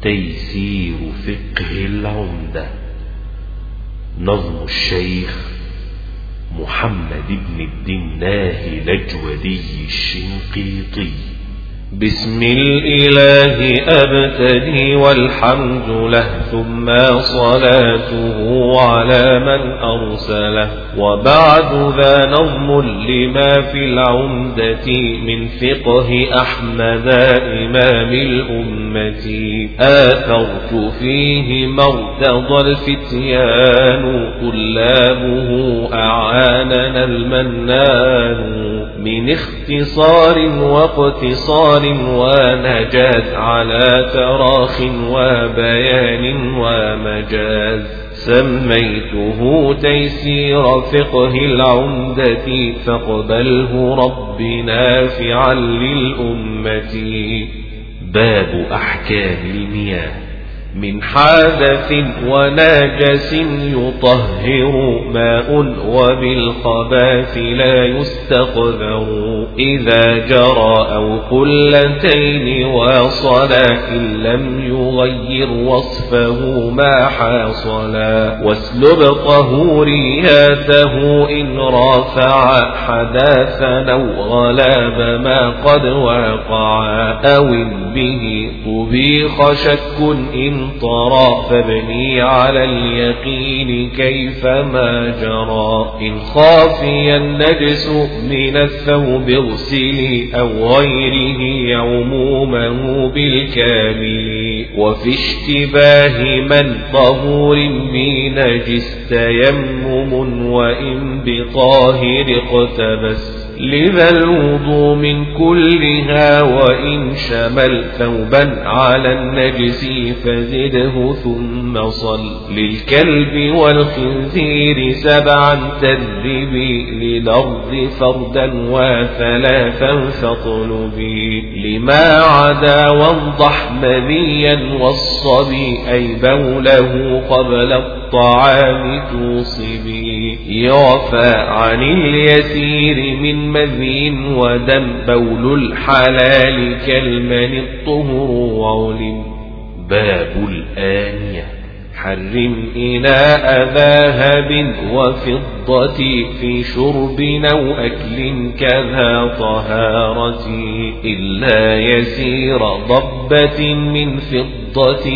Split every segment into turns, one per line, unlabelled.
تيسير فقه العمدة. نظم الشيخ محمد بن الدناه الأجودي الشنقيطي.
بسم الإله أبتدي والحمد له، ثم صلاته على من أرسله. وبعد ذا نظم لما في العمدة من فقه أحمد إمام الأمة. آثرت فيه مرتضى الفتيان، طلابه أعاننا المنان. من اختصار واقتصار ونجاز، على تراخ وبيان ومجاز. سميته تيسير فقه العمدة، فاقبله رب نافعا للأمة.
باب أحكام المياه.
من حادث ونجس يطهر ماء، وبالخباث لا يستقذر. إذا جرى أو قلتين واصلا، إن لم يغير وصفه ما حاصلا. واسلب طهورياته إن رافع حداثا، أو غلاب ما قد وقع. أو به طبيخ شك إن طرى، فابني على اليقين كيفما جرى. إن خافي النجس من الثوب اغسلي، أو غيره عمومه بالكامل. وفي اشتباه من طهور بنجس، تيمم وإن بطاهر اقتبس. لذا الوضو من كلها، وإن شمل ثوبا على النجس فزده ثم صل. للكلب والخنزير سبعا تذبي، للأرض فردا وثلاثا فاطلبي. لما عدا وانضح منيا والصبي، أي بوله قبل الطعام توصبي. يعفى عن اليسير من مذي ودم، بول الحلال كالمن الطهر علم.
باب الآنية.
حرم إناء ذهب وفضة، في شرب أو أكل كذا طهارة. إلا يسير ضبة من فضة،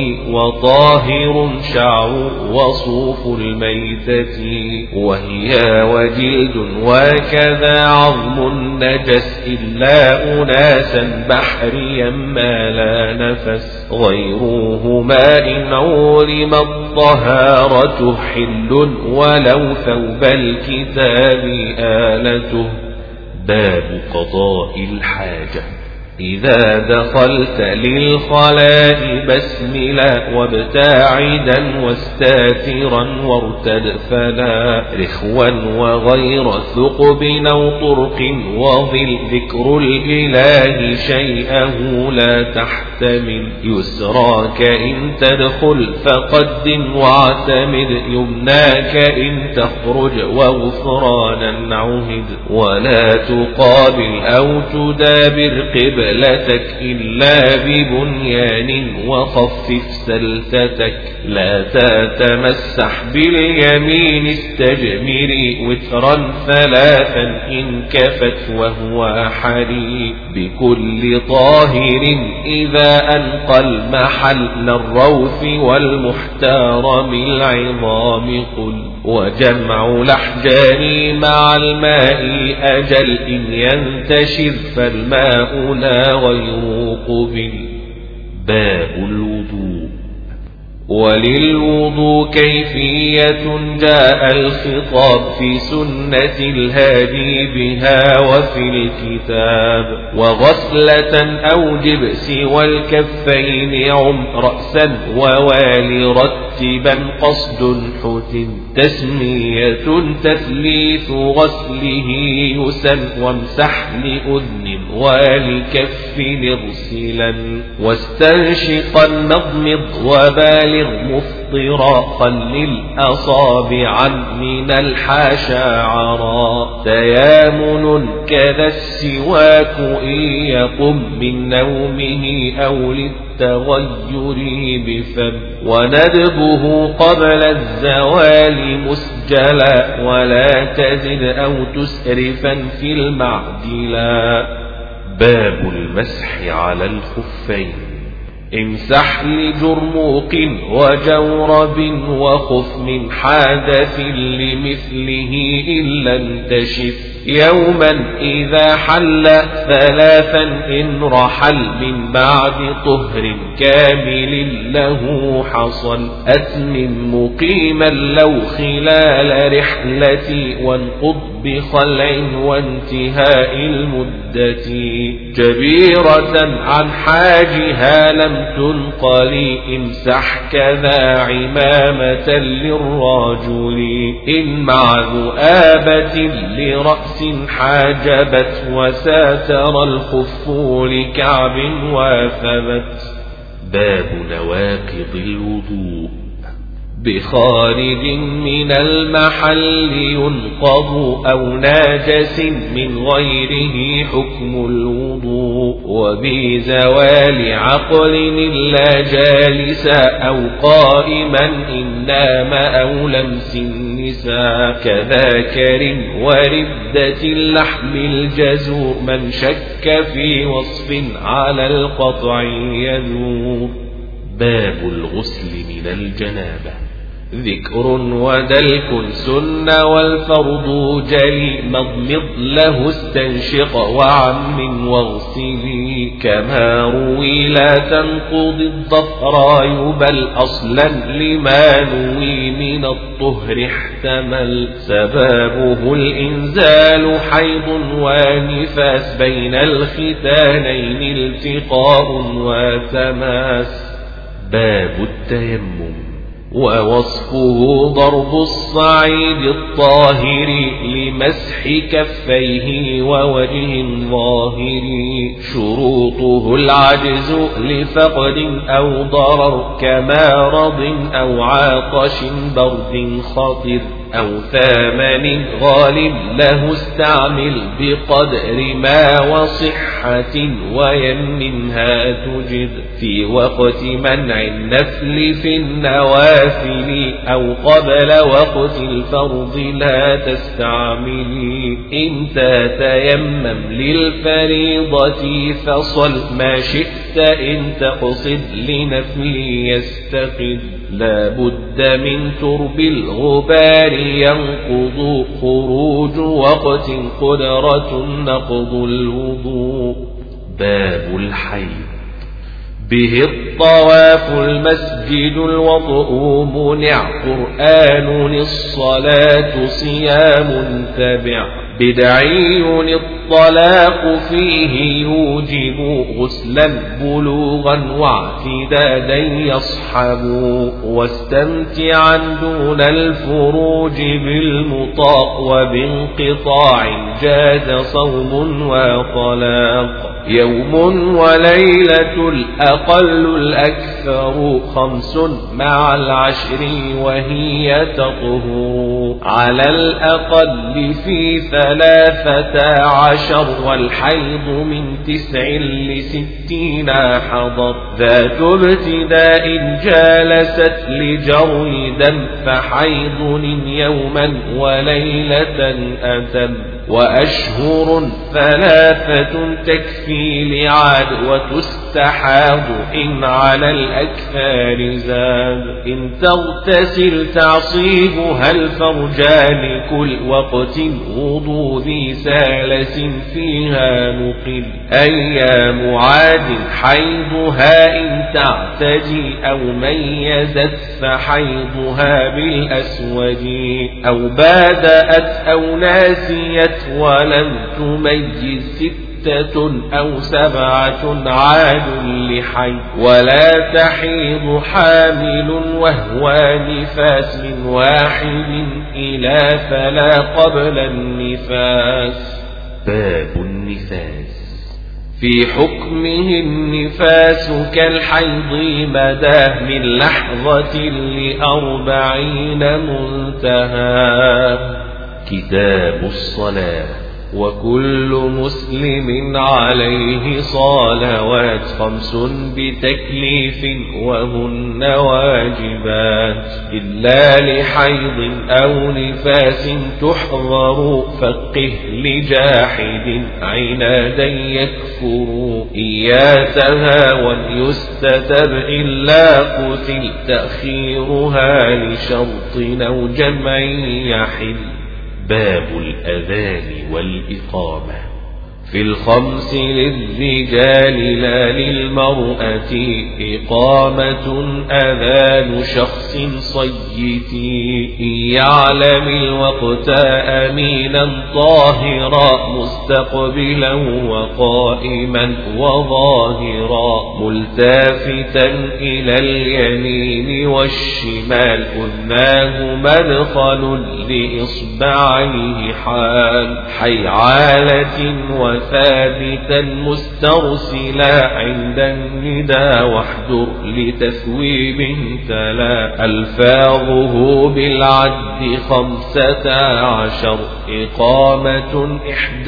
وطاهر شعر وصوف الميتة. وهي وجلد وكذا عظم النجس، إلا أناسا بحريا ما لا نفس. غيرهما إن علم الطهارة حل، ولو ثوب الكتاب آلته.
باب قضاء الحاجة.
إذا دخلت للخلاء بسملا، وابتاعدا واستاترا وارتد فلا. رخوا وغير ثقب أو طرق، وظل ذكر الإله شيئه لا تحتمل. يسراك إن تدخل فقدم واعتمد، يمناك إن تخرج وغفرانا عهد. ولا تقابل أو تدابر قبلتك، إلا ببنيان وخفف سلتتك. لا تتمسح باليمين استجمري، وترا ثلاثا إن كفت وهو حري. بكل طاهر إذا أنقى المحل، الروث والمحتار من العظام قل. وجمع الأحجار مع الماء أجل، إن ينتشر فالماء لا غير قبل.
باب الوضوء.
وللوضوء كيفية جاء الخطاب، في سنة الهادي بها وفي الكتاب. وغسلة أوجب سوى الكفين، عم رأسا ووالي رتبا قصد حتم. تسمية تثليث غسله يسن، وامسح لأذن ولكف اغسلا. واستنشقا مضمض وبالغ وبلغ مفطرا خلل أصابعا من الحشاعرا تيامن كذا السواك إن يقم من نومه أو للتغير بفم وندبه قبل الزوال مسجلا ولا تزد أو تسرفا في المعدلا.
باب المسح على الخفين.
امسح لجرموق وجورب وخف من حادث لمثله إلا انتشف يوما إذا حل ثلاثا إن رحل من بعد طهر كامل له حصل أتمم مقيما لو خلال رحلتي وانقض بخلع وانتهاء المدة جبيرة عن حاجها لم تنقل امسح كذا عمامة للرجل إن مع ذؤابة لرأس حاجبت وساتر الخف لكعب وثبت.
باب نواقض الوضوء.
بخارج من المحل ينقض أو ناجس من غيره حكم الوضوء وبزوال عقل إلا جالسا أو قائما إن نام أو لمس النساء كذاكر وردة اللحم الجزور من شك في وصف على القطع يذور.
باب الغسل من الجنابة.
ذكر ودلك سن والفرض جلي مضمض له استنشق وعم واغسلي كما روي لا تنقض الضفراء بل أصلا لما نوي من الطهر احتمل سبابه الإنزال حيض ونفاس بين الختانين التقاء وتماس.
باب التيمم.
ووصفه ضرب الصعيد الطاهر لمسح كفيه ووجه ظاهر شروطه العجز لفقد أو ضرر كمارض أو عطش برد خطر أو ثامن غالب له استعمل بقدر ما وصحة ويمنها تجد في وقت منع النفل في النوافل أو قبل وقت الفرض لا تستعملي إن تتيمم للفريضة فصل ما شئت إن تقصد لنفل يستقد لا بد من ترب الغبار ينقض خروج وقت قدرة نقض الوضوء.
باب الحيض.
به الطواف المسجد الوضوء منع قرآن الصلاة صيام تبع بدعي الطلاق فيه يوجب غسلا بلوغا واعتدادا يصحب واستمتعا دون الفروج بالمطاق وبانقطاع جاز صوم وطلاق يوم وليلة الأقل الأكثر 5 مع العشر وهي تطهر على الأقل في 13 والحيض من 9 ل60 حضر ذات ابتداء جالست لجري دم فحيض يوما وليلة أتم وأشهر 3 تكفي لعاد وتستحاض إن على الأكثار زاد إن تغتسل تعصيبها الفرجان كل وقت وضوء ذي سالس فيها نقل أيام عاد حيضها إن تعتدي أو ميزت فحيضها بالأسود أو بادأت أو ناسيت ولم تميز 6 أو 7 عاد لحي ولا تحيض حامل وهو نفاس من 1 إلى 3 قبل النفاس.
باب النفاس.
في حكمه النفاس كالحيض مداه من لحظة ل40 منتهى.
كتاب الصلاة.
وكل مسلم عليه صلوات 5 بتكليف وهن واجبات، إلا لحيض أو نفاس تحضر، فقه لجاحد عنادا يكفر. إياتها وليستتب إلا قتل، تأخيرها لشرط أو جمع يحل.
باب الأذان والإقامة.
في 5 للرجال لا للمرأة، إقامة أذان شخص صيت، يعلم الوقت أمينا طاهرا، مستقبلا وقائما وظاهرا، ملتافتا إلى اليمين والشمال، أذناه مدخل لإصبعيه حال، حيعالة وثابتا مسترسلا، عند الندى واحذر لتثويب تلا. ألفاظه بالعد 15، إقامة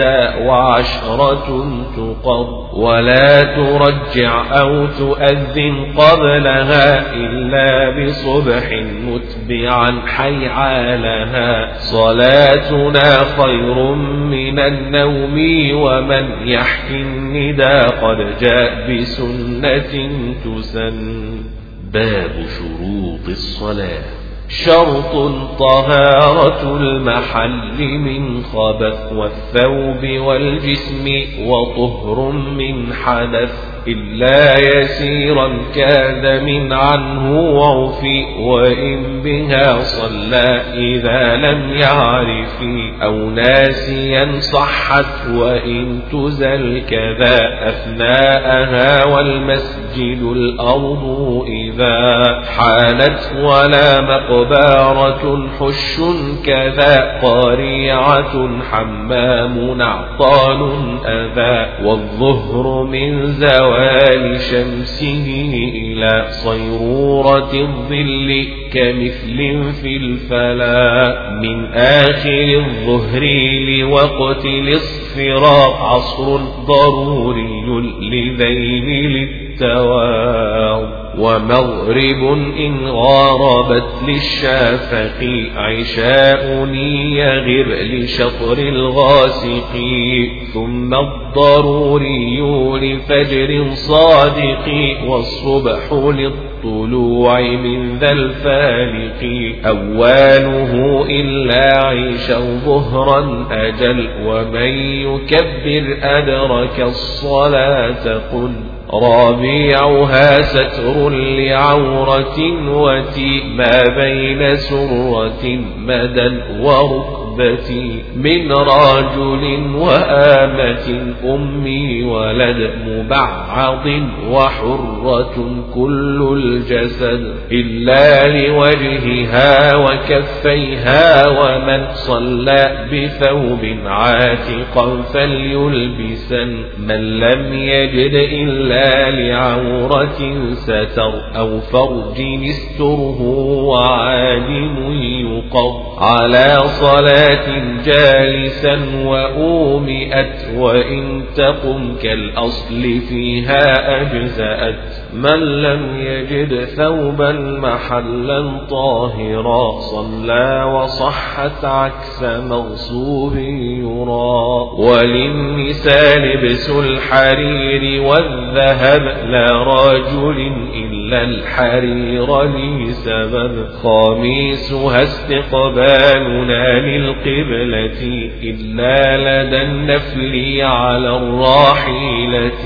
11 تقر، ولا ترجع أو تؤذن قبلها، إلا بصبح متبعا حيعالها. صلاتنا خير من النوم، ومن يحكي الندى قد جاء بسنة تسن.
باب شروط الصلاة.
شرط طهارة المحل من خبث، والثوب والجسم، وطهر من حدث، إلا يسيرا كادم عنه عفي، وإن بها صلى إذا لم يعرف، أو ناسيا صحت وإن تزل كذا، أثناءها والمسجد الأرض إذا حالت، ولا مقبارة حش كذا، قاريعة حمام عطال أذى، والظهر من زوال شمسه إلى صيرورة الظل كمثل في الفلا، من آخر الظهر لوقت الاصفرار، عصر ضروري لذيل للتوار. ومغرب إن غاربت للشافق، عشاء يغب لشطر الغاسق، ثم الضروري لفجر صادق، والصبح للطلوع من ذا الفالق، أوله إلا عيشا ظهرا أجل، ومن يكبر أدرك الصلاة قل، رابيعها ستر لعورة وتي، ما بين سرة مدى وركبة، من رجل وآمة أمي ولد، مبعض وحرة كل الجسد، إلا لوجهها وكفيها، ومن صلى بثوب عاتقا فليلبسن، من لم يجد إلا لعورة ستر، أو فرج استره وعالم يقر، على صلاة جالسا وأومئت، وإن تقم كالأصل فيها أجزأت، من لم يجد ثوبا محلا طاهرا، صلى وصحت عكس مغصوب يرى. وللنساء لبس الحرير والذهب، لا رجل إلا الحرير لسبب، خاميسها استقبالنا للقبلة، إلا لدى النفل على الراحلة،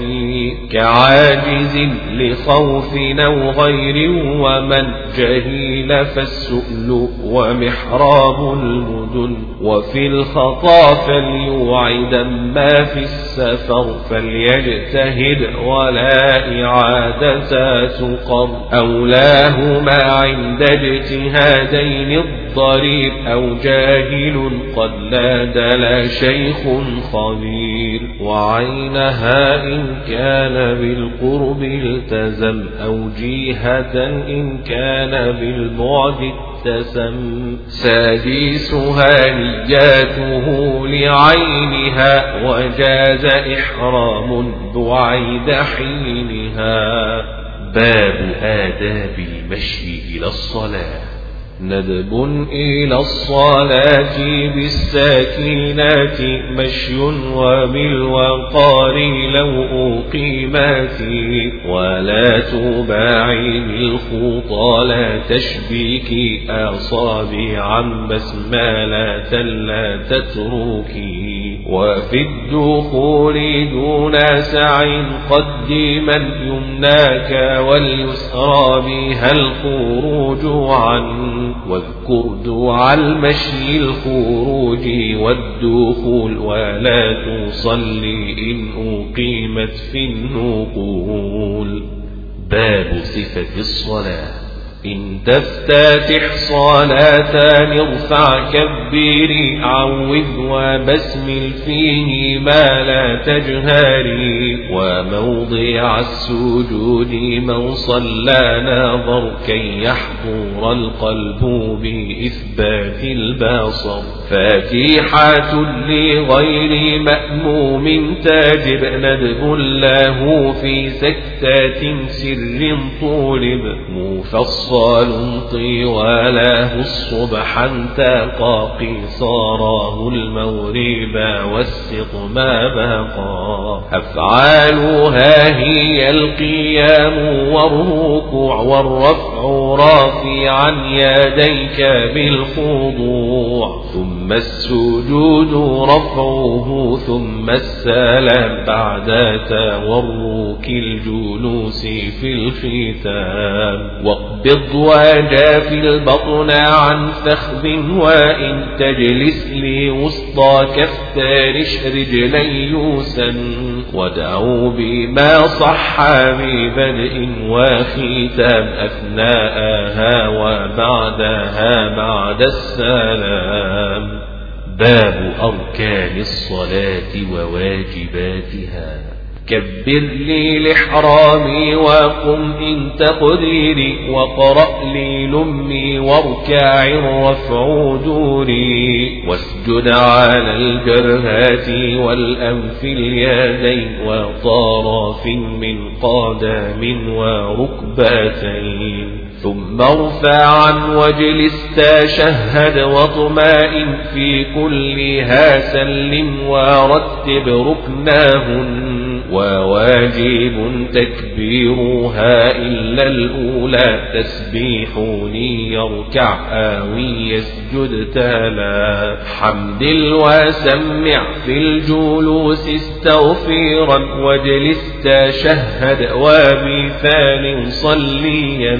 كعاجز لخوف أو غير، ومن جهيل فالسؤل ومحراب المدن، وفي الخطا فليوعد ما في السفر، فليجتهد ولا إعادة تقر. القر أولاهما عند اجتهادين الضرير أو جاهل قد لاد لا شيخ خبير وعينها إن كان بالقرب التزم أو جهة إن كان بالبعد اتسم سادسها نياته لعينها وجاز إحرام بعيد حينها.
باب آداب المشي إلى الصلاة.
ندب إلى الصلاة بالسكينات مشي وبالوقار لو أقيمات ولا تباعد الخطى لا تشبيك أصابعا بسمالة لا تتركي وفي الدخول دون سعي قدما يمناك واليسرى بها الخروج عنه واذكر دعاء المشي الخروج والدخول ولا تصلي إن أقيمت في النقول.
باب صفة الصلاة.
إن تفتتح صلاة ارفع كبيري عوذ وبسمل فيه ما لا تجهري وموضع السجود من صلى ناظر كي يحضر القلب بإثبات البصر فاتحة لغير مأموم تاجب ندب له في سكتة سر طولب مفصل طوالاه الصبح انتقى قصاره المغرب والسط ما بقى أفعالها هي القيام والركوع والرفع رافعا يديك بالخضوع ثم السجود رفعه ثم السلام بعد تورك الجلوس في الختام واقبض وجاف البطن عن فخذ وإن تجلس لوسطى كفترش رجلي يوسا ودعوا بما صح ببدء وختام أثناءها وبعدها بعد السلام.
باب أركان الصلاة وواجباتها.
كبر لي لإحرامي وقم إن تقديري وقرأ لي لمي واركع الرفع دوري واسجد على الجرهات والأنف اليدين وطرف من قدم وركبتين ثم ارفعا واجلس تشهد واطمئن في كلها سلم ورتب ركناهن وواجب تكبيرها إلا الأولى تسبيحني يركع آوي يسجد تلا حمد وسمع في الجلوس استغفيرا واجلس تشهد وبثال صليا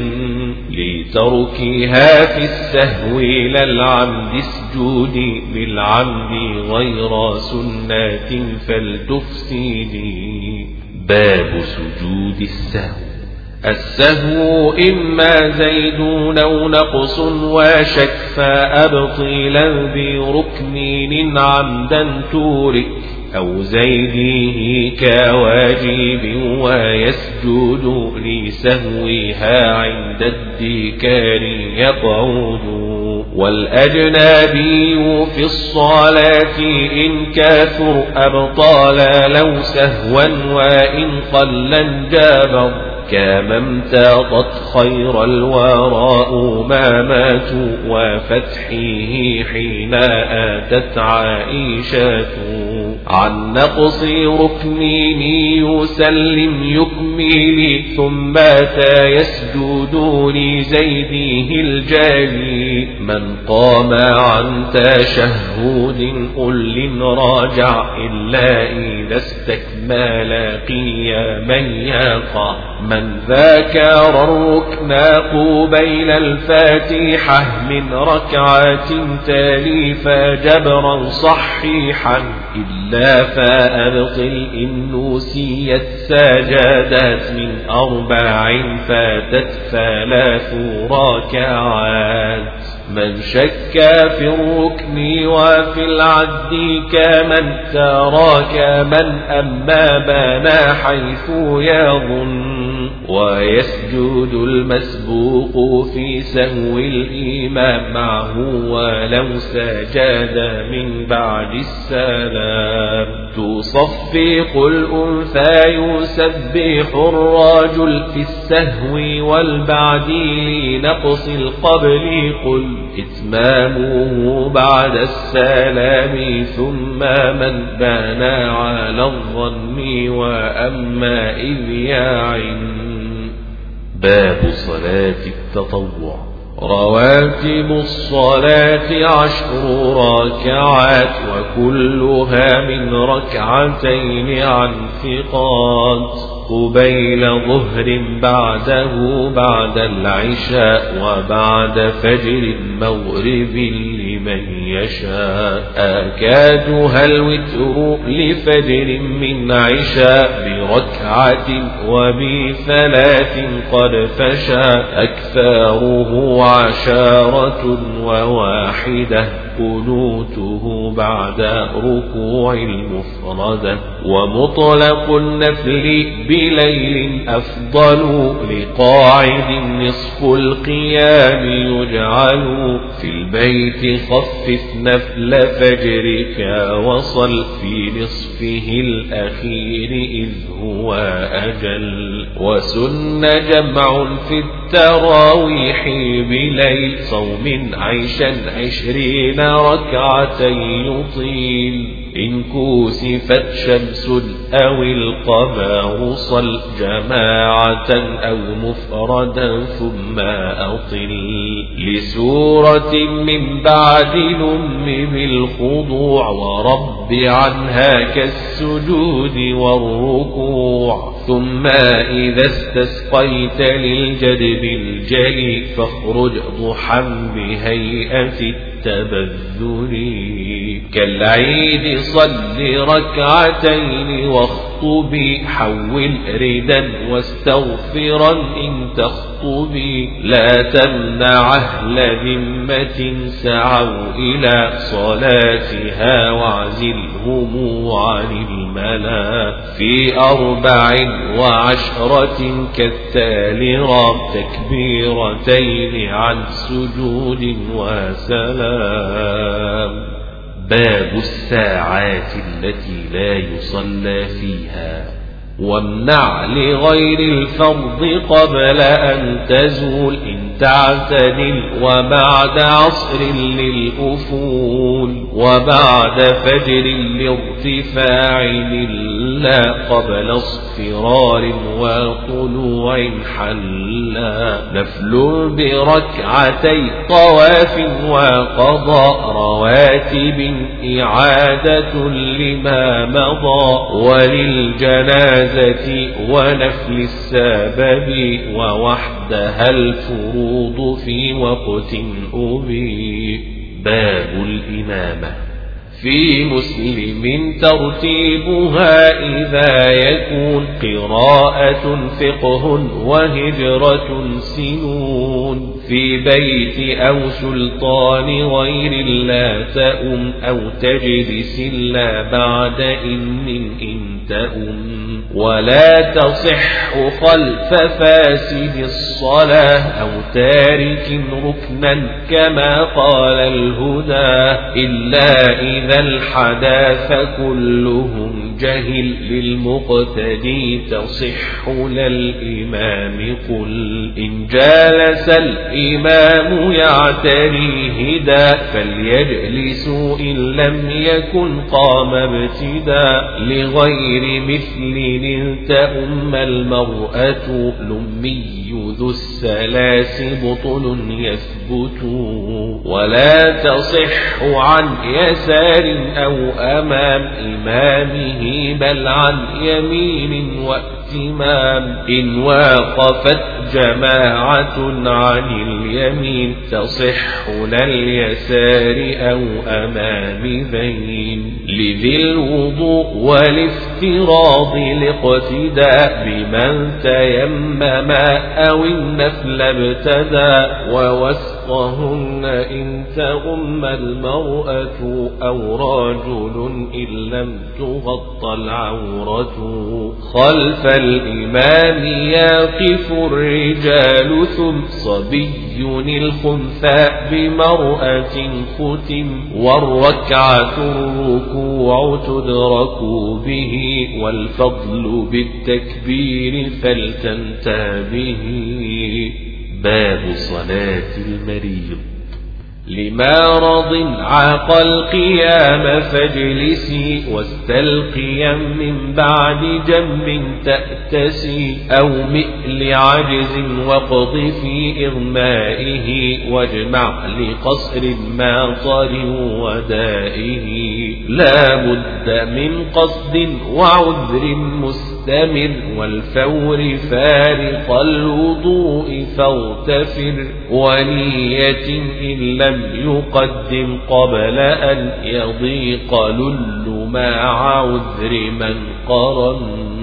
لتركها في السهو للعمد اسجودي بالعمد غير سنة فلتفسدي.
باب سجود السهو.
السهو إما زيد أو نقص وشك فأبطلا بركن عمدا تورك أو زيده كواجب ويسجد لسهوها عند الذكر يقعد والأجنبي في الصلاة إن كثر أبطال لو سهوا وإن قل انجابر كما امتاطت خير الوراء ما ماتوا وفتحه حين آتت عائشة عن نقص ركنين يسلم يكمل ثم يسجد لزيده الجلي من قام عن تشهد قل راجع إلا إذا استكمل قياما يقع من ذاكر الركن قبيل الفاتحة من ركعة تاليفا جبرا صحيحا إلا فأبطل إن نسيت سجدات من 4 فاتت 3 ركعات من شك في الركن وفي العد كمن ترك من أما بنى حيث يظن ويسجد المسبوق في سهو الإمام معه ولو سجد من بعد السلام تصفق الأنثى يسبح الرجل في السهو والبعد لنقص القبل قل إتمامه بعد السلام ثم من بنى على الظن وأما إذ يعن.
باب صلاة التطوع.
رواتب الصلاة 10 ركعات وكلها من 2 ركعتين عن ثقات قبيل ظهر بعده بعد العشاء وبعد فجر مغرب لمن يشاء آكادها الوتر لفجر من عشاء ب2 وب3 قد فشى أكثاره 10 و1 قنوته بعد ركوع المفردة ومطلق النفل بليل أفضل لقاعد نصف القيام يجعل في البيت خفف نفل فجرك وصل في نصفه الأخير إذ هو أجل وسن جمع في التراويح بليل صوم عيشا 20 ركعتين يطيل إن كوسفت شمس أو القمر صل جماعة أو مفردا ثم أطل لسورة من بعد نم بالخضوع ورب عنها كالسجود والركوع ثم إذا استسقيت للجدب الجلي فاخرج ضحى بهيئة التبذل كالعيد صل 2 ركعتين واخطبي حول ردا واستغفرا إن تخطبي لا تمنع أهل ذمة سعوا إلى صلاتها واعزلهم عن الملا في 14 كالتالي رام تكبيرتين عن سجود وسلام.
باب الساعات التي لا يصلى فيها.
وامنع لغير الفرض قبل أن تزول إن تعتدل وبعد عصر للأفول وبعد فجر لارتفاع لا قبل اصفرار وطلوع حلا نفل ب2 طواف وقضاء رواتب إعادة لما مضى وللجنازة ونفل السبب ووحدها الفروض في وقت أبي.
باب الإمامة.
في مسلم ترتيبها إذا يكون قراءة فقه وهجرة سنون في بيت أو سلطان غير لا تأم أو تجلس لا بعد إن تأم ولا تصح خلف فاسد الصلاة أو تارك ركنا كما قال الهدى إلا إذا الحداث كلهم جهل للمقتدي تصح للإمام قل إن جالس الإمام يعتري هدى فليجلسوا إن لم يكن قام ابتداء لغير مثل تأم المرأة لمي ذو السلاس بطل يثبت ولا تصح عن يسار أو أمام إمامه بل عن يمين وقت اهتمام. إن وقفت جماعة عن اليمين تصح لليسار أو أمام ذين. لذي الوضوء والافتراض الاقتداء بمن تيمم أو النفل ابتدى. ووسطهن إن تغم المرأة أو رجل إن لم تغطى العورة. خلف الإمام يقف الرجال ثم صبي الخنثى بمرأة ختم. والركعة الركوع تدرك به والفضل بالتكبير فلتنتبه.
باب صلاة المريض.
لمارض عاق القيام فاجلسي واستلقيا من بعد جنب تأتسي. أو مئل عجز واقض في إغمائه واجمع لقصر ماطر ودائه. لا بد من قصد وعذر مستمر والفور فارق الوضوء فاغتفر. ونية إن لم يقدم قبل أن يضيق لل مع عذر من قرن.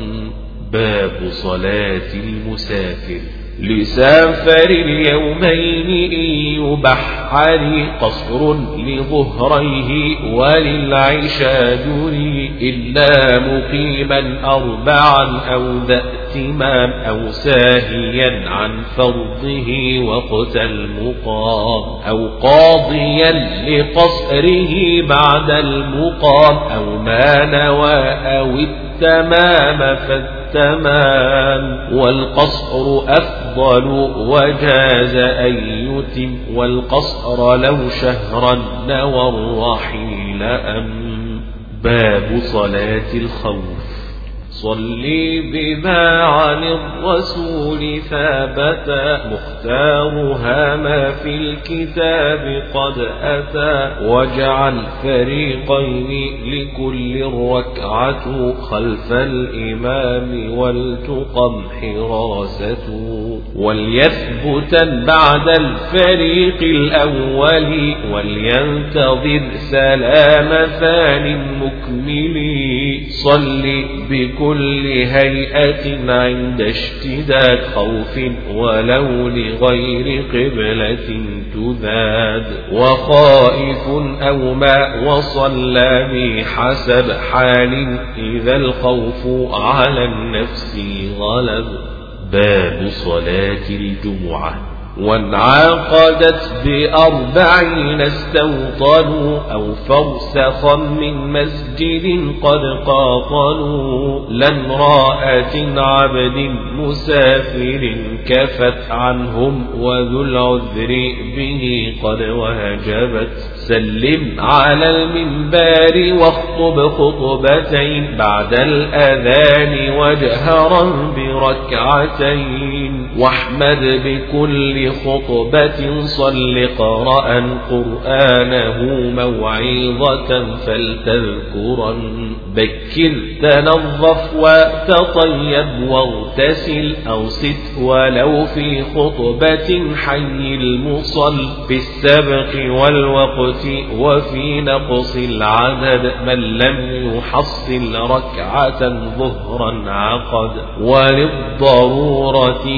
باب صلاة المسافر.
لسافر اليومين إن يبحر قصر لظهريه وللعشاء دري. إلا مقيما أربعا أو ذا ائتمام أو ساهيا عن فرضه وقت المقام. أو قاضيا لقصره بعد المقام. أو ما نوى أو التمام فالتمام. والقصر أفضل وجاز أن يتم. والقصر لو شهرا نوى الرحيل أم.
باب صلاة الخوف.
صلي بما عن الرسول ثابتا مختارها ما في الكتاب قد أتى. واجعل فريقين لكل ركعة خلف الإمام ولتقم حراسة. وليثبتا بعد الفريق الأول ولينتظر سلام ثان مكمل. صلي بكل هيئة عند اشتداد خوف ولو لغير قبلة تذاد. وخائف أو ما وصلى بحسب حال إذا الخوف على النفس غلب.
باب صلاة الجمعة.
وانعقدت ب40 استوطنوا أو فرسخا من مسجد قد قاطنوا. لامرأة عبد مسافر كفت عنهم وذو العذر به قد وهجبت. سلم على المنبر واخطب خطبتين بعد الأذان واجهرا بركعتين. واحمد بكل خطبة صل قرأ قرآنه موعظة فلتذكرا. بكر تنظف وتطيب واغتسل أوسط ولو في خطبة حي المصل. بالسبق والوقت وفي نقص العدد من لم يحصل ركعة ظهرا عقد. وللضرورة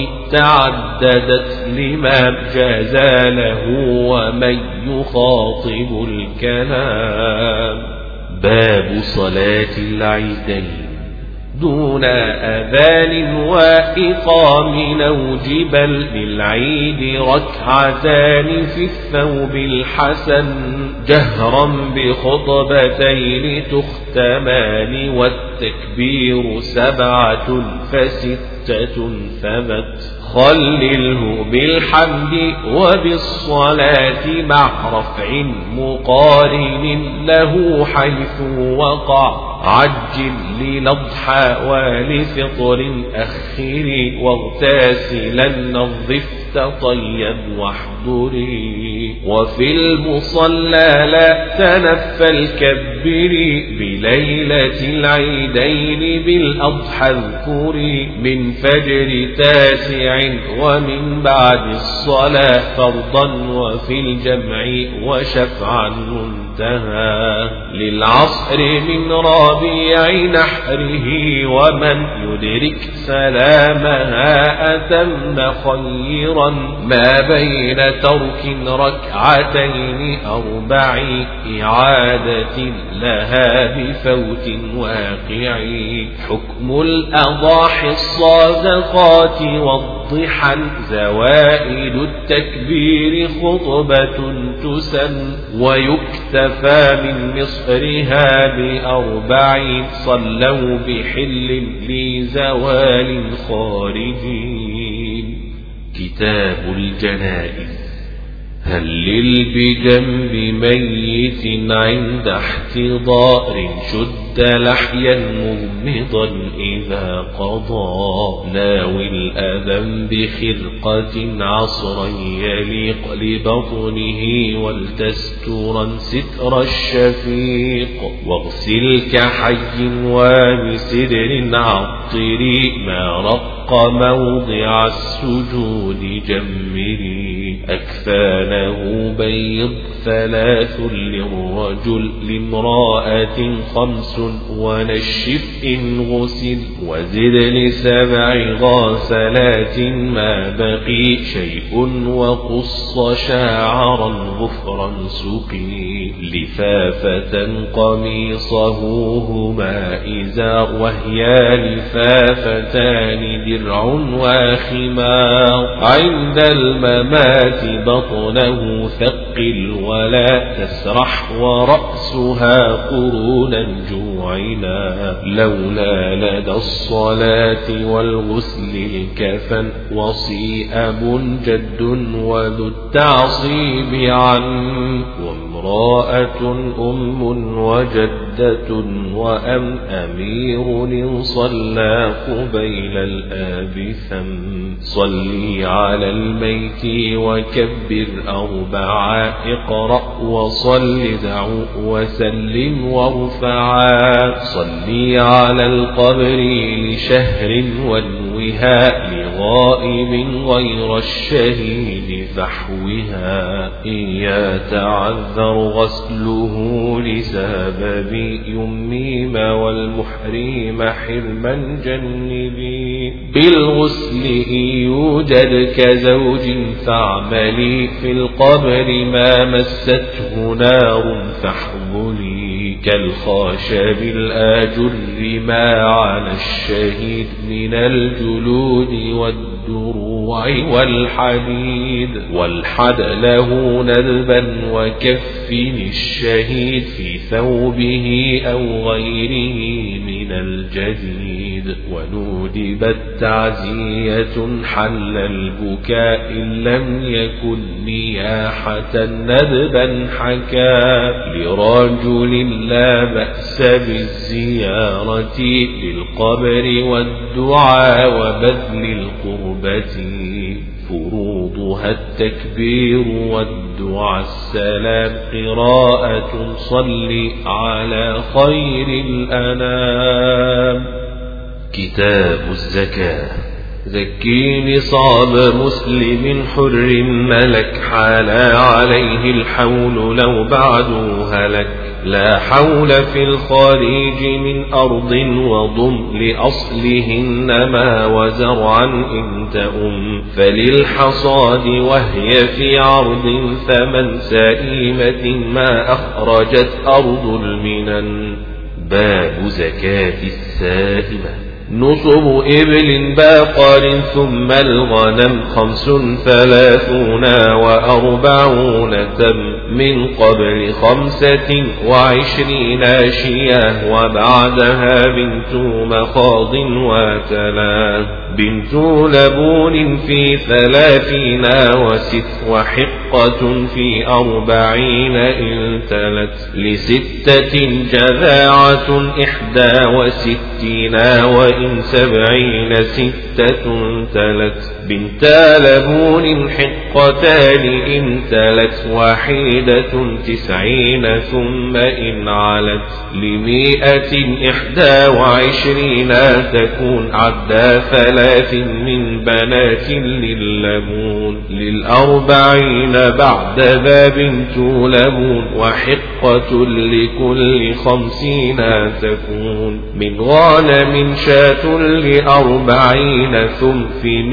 تعددت لما جاز له ومن يخاطب الكلام.
باب صلاة العيدين.
دون أذان وإقام نوجبا للعيد ركعتان في الثوب الحسن. جهرا بخطبتين تختمان والتكبير 7 فستة ثبت. خلله بالحمد وبالصلاة مع رفع مقارن له حيث وقع. عجل للأضحى ولفطر أخر واغتاسلا نظف تطيب واحضري. وفي المصلى لا تنفل كبري بليلة العيدين بالأضحى اذكري من فجر 9 ومن بعد الصلاة فرضا وفي الجمع وشفعا منتهى. للعصر من ربيع نحره ومن يدرك سلامها أتم خيرا ما بين ترك ركعتين 4 إعادة لها بفوت واقع. حكم الأضاحي الصادقات والضحى زوائد التكبير خطبة تسن ويكتفى من مصرها ب4 صلوا بحل لزوال خارجين.
كتاب الجنائز.
هلل بجنب ميت عند احتضار شد لحيا مغمضا إذا قضى. ناوي الأذى بخرقة عصرا يليق لبطنه ولتسترا ستر الشفيق. واغسل كحي وبسدر عطري ما رق موضع السجود جمري. أكفانه بيض 3 للرجل لامرأة 5 ونشف إن غسل وزد ل7 غاسلات ما بقي شيء وقص شاعرا غفرا سقي. لفافة قميصه هما إزار وهي لفافتان درع وخمار. عند الممات بطنه ثقل ولا تسرح ورأسها قرونا جوعنا. لولا لدى الصلاة والغسل الكفن وصيئب جد وذو التعصيب عن. وامرأة أم وجدة وأم أمير إن صلى قبيل الآب ثم. صلي على الميت وكبر 4 اقرأ وصل دعو وسلم وارفعا. صلي على القبر لشهر وانوها لغائب غير الشهيد فحوها. إن يتعذر غسله لسبب يميم والمحرم حرما جنبي. بالغسل يوجد كزوج فاعملي في القبر ما مسته نار فاحملي. كالخاشب الآجر ما على الشهيد من الجلود والدروع والحديد. والحد له ندبا وكفن الشهيد في ثوبه أو غيره من الجديد. وندبت تعزية حل البكاء إن لم يكن نياحة ندبا حكى. لرجل لا بأس بالزيارة للقبر والدعاء وبذل القربة. فروضها التكبير والدعاء السلام قراءة صل على خير الأنام.
كتاب الزكاة.
زكي نصاب مسلم حر ملك حال عليه الحول لو بعده هلك. لا حول في الخارج من أرض وضم لأصلهن ما وزرعا إن تأم. فللحصاد وهي في عرض ثمن سائمة ما أخرجت أرض المنن.
باب زكاة السائمة.
نصب إبل باقر ثم الغنم 35 و40 تم. من قبل 25 شياه وبعدها بنت مخاض وتلا. بنت لبون في 30 وست وحقة في 40 إن تلت. ل6 جذاعة 61 وإن 70 6 تلت. بنت لبون حقتان إن تلت واحدة 90 ثم إن علت 121 تكون عدا 3 من بنات للبون 40 بعد ذا بنت لبون وحقة لكل 50 تكون من غانم شاة 40 ثم في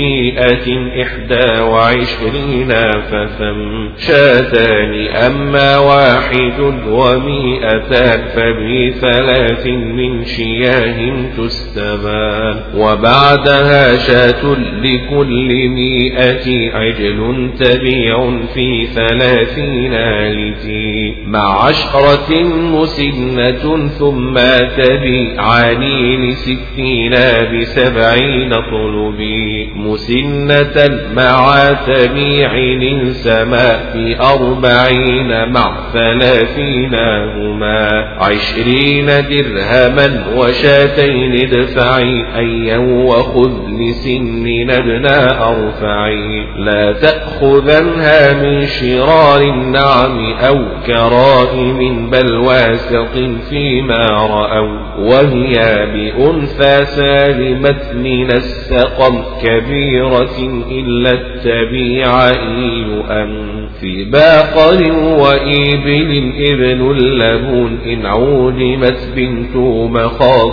121 فثم شاتان أما 100 فب3 من شياه تستبان وبعدها شاة لكل 100 عجل تبيع في 30 لتي مع 10 مسنة ثم تبيعان ل60 ب70 طلبي مسنة مع تبيع سما ب40 مع 30 هما 20 درهما وشاتين ادفعي أيا وخذ لسن ابنا أرفعي لا تأخذنها من شرار النعم أو كرائم بل واسط فيما رأوا وهي بأنثى سالمت من السقم كبيرة إلا التبيع يؤم في باقر وإبل ابن اللبون إن عودمت بنت مخاض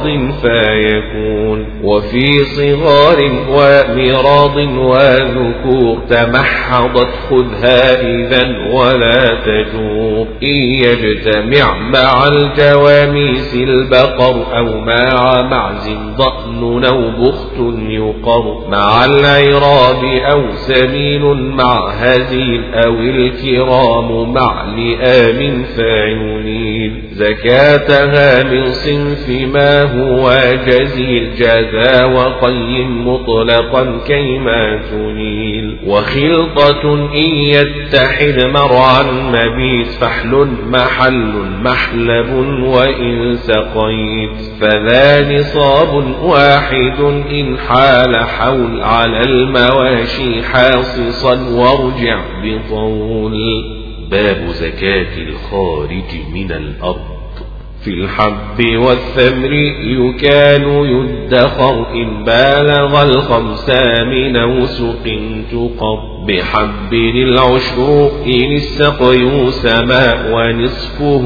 فيكون وفي صغار ومراض وذكور تمحضت خذها إذا ولا تجور إن يجتمع مع الجواميس البقر أو مع معز ضأن أو بخت يقر مع العراب أو سمين مع هزيل أو الكرام مع لئام فاعلين زكاتها من صنف ما هو جزيل جذا وقيم مطلقا كيما تنيل وخلطة إن يتحد مرعا مبيت فحل محل محلب وإن سقيت فذا نصاب واحد إن حال حول على المواشي حاصصا وارجع بطول
باب زكاة الخارج من الأرض
في الحب والثمر يكال يدخر إن بالغ 5 من وسق تقر بحب العشر إن السقي سما ونصفه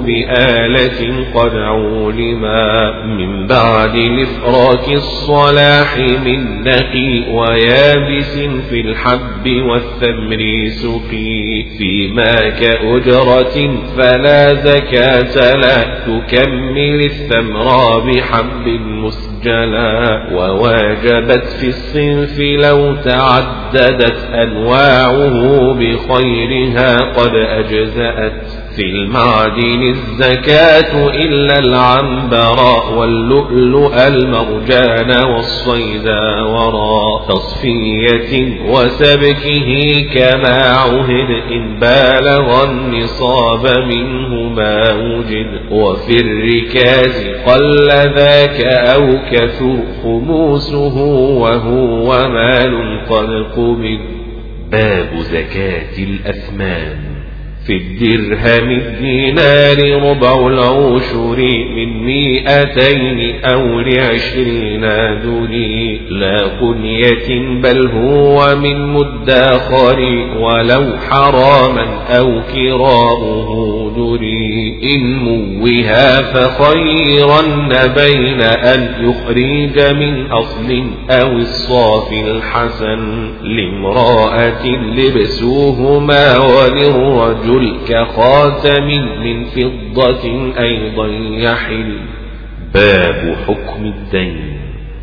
بآلة قد علما من بعد الإفراك الصلاح من نقي ويابس في الحب والثمر سقي فيما كأجرة فلا زكاة لا تكمل الثمر بحب مسجلا وواجبت في الصنف لو تعددت أنواعه بخيرها قد أجزأت في المعدن الزكاة إلا العنبر واللؤلؤ المرجان والصيدا وراء تصفية وسبكه كما عهد إن بالغ النصاب منه ما وجد وفي الركاز قل ذاك أو كثر خموسه وهو مال قد قبض
باب زكاة الأثمان
في الدرهم الدينار ربع العشر من 200 أو 20 دولي لا قنية بل هو من مدخر ولو حراما أو كراؤه دري إن موها فخيرا بين أن يخرج من أصل أو الصافي الحسن لامرأة لبسوهما وللرجل كخاتم من فضة أيضا يحل
باب حكم الدين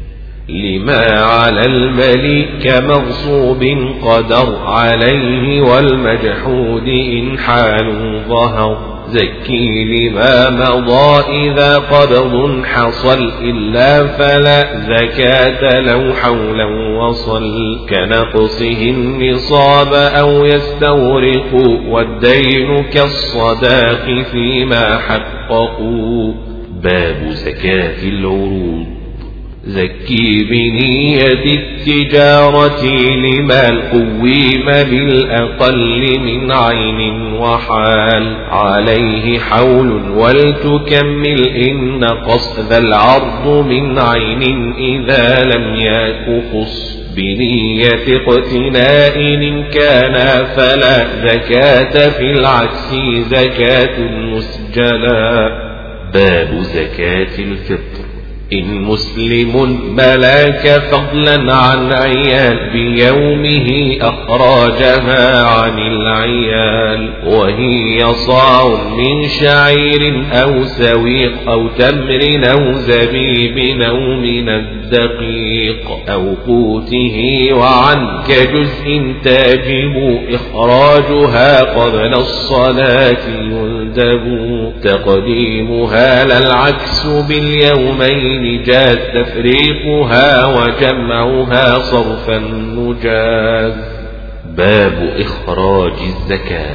لما على الملك مغصوب قدر عليه والمجحود إن حال ظهر زكي لما مضى إذا قبض حصل إلا فلا زكاة لو حولا وصل كنقصه النصاب أو يستورق والدين كالصداق فيما حققوا
باب زكاة العروض
زكي بنية التجارة لمال قويم بالأقل من عين وحال عليه حول ولتكمل إن قصد العرض من عين إذا لم يك خص بنية اقتناء إن كان فلا زكاة في العكس زكاة مسجلا.
باب زكاة الفطر.
إن مسلم ملاك فضلا عن عيال بيومه أخراجها عن العيال وهي صاع من شعير أو سويق أو تمر أو زبيب أو من الدقيق أو قوته وعن كجزء تجب إخراجها قبل الصلاة يندب تقديمها للعكس باليومين جاز تفريقها وجمعها صرفا مجاز.
باب إخراج الزكاة.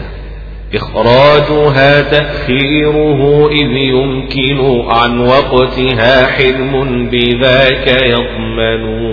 إخراجها تأخيره إذ يمكن عن وقتها حرم بذاك يضمن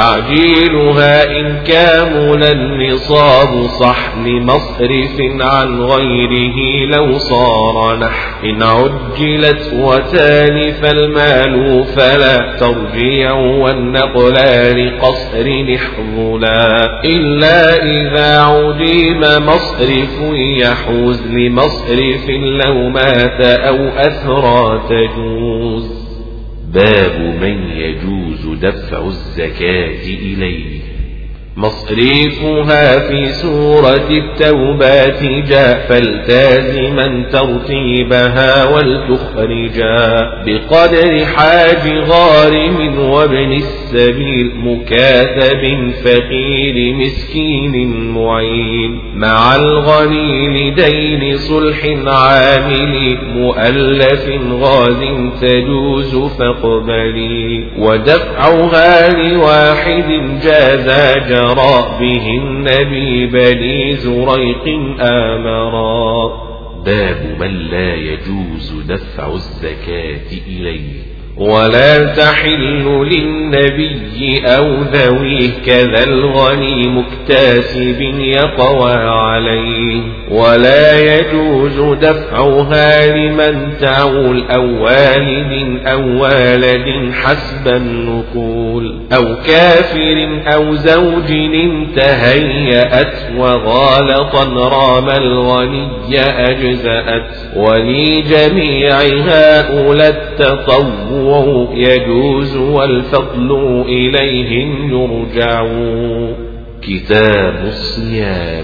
تعجيلها إن كامل النصاب صح لمصرف عن غيره لو صار نح إن عجلت وتالف المال فلا ترجيع والنقلان قصر نحظلا إلا إذا عديم مصرف يحوز لمصرف لو مات أو أثرى تجوز.
باب من يجوز دفع الزكاة إليه.
مصرفها في سورة التوبات جاء فالتازما ترتيبها ولتخرجا بقدر حاج غارم وابن السبيل مكاتب فقير مسكين معين مع الغني لدين صلح عامل مؤلف غاز تجوز فاقبلي ودفعها لواحد جاز جرى به النبي بني زريق آمرا.
باب من لا يجوز دفع الزكاة إليه.
ولا تحل للنبي أو ذويه كذا الغني مكتاسب يقوى عليه ولا يجوز دفعها لمن تعول أو والد أو والد حسب النقول أو كافر أو زوج تهيأت وغالطا رام الغني أجزأت ولجميع هؤلاء التطوع يجوز والفضل إليهم يرجع.
كتاب الصيام.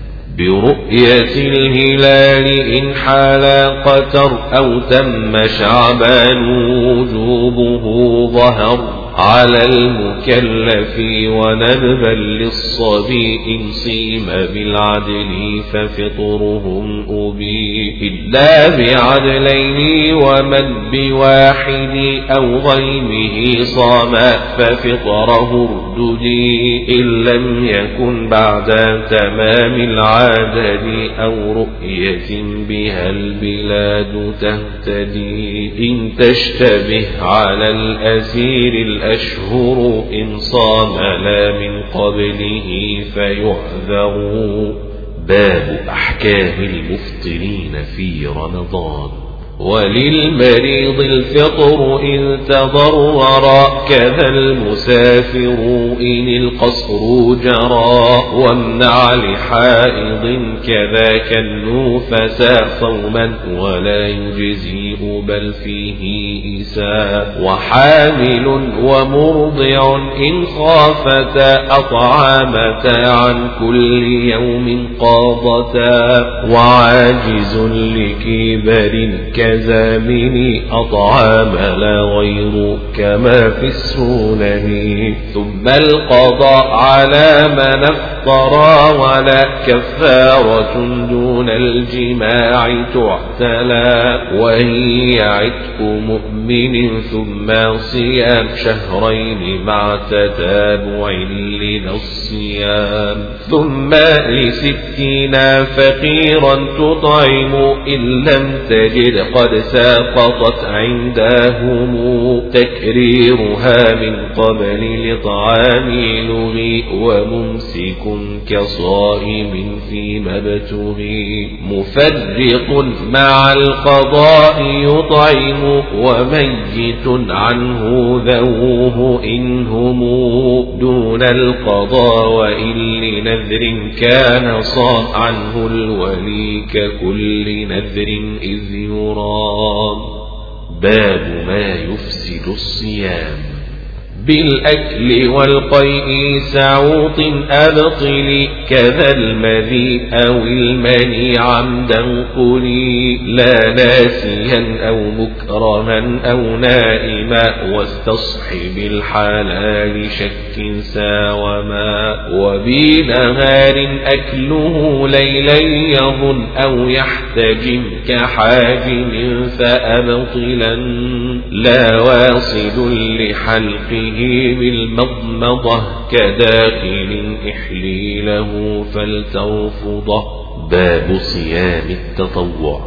برؤية الهلال إن حال قتر أو تم شعبان وجوبه ظهر على المكلف وندبا للصبي إن صيم بالعدل ففطرهم أبي إلا بعدلين ومن بواحد أو غيمه صام ففطره ارددي إن لم يكن بعد تمام العدد أو رؤية بها البلاد تهتدي إن تشتبه على الأسير الأشهر إن صام لا من قبله فيعذر.
باب أحكام المفطرين في رمضان.
وللمريض الفطر إن تضررا كذا المسافر إن القصر جرى وامنع لحائض كذاك النفساء صوما ولا يجزئ بل فيه إساء وحامل ومرضع إن خافتا أطعامتا عن كل يوم قاضتا وعاجز لكبر كزامن أطعام لا غير كما في السنن ثم القضاء على من افطرى ولا كفارة دون الجماع تعتلى وهي عتق مؤمن ثم صيام شهرين مع تتابع لذا الصيام ثم لستين فقيرا تطعم إن لم تجد قد ساقطت عندهم تكريرها من قبل لطعام لغي وممسك كصائم فيما ابتغي مفرق مع القضاء يطعم وميت عنه ذووه إنهم دون القضاء وإن لنذر كان صام عنه الولي ككل نذر إذ يرام.
باب ما يفسد الصيام.
بالأكل والقيء سعوط أبطل كذا المذي أو المني عمدا قلي لا ناسيا أو مكرها أو نائما واستصحب الحلال شك ساوما وبنهار أكله ليلا يظن أو يحتجم كحاجم فأبطلا لا واصل لحلقه بالمضمضة كداخل إحليله فلترفضه.
باب صيام التطوع.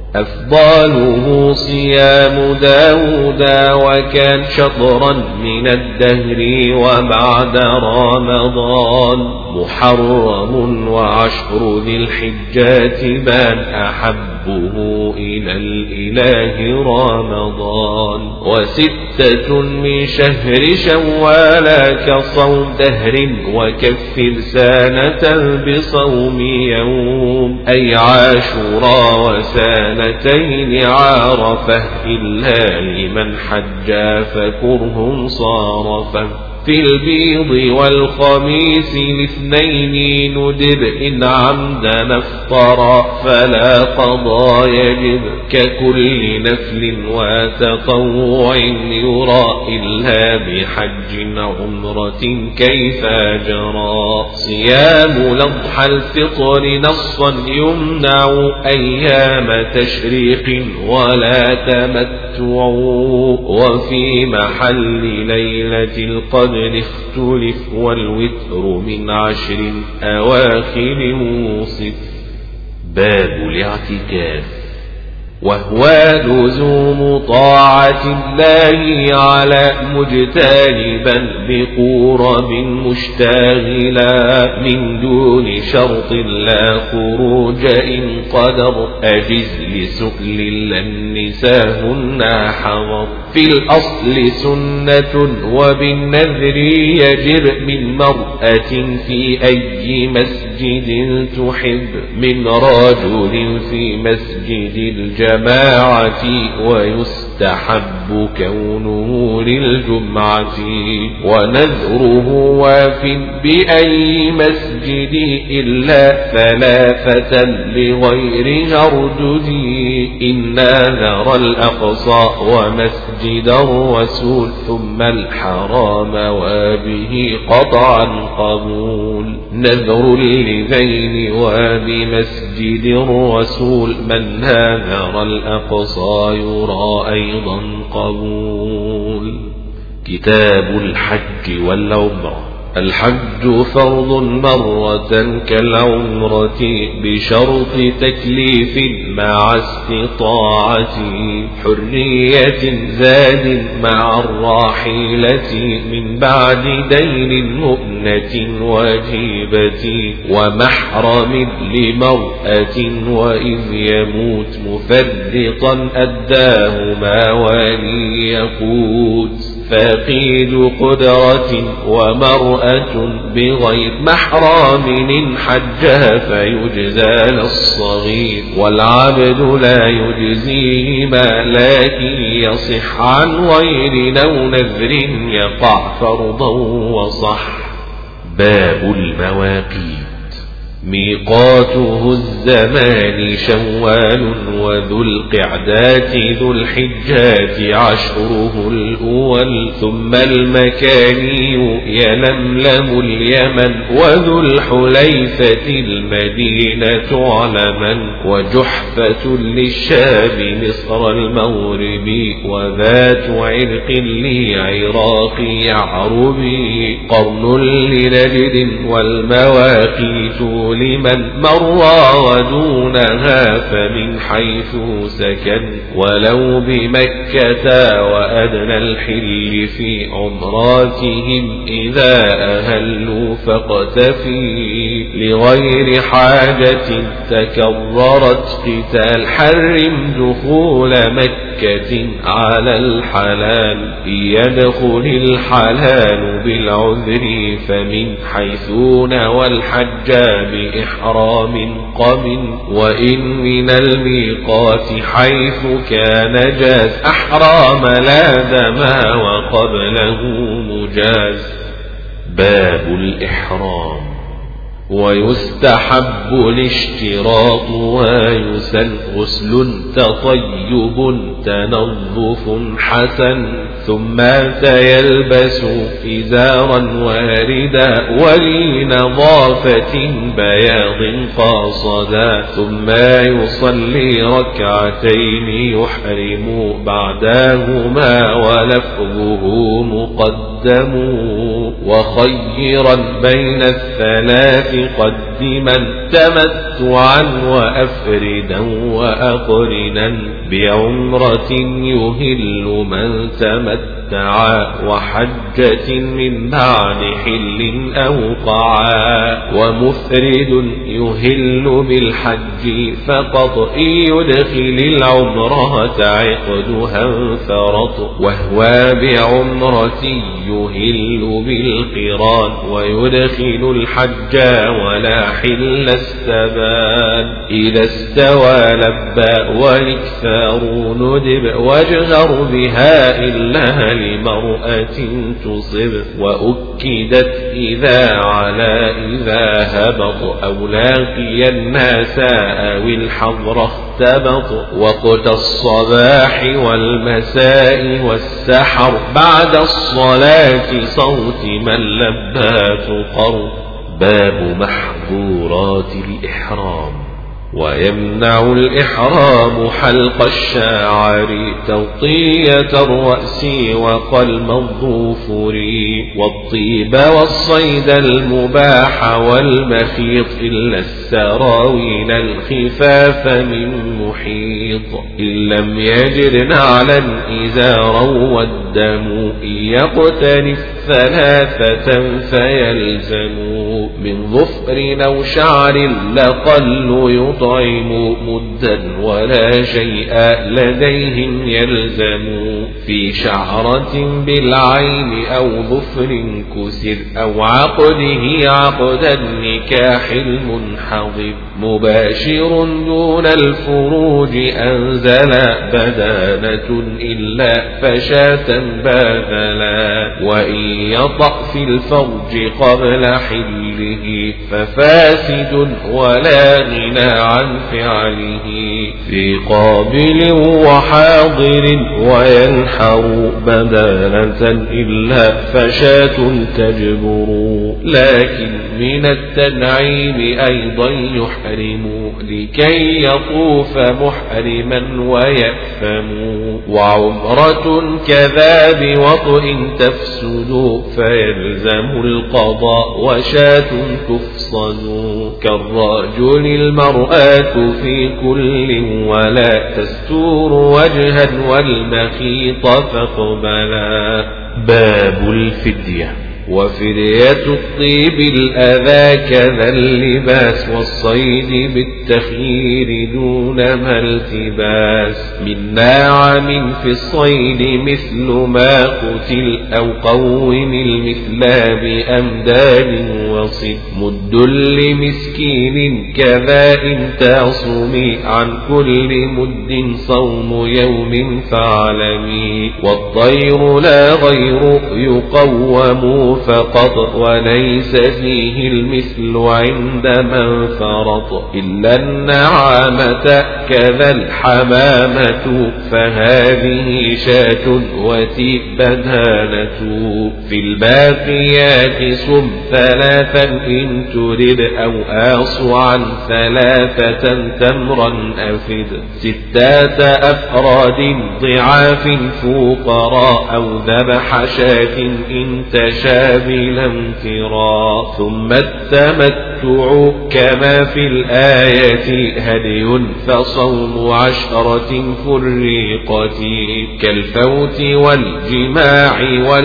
أفضاله صيام داود وكان شطرا من الدهر وبعد رمضان محرم وعشر ذي الحجات بان أحبه إلى الإله رمضان وستة من شهر شوال كصوم دهر وكفر سنة بصوم يوم أي عاشورا وسنتين عارفه إلا لمن حج فكرهم صارفه في البيض والخميس الاثنين ندب إن عمدا افطر فلا قضى يجب ككل نفل وتطوع يرى إلا بحج عمرة كيف جرى. صيام لضحى الفطر نصا يمنع أيام تشريق ولا تمتع وفي محل ليلة القدر اختلف والوتر من 10 أواخر موصف.
باب الاعتكاف.
وهو لزوم طاعة الله على مجتنبا بقرب مشتغلا من دون شرط لا خروج إن قدر أجز لسؤل لن نساهن حضر. في الأصل سنة وبالنذر يجر من مرأة في أي مسجد تحب من رجل في مسجد الجماعة ويستحب كونه للجمعة ونذره واف بأي مسجد إلا 3 لغير هردد إن نذر الأقصى ومسجد الرسول ثم الحرام وبه قطعا قبول. نذر لذين وبمسجد الرسول من نذر الأقصى يرى أيضا قبول.
كتاب الحج والعمرة.
الحج فرض مرة كالعمرة بشرط تكليف مع استطاعة حرية زاد مع الراحلة من بعد دين مؤنة وجيبة ومحرم لمرأة وإذ يموت مفرطا أداهما ولي يقوت فقيد قدرة ومرأة بغير محرم إن حجها فيجزى للصغير والعبد لا يجزيهما لكن يصح عن غير لو نذر يقع فرضا وصح.
باب المواقيت.
ميقاته الزمان شوال وذو القعدات ذو الحجات 10 الأول ثم المكاني يلملم اليمن وذو الحليفة المدينة علما وجحفة للشام مصر المغرب وذات عرق لعراق يعربي قرن لنجد والمواقيت لمن مر ودونها فمن حيث سكن ولو بمكة وأدنى الحل في عمراتهم إذا أهلوا فاقتفي لغير حاجة تكررت قتال حرم دخول مكة على الحلال يدخل الحلال بالعذر فمن حيث نوى الحج بإحرام قم وإن من الميقات حيث كان جاز أحرام لازما وقبله مجاز.
باب الإحرام.
ويستحب الاشتراط ويسن غسل تطيب تنظف حسن ثم يلبس إزارا واردا ولنظافة بياض قاصدا ثم يصلي ركعتين يحرم بعدهما ولفظه مقدم وخيرا بين الثلاث قدما تمتعا وأفردا وأقرنا بعمرة يهل من تمتعا وحجة من بعد حل أوقعا ومفرد يهل بالحج فقط يدخل العمرة عقدها انفرط وهو بعمرة يهل بالقران ويدخل الحج ولا حل استبان إذا استوى لبى والاكثار ندب واجهر بها إلا لمرأة تصب وأكدت إذا على إذا هبط أو لاقي الناس أو الحضر اختبط وقت الصباح والمساء والسحر بعد الصلاة صوت من لبى تقر.
باب محظورات الإحرام.
ويمنع الإحرام حلق الشعر تغطية الرأس وقلم الظفر والطيب والصيد المباح والمخيط إلا السراويل الخفاف من محيط إن لم يجد نعلا إزارا والدم يقتنف ثلاثة فيلزم من ظفر أو شعر لقل يطعم مدا ولا شيء لديهم يلزم في شعرة بالعين أو ظفر كسر أو عقده عقد النكاح المنحضر مباشر دون الفروج أنزل بدانة إلا فشاة باذلا وإن يطأ في الفرج قبل حله ففاسد ولا غنى عن فعله في قابل وحاضر وينحر بدانة إلا فشاة تجبر لكن من التنعيم أيضا يحرم لكي يطوف محرما ويأثم وعمرة كذا بوطء تفسد فيلزم القضاء وشاة تفصد كالرجل المرأة في كل ولا تستور وجها والمخيط فاقبلا.
باب الفدية.
وفدية الطيب الأذى كذا اللباس والصيد بالتخيير دون ما التباس من ناعم في الصيد مثل ما قتل أو قوم المثل بأمداد وصد مد لمسكين كذا إن تصومي عن كل مد صوم يوم فاعلمي والطير لا غير يقوم فقط وليس فيه المثل عند من فرط إلا النعامة كذا الحمامة فهذه شاة وتي بدانة في الباقيات صم ثلاثا إن ترد أو آصعا ثلاثة تمرا أفد ستات أفراد ضعاف فقراء أو ذبح شاة إن تشاء بلا امتراء ثم التمتع التمتع كما في الآية هدي فصوم 10 فريقة كالفوت والجماع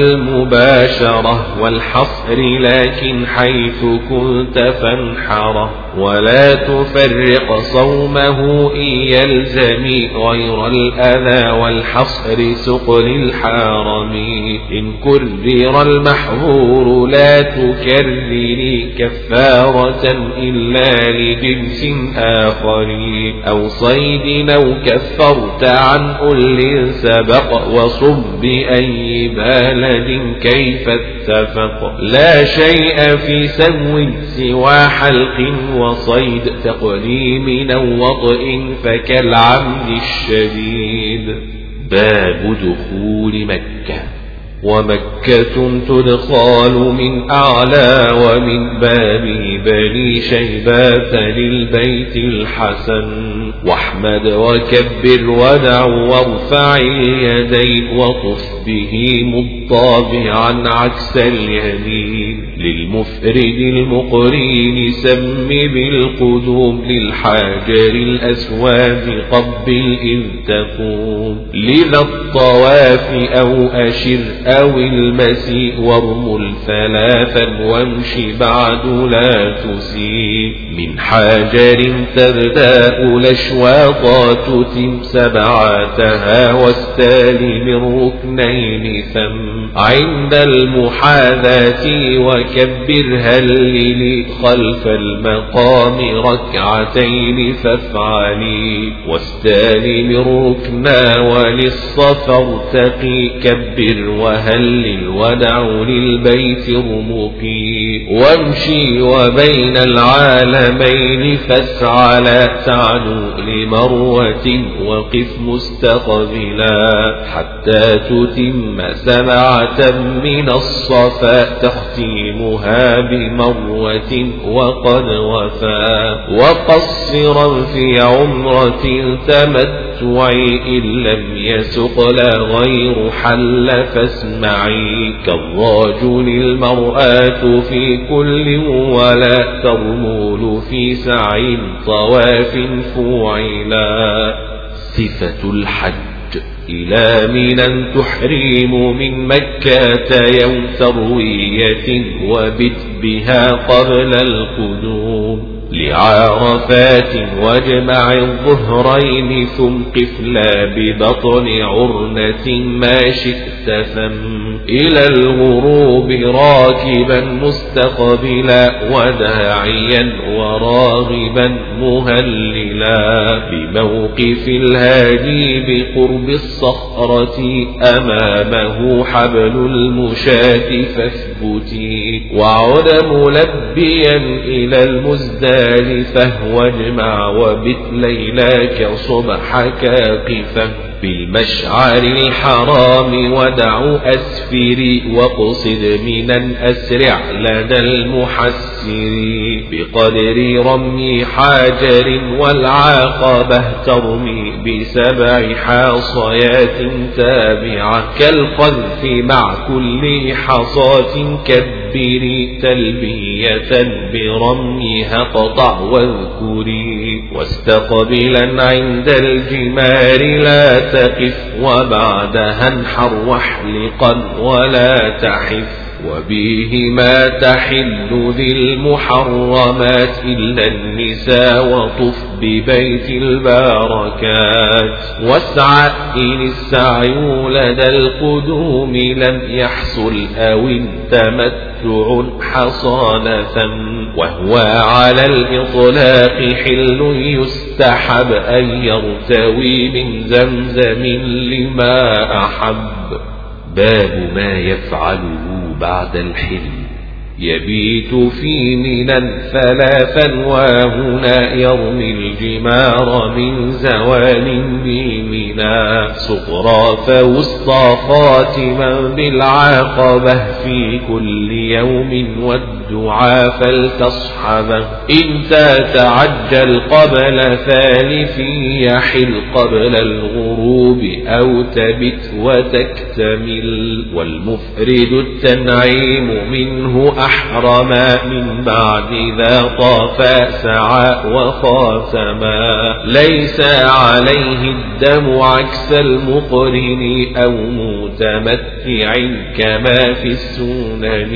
والمباشرة والحصر لكن حيث كنت فانحره ولا تفرق صومه إن يلزم غير الأذى والحصر سقل الحارم إن كرر المحظور لا تكرر كفارة إلا لجنس آخر أو صيد أو كفرت عن أول سبق وصب بأي بلد كيف اتفق لا شيء في سهو سوى حلق وصيد تقليم أو وطئ فكالعمد الشديد.
باب دخول مكة.
ومكة تدخال من أعلى ومن باب بني شيبات للبيت الحسن واحمد وكبر ودع وارفع اليدين وطف به مطابعا عكس اليمين للمفرد المقرين سم بالقدوم للحاجر الأسواد قبل إذ تقوم لذا الطواف أو أشر أو المسيء وارمل 3 وامش بعد لا تسيء من حاجر تبدأ الأشواط تتم 7 واستلم الركنين ثم عند المحاذاة وكبر هللي خلف المقام 2 فافعلي واستلم الركنا وللصفا ارتقي كبر وهلل ودع للبيت رمقي وامشي وبين العالمين فاسعى لا تعلو لمروة وقف مستقبلا حتى تتم 7 من الصفا تختيمها بمروة وقد وفى وقصرا في عمرة تمتعي إن لم يسق لا غير حل فاسمعي كالرجل المرآة في كل ولا ترمول في سعي طواف فوعلا.
صفة الحج.
إلى منى تحريم من مكة يوم تروية وبت بها قبل القدوم لعرفات واجمع الظهرين ثم قفلا ببطن عرنة ما شئت ثم إلى الغروب راكبا مستقبلا وداعيا وراغبا مهللا بموقف الهادي بقرب الصخرة أمامه حبل المشاة فاثبتي وعد ملبيا إلى المزداد فهو اجمع وبت ليلاك صبحك قفا بالمشعر الحرام ودع أسفري وقصد منا أسرع لدى المحسر بقدر رمي حاجر والعاقبة ترمي ب7 حاصيات تابعة كالقذف مع كل حصاة كبري تلبية برميها قطع واذكري واستقبلا عند الجمار لا تقف وبعدها انحر واحلقا ولا تحف وبهما تحل ذي المحرمات إلا النساء وطف ببيت البركات واسعى إن السعي لدى القدوم لم يحصل أو تمتع حصانة وهو على الإطلاق حل يستحب أن يرتوي من زمزم لما أحب.
باب ما يفعله بعد الحل.
يبيت في منى 3 وهنا يرمي الجمار من زوال بمنى صغرى فوسطى خاتما بالعقبة في كل يوم والدعاء فلتصحبه إن تتعجل قبل 3 يحل قبل الغروب أو تبت وتكتمل والمفرد التنعيم منه أحرما من بعد ذا طافا سعى وخاتما ليس عليه الدم عكس المقرن أو متمتع كما في السنن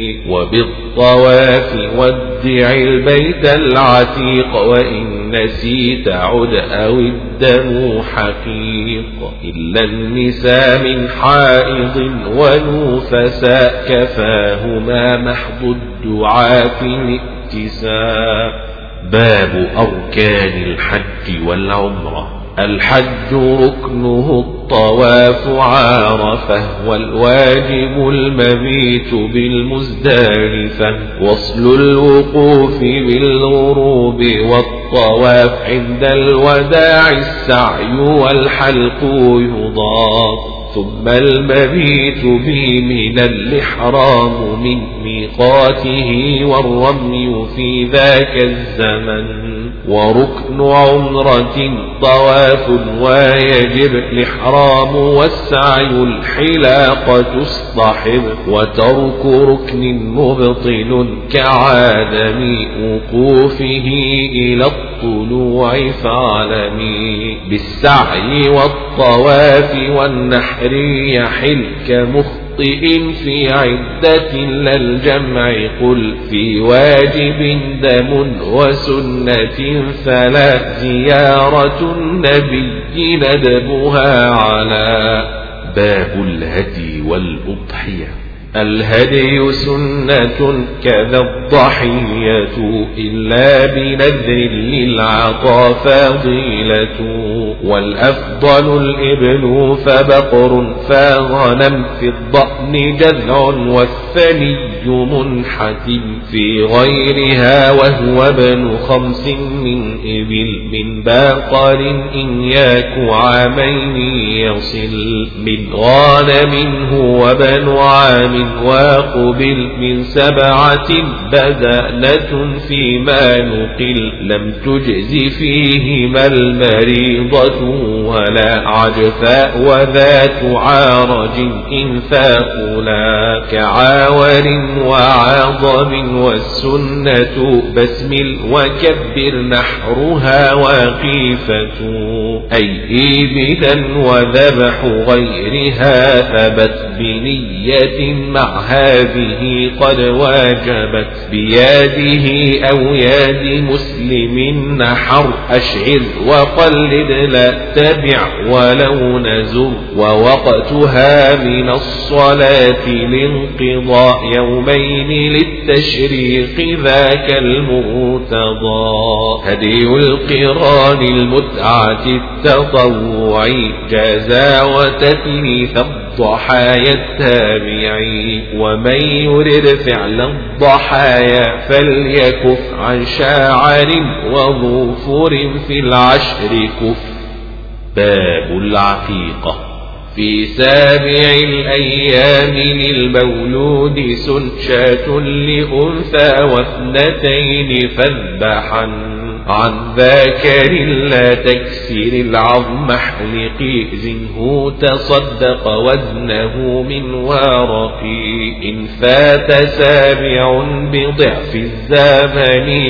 وبالطواف وادع البيت العتيق وإن نسيت عد أو الدم حقيق إلا النساء من حائض ونفساء كفاهما محض الدعاء في الائتساء.
باب أركان الحج والعمرة.
الحج ركنه الطواف عارفه والواجب المبيت بالمزدلفة وصل الوقوف بالغروب والطواف عند الوداع السعي والحلق يضاف ثم المبيت بمنى الإحرام من ميقاته والرمي في ذاك الزمن وركن عمرة طواف ويجب الإحرام والسعي الحلاقة اصطحب وترك ركن مبطل كعادم وقوفه إلى الطلوع فاعلمي بالسعي والطواف والنحر يحل كمخطئ في عدة للجمع قل في واجب دم وسنة فلا زيارة النبي ندبها على.
باب الهدي والأضحية.
الهدي سنة كذا الضحية إلا بنذر للعطا فضيلة والأفضل الإبل فبقر فغنم في الضأن جذع والثني منحتم في غيرها وهو ابن 5 من إبل من باقر إن ياك عامين يصل من غانم هو ابن عام وقبل من 7 بدنة فيما نقل لم تجز فيهما المريضة ولا عجفاء وذات عارج إن فاقلا كعاور وعظم والسنة بسمل وكبر نحرها وقيفة أي إبلا وذبح غيرها ثبت بنية مع هذه قد واجبت بياده أو ياد مسلم نحر أشعر وقلد لا تبع ولو نزر ووقتها من الصلاة لانقضاء يومين للتشريق ذاك المرتضى. هدي القران المتعة التطوع جازا وتثليث الضحايا التابعي ومن يرد فعل الضحايا فليكف عن شاعر وظفر في العشر كف.
باب العقيقة.
في 7 الأيام للمولود شاة لأنثى و2 فاذبحا عن ذاكر لا تكسر العظم احلقي زنه تصدق وزنه من ورق إن فات 7 بضعف الزمن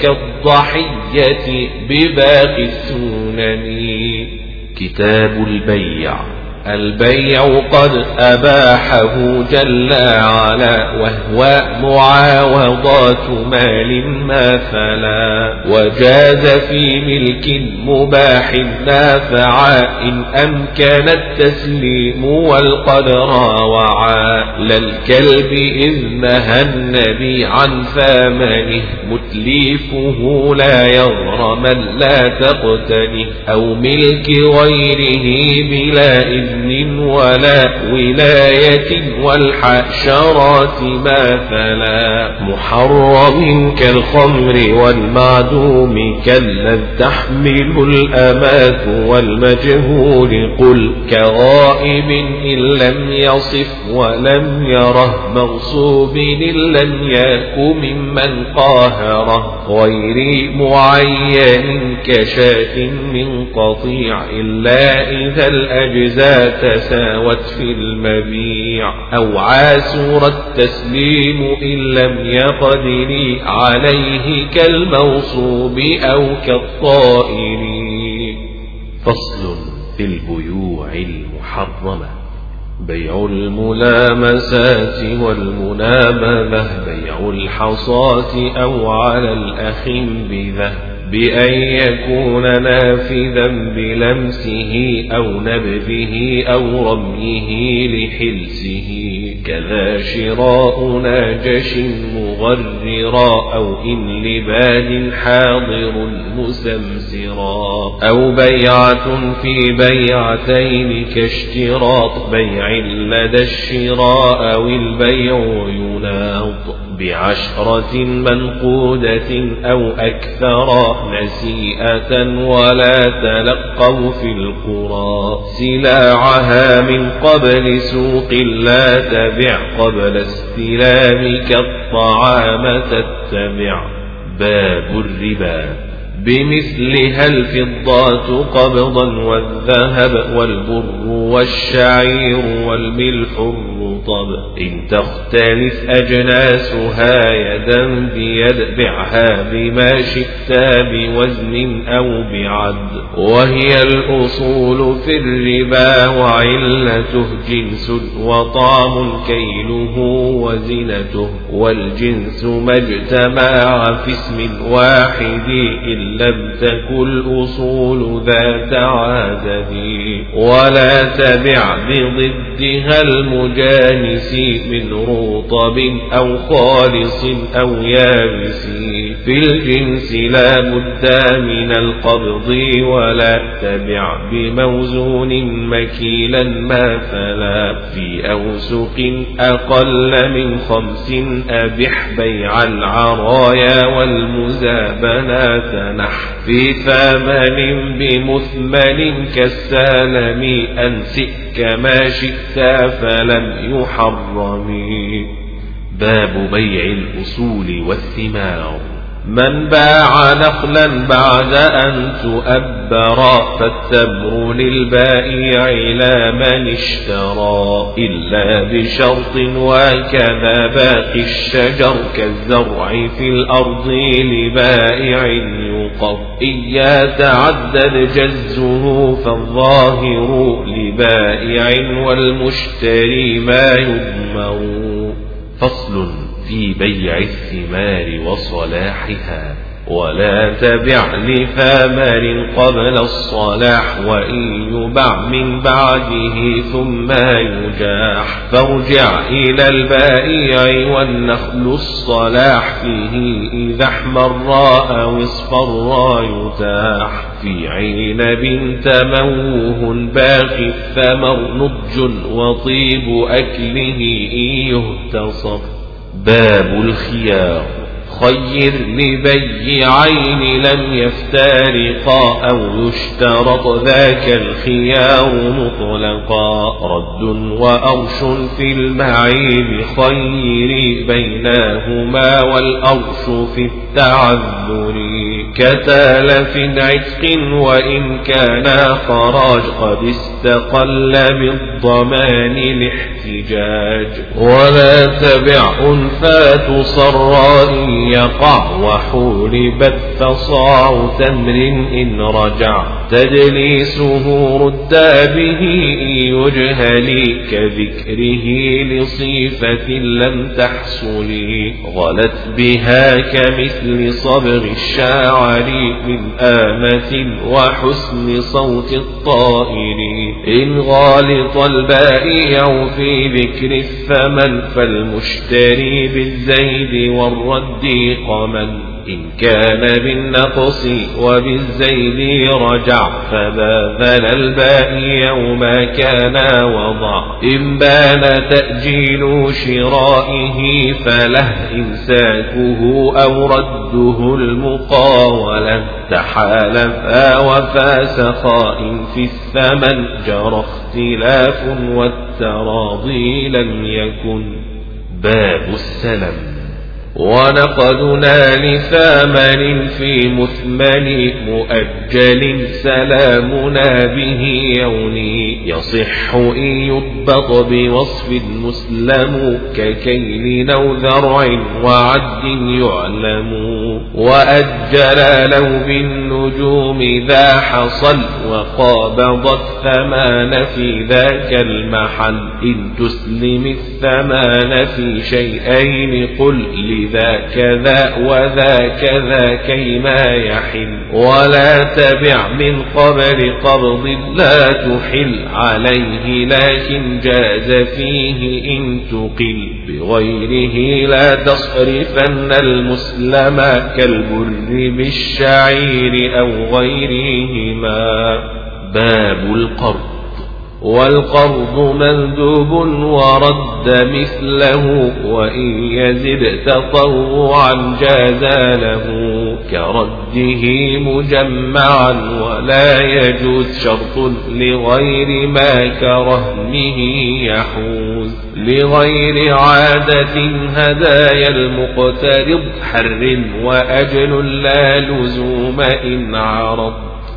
وكالضحية بباقي السنن.
كتاب البيع.
البيع قد أباحه جل وعلا وهو معاوضات مال مثلا وجاز في ملك مباح نافعا إن أمكن التسليم والقدر وعا لا الكلب إذ نهى النبي عن ثمنه متليفه لا يغرمن لا تقتنه أو ملك غيره بلا إذن ولا ولاية والحشرات مثلا محرم كالخمر والمعدوم كالذي تحمل الأمات والمجهول قل كغائب إن لم يصف ولم يره مغصوب إن لم يك ممن قاهره غير معين كشاة من قطيع إلا إذا الأجزاء إذا تساوت في المبيع أو عاسر التسليم إن لم يقدر عليه كالموصوب أو كالطائر.
فصل في البيوع المحرمة:
بيع الملامسات والمنابذة، بيع الحصاة أو على الأخ بذه، بأن يكون نافذا بلمسه أو نبذه أو رميه لحلسه، كذا شراء ناجش مغررا أو إن لباد حاضر مسمسرا، أو بيعة في بيعتين كاشتراط بيع لدى الشراء أو البيع يناط ب10 منقودة أو أكثر نسيئة ولا تلقوا في القرى سلاعها من قبل سوق لا تبع قبل استلامك الطعام تتبع.
باب الربا:
بمثلها الفضة قبضا والذهب والبر والشعير والملح الرطب، إن تختلف أجناسها يدا بيد بعها بما شئت بوزن أو بعد، وهي الأصول في الربا وعلته جنس وطعم كيله وزنته، والجنس ما اجتمع في اسم واحد إن لم تكن أصول ذات عدد، ولا تبع بضدها المجانس من رطب أو خالص أو يابس، في الجنس لا بد من القبض ولا تبع بموزون مكيلا ما فلا، في أوسق أقل من 5 أبح بيع العرايا والمزابنات نح، في ثمن بمثمن كالسالم أنسئ كما شئت فلم يحرم.
باب بيع الأصول والثمار:
من باع نخلا بعد أن تؤبرا فالتمر للبائع لا من اشترى، إلا بشرط وكذا باقي الشجر كالزرع في الأرض لبائع يقر، إن يتعدد جزه فالظاهر لبائع والمشتري ما يضمر.
فصل في بيع الثمار وصلاحها:
ولا تبع لثمر قبل الصلاح وإن يبع من بعده ثم يجاح، فارجع إلى البائع والنخل الصلاح فيه إذا احمر أو اصفر يتاح، في عنب تموه باقي الثمر نضج وطيب أكله إن يهتصر.
باب الخيار:
خير لبيعين لم يفترقا أو يشترط ذاك الخيار مطلقا، رد وأرش في المعيب خير بينهما والأرش في التعذر، كتالف عتق وإن كان خراج قد استقل بالضمان الاحتجاج، ولا تبع أنثى تصرى يقع وحولبت فصاع تمر إن رجع، تدليسه رد به يجهل كذكره لصيفة لم تحصل، غلت بها كمثل صبغ الشاعر من آمة وحسن صوت الطائر، إن غالط البائع في ذكر الثمن فالمشتري بالزيد والرد قمن، إن كان بالنقص وبالزيد رجع فباذل البائع ما كان وضع، إن بان تأجيل شرائه فله إمساكه أو رده المقاولة، تحالفا وفاسخا إن في الثمن جرى اختلاف والتراضي لم يكن.
باب السلم:
ونقدنا لثامن في مثمن مؤجل سلامنا به يوني يصح إن يضبط بوصف مسلم ككيل أو ذرع وعد يعلم وأجل لو بالنجوم ذا حصل وقابض الثمان في ذاك المحل إن تسلم الثمان في شيئين قل لذا كذا وذا كذا كيما يحل ولا تبع من قبل قبض لا تحل عليه لكن جاز فيه إن تقل بغيره لا تصرفن المسلم كالبر بالشعير أو غيرهما.
باب القرض.
والقرض مندوب ورد مثله وإن يزد تطوعا جاز له كرده مجمعا ولا يجوز شرط لغير ما كرهنه يحوز لغير عادة هدايا المقترض حر وأجل لا لزوم إن عرض.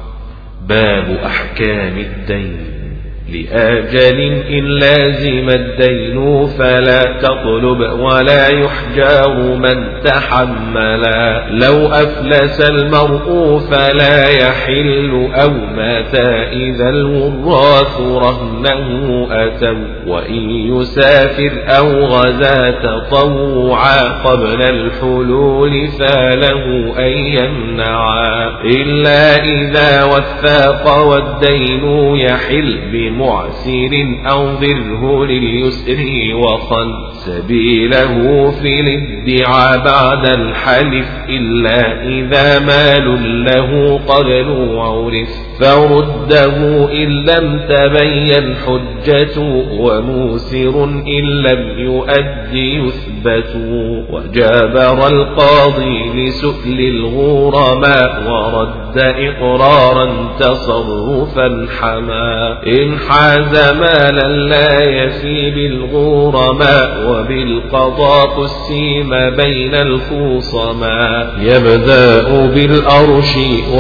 باب أحكام الدين.
لآجل إن لازم الدين فلا تطلب ولا يحجار من تحملا لو أفلس المرء فلا يحل أو مات إذا الوراث رهنه أتوا وإن يسافر أو غزا تطوعا قبل الحلول فله أن يمنعا إلا إذا وثاق والدين يحل معسر أو ذره لليسر وخل سبيله في الادعاء بعد الحلف إلا إذا مال له قبل عرف فرده إن لم تبين حجة وموسر إن لم يؤد يثبت وجابر القاضي لسؤل الغرماء ورد إقرارا تصرفا حما إن حاز مالا لا يفي بالغرماء وبالقضاء قسم بين الخصماء يبدأ بالأرش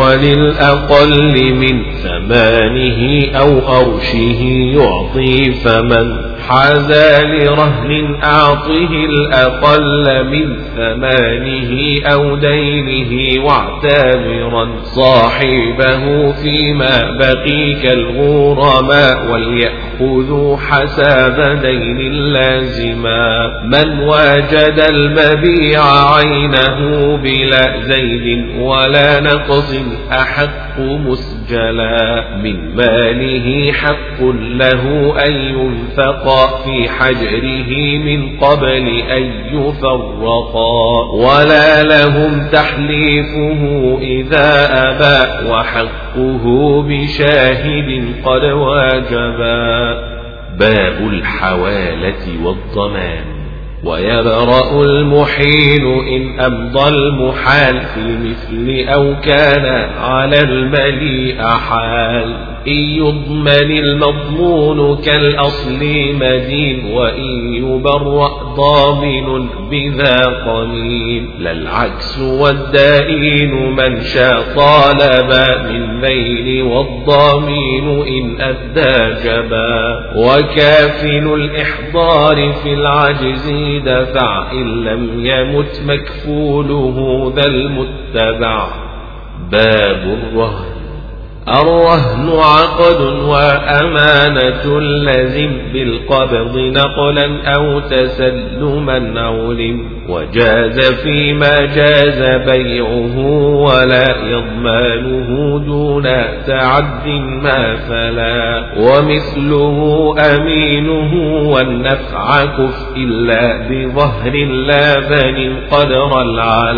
وللأقل من ثمانه أو أرشه يعطي فمن حاز لرهن أعطه الأقل من ثمانه أو دينه واعتبرا صاحبه فيما بقي كالغرماء وليأخذوا حساب دين لازما من وجد المبيع عينه بلا زيد ولا نقص أحق مسجلا من ماله حق له أن ينفق في حجره من قبل أن يفرقا ولا لهم تحليفه إذا أبى وحقه بشاهد قد واجبا.
باب الحوالة والضمان.
ويبرأ المحيل إن أمضى المحال في المثل أو كان على المليء حال إن يضمن المضمون كالأصل مدين وإن يبرأ ضامن بذا قليل لا العكس والدائن من شاء طالب من بين والضامين إن أدى جبا وكافل الإحضار في العجز دفع إن لم يمت مكفوله ذا المتبع.
باب الرهن.
الرهن عقد وأمانة لزم بالقبض نقلا أو تسلما علم وجاز فيما جاز بيعه ولا يضمانه دون تعد ما فلا ومثله أمينه والنفع كف إلا بظهر لا بن قدر العلف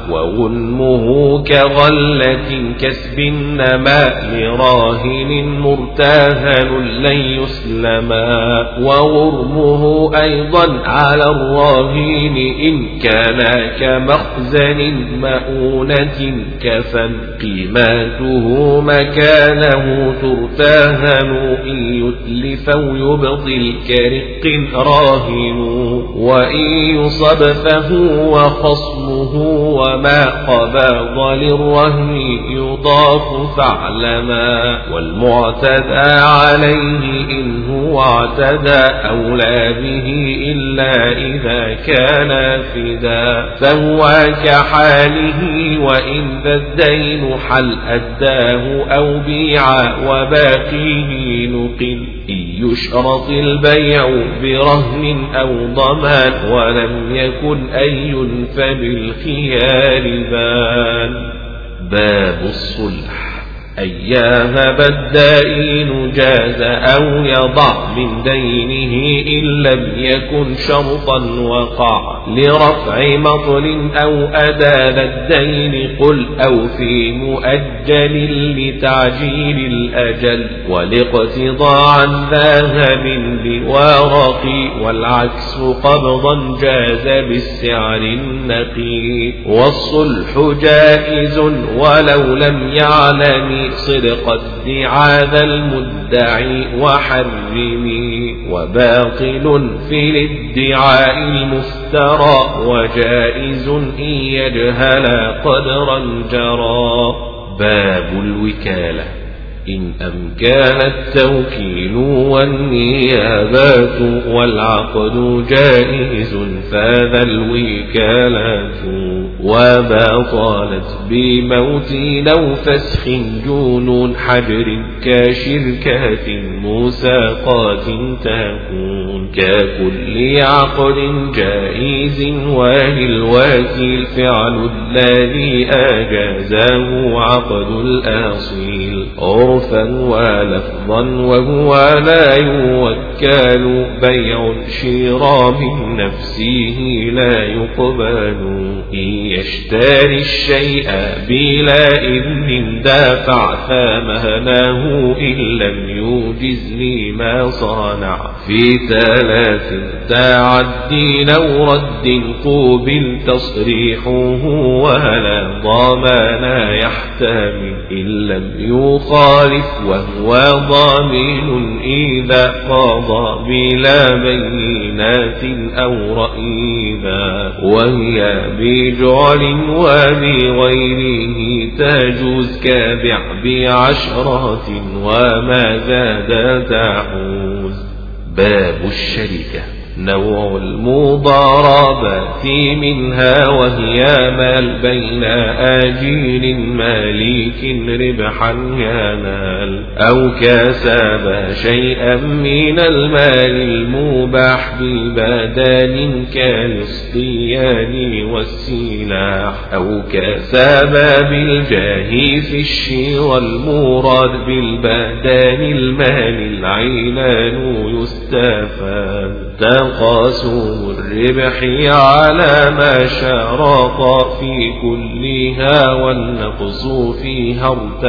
وغنمه كغلة كسب النماء لراهن مرتهن لن يسلما وغرمه أيضا على الراهن إن كان كمخزن مؤونة كفن قيماته مكانه ترتهن إن يتلف يبطل كرق راهن وإن يصب فهو خصمه وما قبض للرهن يضاف فاعلما والمعتدى عليه إن هو اعتدى أولى به إلا إذا كان فدا فهو كحاله وإن ذا الدين حل أداه أو بيع وباقيه نقل إن يشرط البيع برهن أو ضمان ولم يكن أي فبالخيار بان.
باب الصلح.
أن يهب الدائن جاز أو يضع من دينه إن لم يكن شرطا وقع لرفع مطل أو أداء الدين قل أو في مؤجل لتعجيل الأجل والاقتضاء عن ذهب بورق والعكس قبضا جاز بالسعر النقي والصلح جائز ولو لم يعلم صدق ادعاء ذا المدعي وحرمي وباطل في الادعاء المفترى وجائز إن يجهل قدرا جرى.
باب الوكالة.
إن أمكن التوكيل والنيابات والعقد جائز فذا الوكالات وبطلت بموت أو فسخ جنون حجر كشركات مساقات تكون ككل عقد جائز وللوكيل فعل الذي أجازه عقد الأصيل عرفا ولفظا وهو لا يوكل بيع شراء من نفسه لا يقبل إن يشتري الشيء بلا إذن دافع ثمنه إن لم يوجز لما صنع في 3 تعدي أو رد قوبل تصريحه ولا ضمان يحتمل إن لم يخالف وهو ضامن إذا قضى بلا بينات أو رأي ذا وهي بجعل وبغيره تجوز كبع ب10 وما زاد تحوز.
باب الشركة.
نوع المضاربات منها وهي مال بين آجيل مالك ربحا ينال أو كسب شيئا من المال المباح ببدن كالاصطيان والسلاح أو كسب بالجاه في الشراء المراد بالبدن المال العينان يستفاد تقاسم الربح على ما شرط في كلها والنقص فيها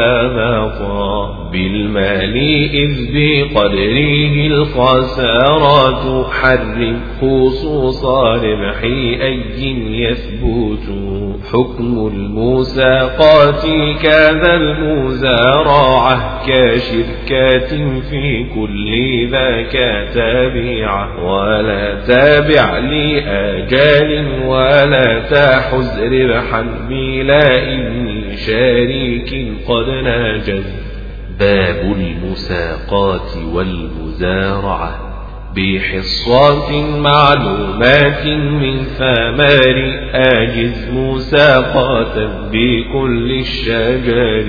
ارتبطا بالمال إذ بقدره الخسارات حرم خصوص ربح أي يثبت حكم المساقات كذا المزارعة كشركات في كل ذاك تابعة ولا تابع لآجال ولا تحز ربحا بلا إذن شريك قد نجز.
باب المساقات والمزارعة.
بحصات معلومات من ثمار آجز مساقات بكل الشجر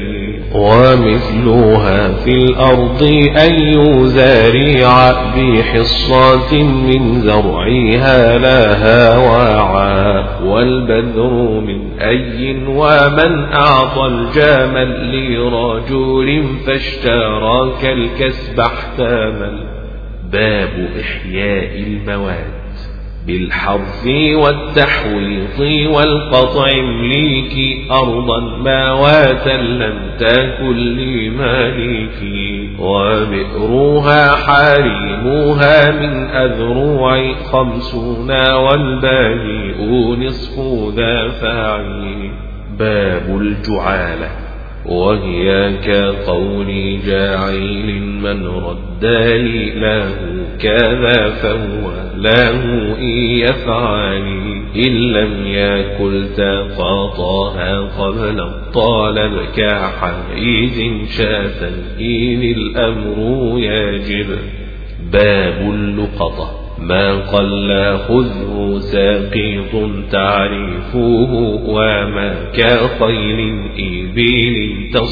ومثلها في الأرض أن يزارع بحصات من زرعها لها وعاء والبذر من أي ومن أعطى الجمل لرجل فاشترى كالكسب احتمل.
باب إحياء المواد.
بالحرف والتحويط والقطع امليك أرضا مواتا لم تكن لمالكي وبئرها حارمها من أذرع 50 والباهئ نصف ذا فاعل.
باب الجعالة
وهي كقول جاعل من رد لي له كذا فهو له إن يفعل إن لم يكن تقاطها قبل الطالب كحائز شاة إن الأمر يجب.
باب اللقطة
ما قل خذه ساقط تعريفه وما كخيل إبل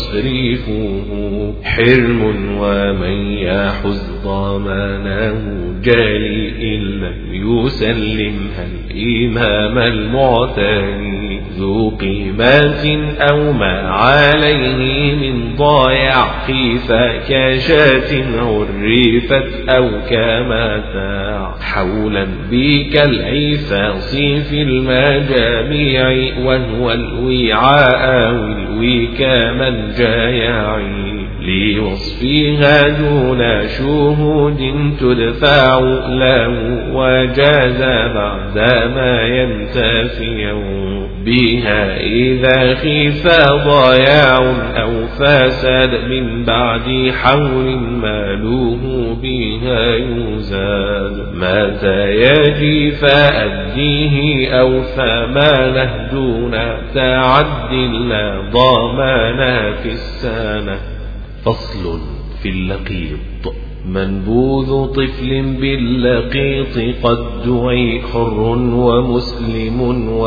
تصريفه حرم ومن يحز ضمانه جالي إن لم يسلمها الإمام المعتني ذو قيمات أو ما عليه من ضايع خيف كشاة عرفت أو كمتاع حولا بك العفاص في المجاميع وهو الوعاء والوكام الجياعي لوصفها دون شهود تدفع له وجاز بعد ما ينتفي بها إذا خيف ضياع أو فساد من بعد حول ماله بها يزاد مات يجي فأديه أو فماله دون تعد لا ضمان في السنة.
فصل في اللقيط
منبوذ طفل باللقيط قد دعي حر ومسلم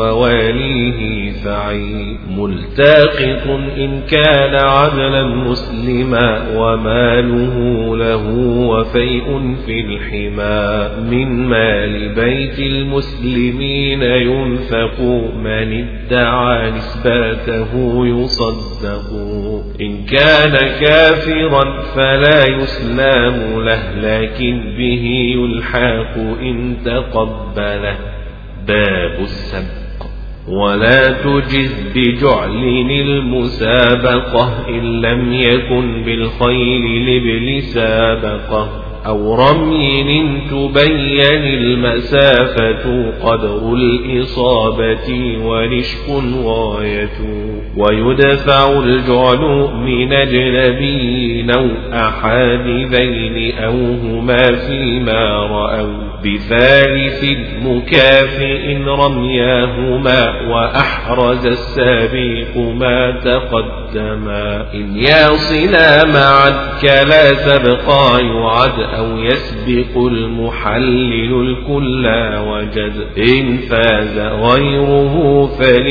وواليه فعي ملتقط إن كان عدلا مسلما وماله له وفيء في الحمى من مال بيت المسلمين ينفق من ادعى نسبته يصدق إن كان كافرا فلا يسلم له لكن به يلحق إن تقبله.
باب السبق
ولا تجز بجعل المسابقة إن لم يكن بالخيل لابل سابقة أو رمي تبين المسافة قدر الإصابة ورشق غاية ويدفع الجعل من أجنبي أو أحد ذين أو هما فيما رأوا بثالث مكافئ رمياهما وأحرز السابق ما تقدما إن يصلا معا كلا سبقا يعد أو يسبق المحلل الكل وجد إن فاز غيره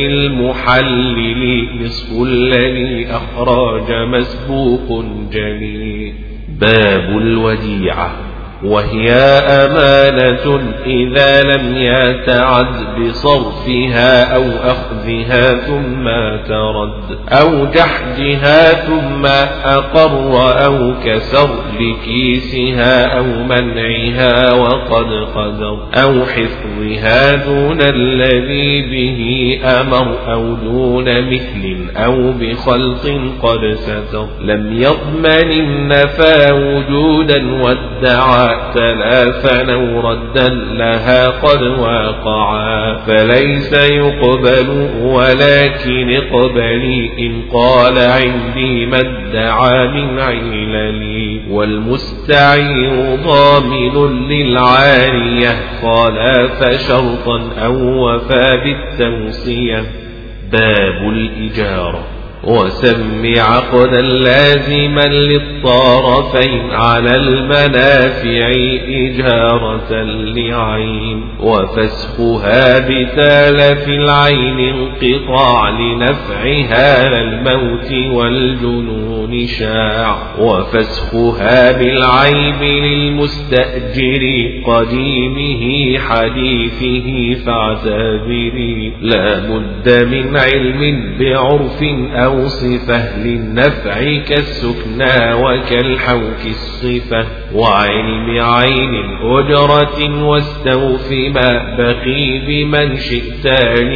فللمحلل نصف الذي أخرج مسبوق جلي.
باب الوديعة
وهي أمانة إذا لم يتعد بصرفها أو أخذها ثم ترد أو جحدها ثم أقر أو كسر لكيسها أو منعها وقد قدر أو حفظها دون الذي به أمر أو دون مثل أو بخلط قد ستر لم يضمن النفى وجودا وادعى تلافا أو ردا لها قد واقعا فليس يقبل ولكن اقبلي إن قال عندي ما ادعى من عللي والمستعير ضامن للعارية قال فشرطا أو وفى بالتوصية.
باب الإجارة
وسم عقدا لازما للطرفين على المنافع إجارة لعين وفسخها بتالف العين انقطاع لنفعها للموت والجنون شاع وفسخها بالعيب للمستأجر قديمه حديثه فاعتبري لا بد من علم بعرف أو أو صفة للنفع كالسكنى وكالحوك الصفة وعلم عين أجرة واستوف ما بقي بمن شئت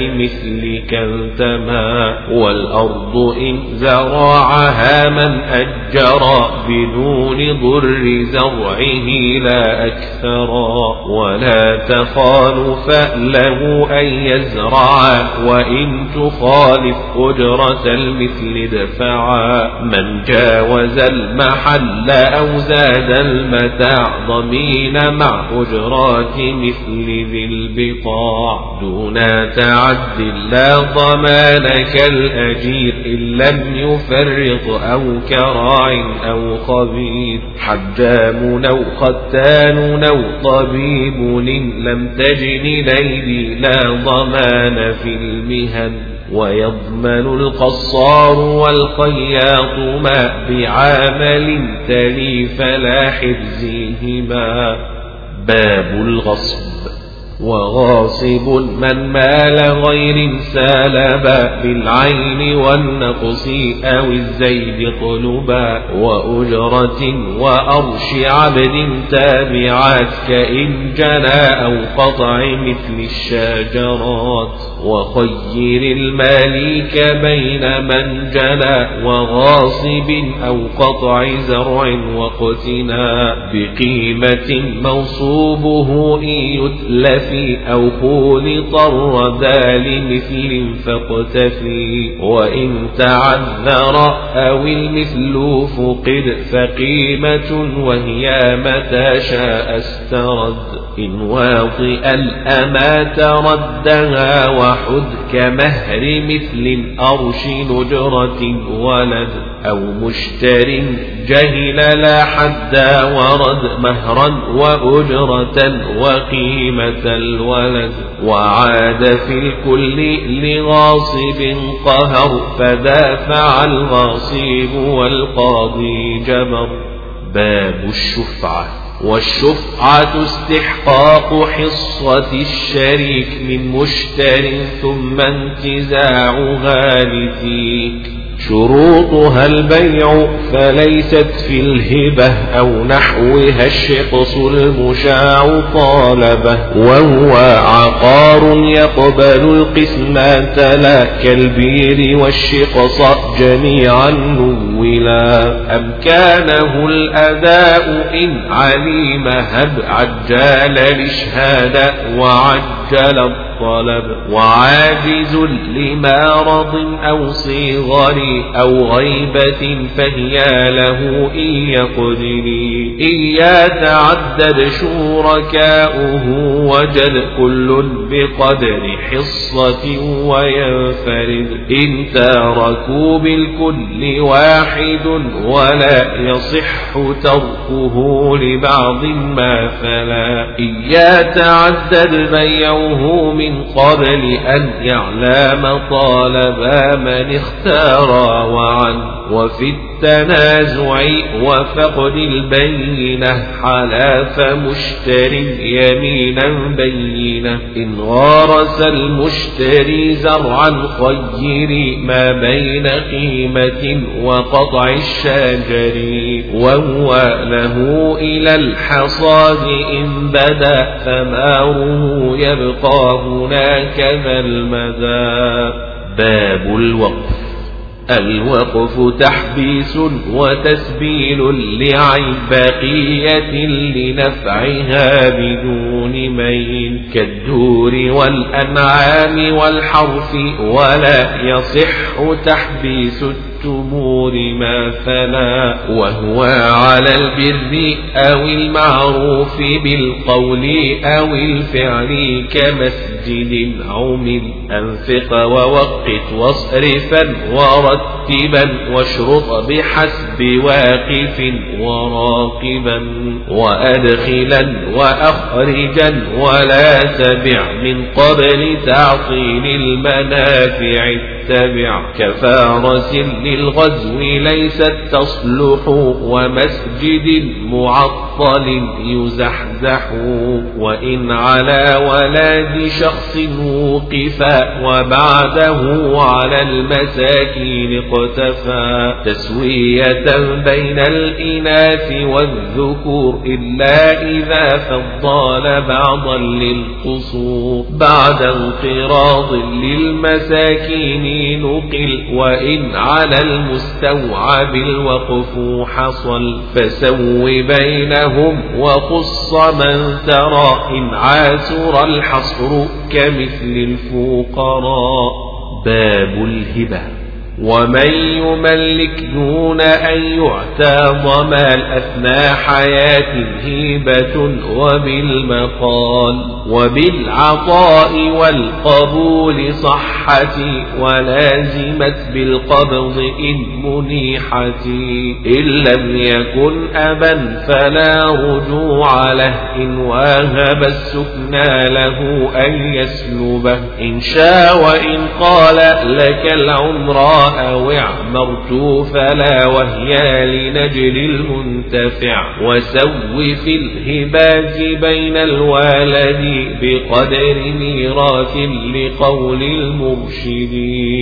لمثلك التما والأرض إن زرعها من أجرى بدون ضر زرعه لا أكثرا ولا تخالف له أن يزرع وإن تخالف أجرة المثل دفعا من جاوز المحل أو زاد المتاع ضمين مع أجرات مثل ذي البقاع دون تعد لا ضمان كالأجير إن لم يفرط أو كراع أو خبير حجام أو ختان أو طبيب إن لم تجن ليلي لا ضمان في المهن ويضمن القصار والخياط ما بعمل تلي فلا حرزيهما باب الغصب وغاصب من مال غير سالبا بالعين والنقص أو الزيد طلبا وأجرة وأرش عبد تابعات كإن جنى أو قطع مثل الشجرات وخير المالك بين من جنى وغاصب أو قطع زرع وقتنا بقيمة موصوبه إن يتلف أو خولط الردى لمثل فاقتفي وإن تعذر أو المثل فقد فقيمة وهي متى شاء استرد إن واطئ الأمات ردها وحد كمهر مثل أرش نجرة ولد أو مشتر جهل لا حد ورد مهرا وأجرة وقيمة الولد وعاد في الكل لغاصب قهر فدافع الغاصب والقاضي جبر باب الشفعة والشفعة استحقاق حصة الشريك من مشتر ثم انتزاعها لفيك شروطها البيع فليست في الهبة أو نحوها الشقص المشاع طالبه وهو عقار يقبل القسمات لا كالبير والشقص جميعا نولا أمكانه الأداء إن عليم هب عجال الإشهاد وعجل الطلب وعاجز لمارض أو صغر أو غيبة فهي له إن يقدري إن يتعدد شركاؤه وجد كل بقدر حصة وينفرد إن تركوا بالكل واحد ولا يصح تركه لبعض ما فلا إن يتعدد بيعه من قبل أن يعلم طالب من اختار وعن وفي التنازع وفقد البينة حلاف مشتر يمينا بينة إن غارس المشتري زرعا خير ما بين قيمة وقطع الشجر وهو له إلى الحصاد إن بدا ثماره يبقى هناك ذا المدى باب الوقف الوقف تحبيس وتسبيل لعين بقية لنفعها بدون مين كالدور والأنعام والحرف ولا يصح تحبيس التمور ما فلا وهو على البر أو المعروف بالقول أو الفعل كمسجد عمل أنفق ووقت واصرفا ورتبا واشرط بحسب واقف وراقبا وأدخلا وأخرجا ولا تبع من قبل تعطيل المنافع اتبع كفارس للغزو ليست تصلح ومسجد معطل يزحزح وإن على ولاد شخص وقفا وبعده على المساكين اقتفى تسوية بين الإناث والذكور إلا إذا فضل بعضا للقصور بعد انقراض للمساكين نقل وإن على المستوعب الوقف حصل فسو بينهم وخص من ترى إن عاسر الحصر كمثل الفقراء.
باب الهبة.
ومن يملك دون أن يعتى ضمال أثناء حياة هبة وبالمقال وبالعطاء والقبول صحتي ولازمت بالقبض إن منيحتي إن لم يكن أبا فلا رجوع له إن واهب السكنى له أن يسلبه إن شاء وإن قال لك العمر أو اعمرت فلا وهي لنجل المنتفع وسو في الهبات بين الوالد بقدر ميراث لقول المرشد.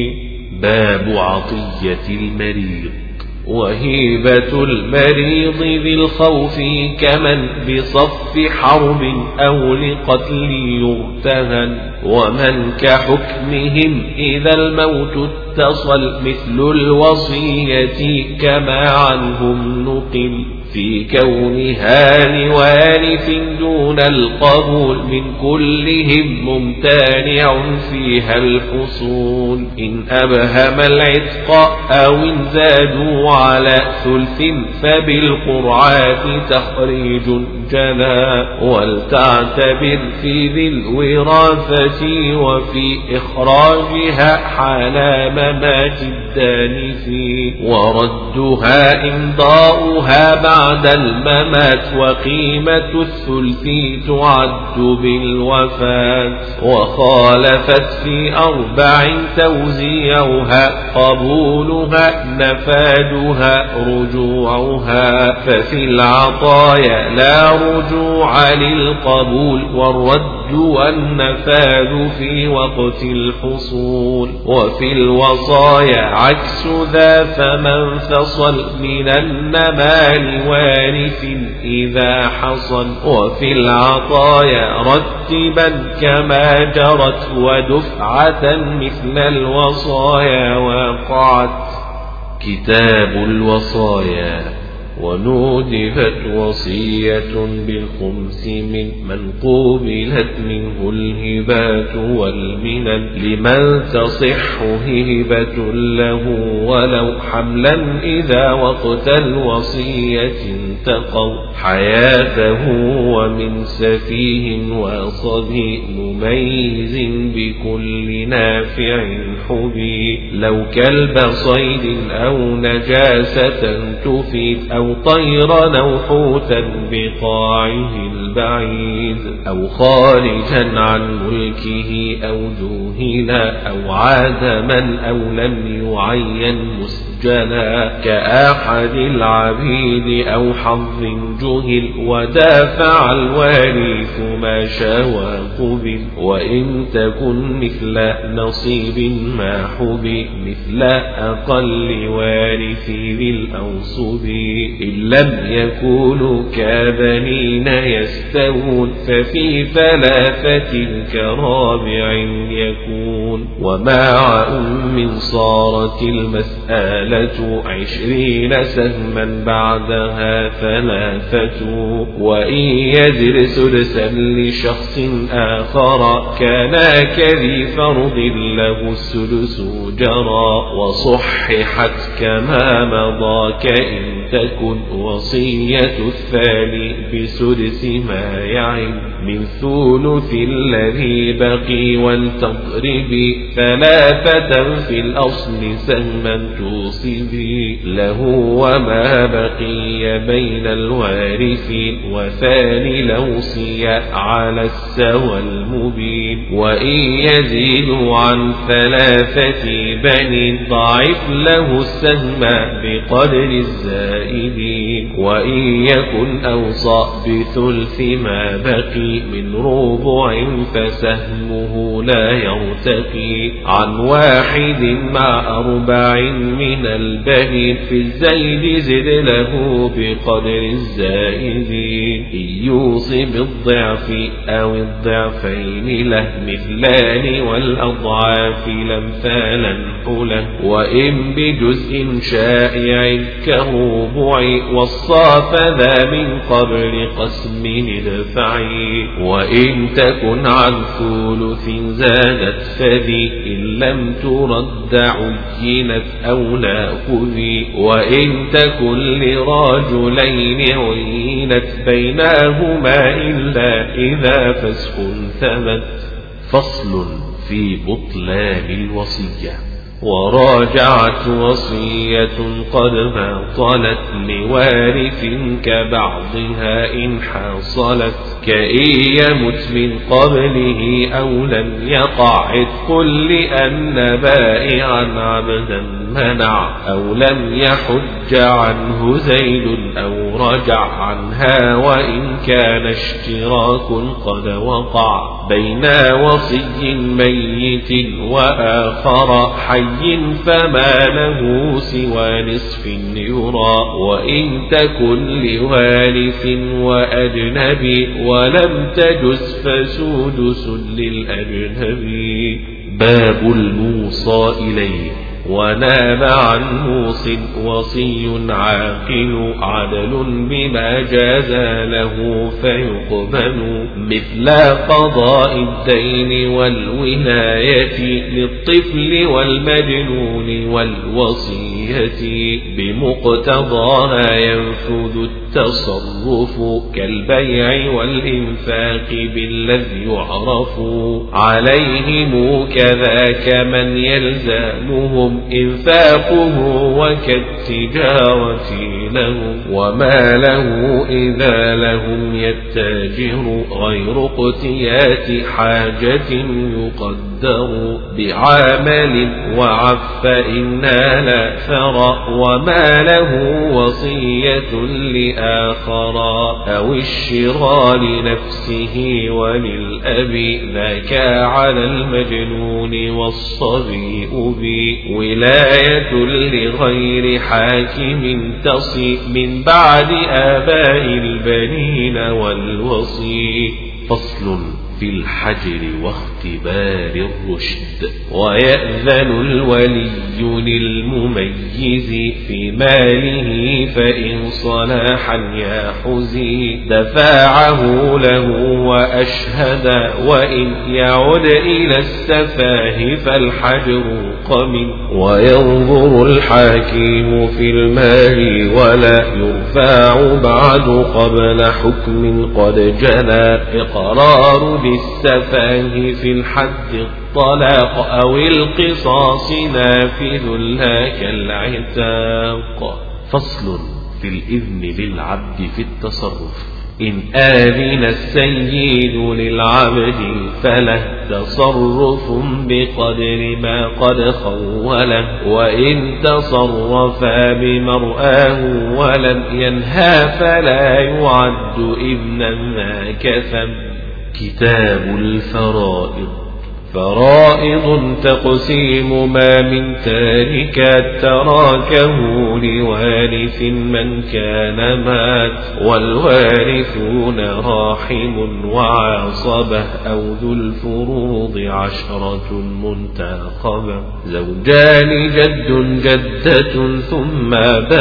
باب عطية المريض.
وهيبة المريض ذي الخوف كمن بصف حرب أو لقتل يرتهن ومن كحكمهم إذا الموت اتصل مثل الوصية كما عنهم نقل في كونها لوارث دون القبول من كلهم ممتنع فيها الحصول إن أبهم العتق أو إن زادوا على ثلث فبالقرعات تخريج جلا ولتعتبر في ذي الوراثة وفي إخراجها حال ممات الدانث وردها إمضاؤها بعد الممات وقيمة الثلث تعد بالوفاة وخالفت في 4 توزيعها قبولها نفادها رجوعها ففي العطايا لا رجوع للقبول والرد والنفاذ في وقت الحصول وفي الوصايا عكس ذا فمن فصل من النمال وارث إذا حصل وفي العطايا رتبا كما جرت ودفعة مثل الوصايا وقعت.
كتاب الوصايا.
ونودفت وصية بالخمس من قوبلت منه الهبات والمنن لمن تصح هبة له ولو حملا إذا وقت الوصية انتقوا حياته ومن سفيه وصبي مميز بكل نافع حبي لو كلب صيد أو نجاسة تفيد أو طيرا أو حوتا بقاعه البعيد أو خارجا عن ملكه أو جوهلا أو عادما أو لم يعين مسجلا كأحد العبيد أو حظ جهل ودافع الوارث ما شاء قبل وإن تكن مثل نصيب ما حبي مثل أقل وارث ذي الأوصب إن لم يكونوا كبنين يستوون ففي 3 كرابع يكون ومع صارت المسألة 20 سهما بعدها 3 وإن يزر سدسا لشخص آخر كان كذي فرض له السدس جرى وصححت كما مضى كإن تكن وصية الثاني بسدس ما يعن من ثلث الذي بقي ولتضربي 3 في الأصل سهما توصبي له وما بقي بين الوارثين وثاني الأوصياء على السوى المبين وإن يزيد عن 3 بنين ضاعف له السهم بقدر الزائدين وإن يكن أوصى بثلث ما بقي من ربع فسهمه لا يرتقي عن 1 مع 4 من البنين في الزيد زد له بقدر الزائدين إن يوصي بالضعف أو الضعفين له مثلان والأضعاف الأمثال حله وإن بجزء شائع كربع والصاف ذا من قبل قسم ادفعي وإن تكن عن ثلث زادت فذي إن لم ترد عينت أو لا خذي وإن تكن لرجلين عينت بينهما إلا إذا فسخ ثبت.
فصل في بطلان الوصية.
وراجعت وصية قد باطلت لوارث كبعضها إن حاصلت كإن يمت من قبله أو لم يقع عتق لأن بائعا عبدا منع أو لم يحج عنه زيد أو رجع عنها وإن كان اشتراك قد وقع بين وصي ميت وآخر حي فما له سوى نصف يرى وإن تكن لوارث وأجنبي ولم تجز فسدس للأجنبي.
باب الموصى إليه.
وناب عن موص وصي عاقل عدل بما جاز له فيقبل مثل قضاء الدين والولاية للطفل والمجنون والوصية بمقتضاها ينفذ التصرف كالبيع والإنفاق بالذي يعرف عليهم كذاك من يلزمهم إنفاقه وكالتجارة لهم وما له إذا لهم يتاجر غير اقتيات حاجة يقدر بعمل وعف إن لا ثرى وما له وصية لآخر أو الشراء لنفسه وللأب ذاك على المجنون والصبي أبي ولاية لغير حاكم تصي من بعد آباء البنين والوصي.
فصل في الحجر واختبار الرشد.
ويأذن الولي للمميز في ماله فإن صلاحا يحزي دفاعه له وأشهد وإن يعد إلى السفاه فالحجر قمن وينظر الحاكم في المال ولا يرفع بعد قبل حكم قد جنى إقرار بالسفاه في الحد الطلاق أو القصاص نافذ لا كالعتاق.
فصل في الإذن للعبد في التصرف.
إن آذن السيد للعبد فله تصرف بقدر ما قد خوله وإن تصرفا بمرآه ولم ينهى فلا يعد ابنا ما كثم.
كتاب الفرائض.
فرائض تقسيم ما من تاركات تراكه لوارث من كان مات والوارثون راحم وعاصبه أو ذو الفروض 10 منتخبة زوجان جد جدة ثم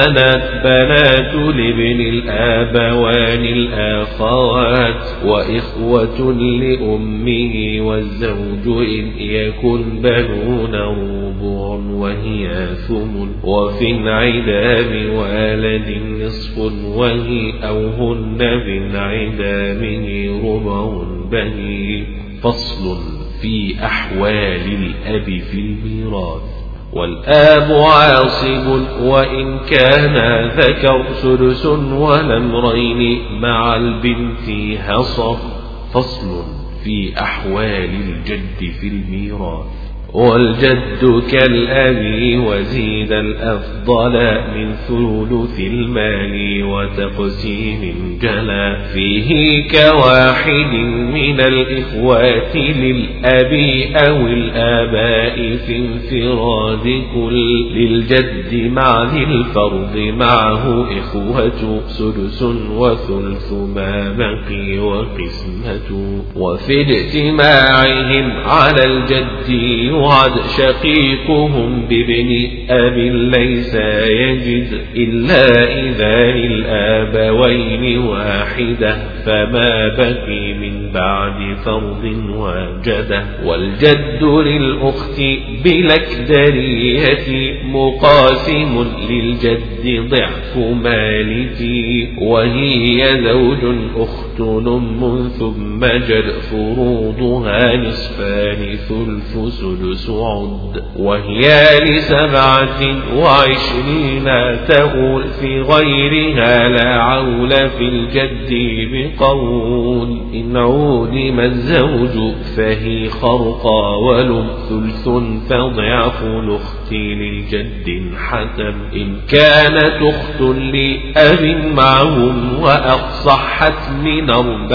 بنات لابن الآبوان الآخوات وإخوة لأمه والزوج إن يكن بنون ربع وهي ثمن وفي انعدام والد نصف وهي أو هن بانعدامه ربع بني. فصل في أحوال الأب في الميراث. والآب عاصب وإن كان ذكر سدس والأمرين مع البنت هصر. فصل في أحوال الجد في الميراث. والجد كالأب وزيد الأفضل من ثلث المال وتقسيم جلا فيه كواحد من الإخوات للأب أو الآباء في انفراد كل للجد مع ذي الفرض معه إخوة سدس وثلث ما بقي وقسمة. وفي اجتماعهم على الجد يوعد شقيقهم بابن أب ليس يجد إلا إذا للآبوين واحدة فما بقي من بعد فرض وجده. والجد للأخت بالأكدرية مقاسم للجد ضعف مالتي وهي زوج أخت نم ثم جد فروضها نصفان ثلث سدس عد. وهي ل27 تؤول في غيرها لا عول في الجد بقول. إن عودم الزوج فهي خرقا ولم ثلث فضعف الأخت للجد حتم. إن كانت أخت لأب معهم وأقصحت من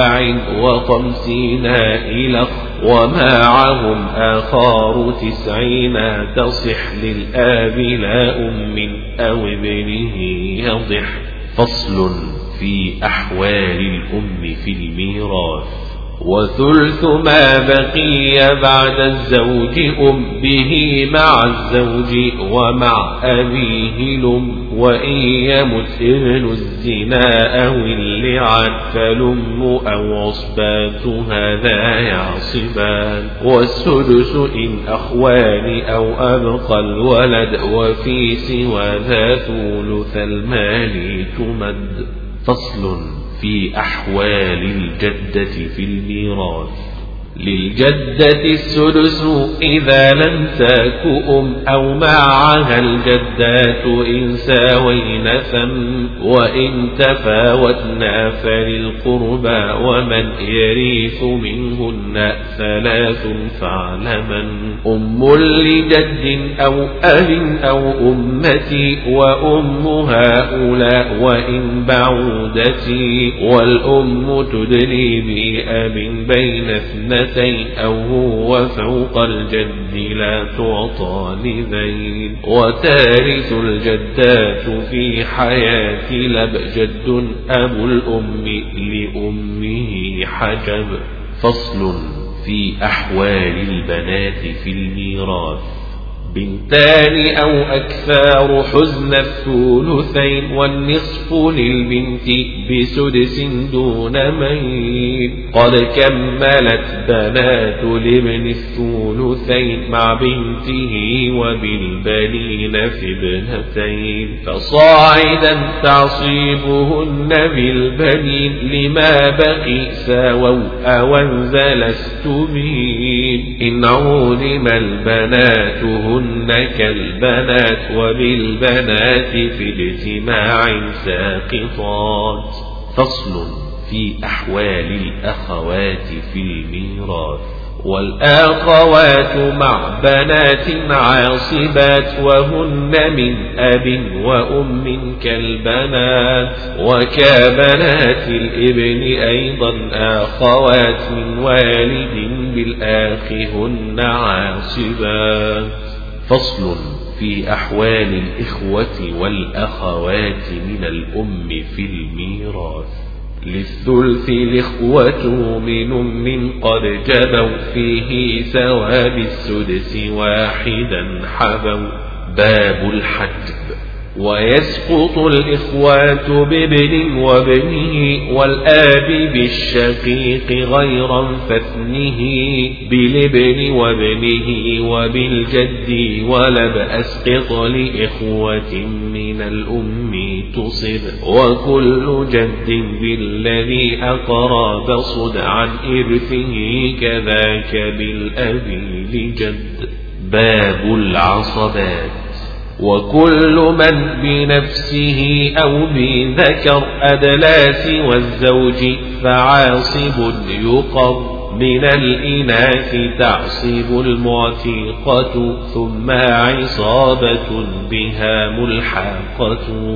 54 إلى ومعهم آخار 90 تصح للآب لا أم أو ابنه يضح. فصل في أحوال الأم في الميراث. وثلث ما بقي بعد الزوج به مع الزوج ومع أبيه لم. وإن يمت ابن الزنا أو اللعان فلم أو عصبات هذا يعصبان. والسدس إن أخوان أو أبقى الولد وفي سوى ذا ثلث المال تمد. فصل في أحوال الجدة في الميراث. للجدة السدس إذا لم تك أم أو معها الجدات إن ساوين ثم. وإن تفاوتنا فللقربى ومن يريث منهن 3 فاعلما. أم لجد أو أب أو أمتي وأم هؤلاء وإن بعودتي. والأم تدلي بأب بين 2 أو هو فوق الجد لا تعطى لذين. وتارث الجدات في حياة لب جد أبو الأم لأمه حجب. فصل في أحوال البنات في الميراث. بنتان أو أكثر حزن الثلثين والنصف للبنت بسدس دون ميل. قد كملت بنات لابن الثلثين مع بنته وبالبنين في ابنتين. فصاعدا تعصيبهن بالبنين لما بقي ساووا أو انزل استبين. إن علم البنات هن كالبنات وبالبنات في اجتماع ساقطات. فصل في أحوال الأخوات في الميراث. والأخوات مع بنات عاصبات وهن من أب وأم كالبنات. وكبنات الابن أيضا أخوات من والد بالآخ هن عاصبات. فصل في أحوال الإخوة والأخوات من الأم في الميراث. للثلث الإخوة من أم قد جبوا فيه سوى بالسدس واحدا حبوا. باب الحجب. ويسقط الإخوات بابن وابنه والآب بالشقيق غيرا فاثنه بالابن وابنه وبالجد ولب أسقط لإخوة من الأم تصب وكل جد بالذي أقرب صد عن إرثه كذاك بالأب لجد. باب العصبات. وكل من بنفسه أو بذكر أدلى سوى الزوج فعاصب يقر من الإناث تعصب المعتيقة ثم عصابة بها ملحقة.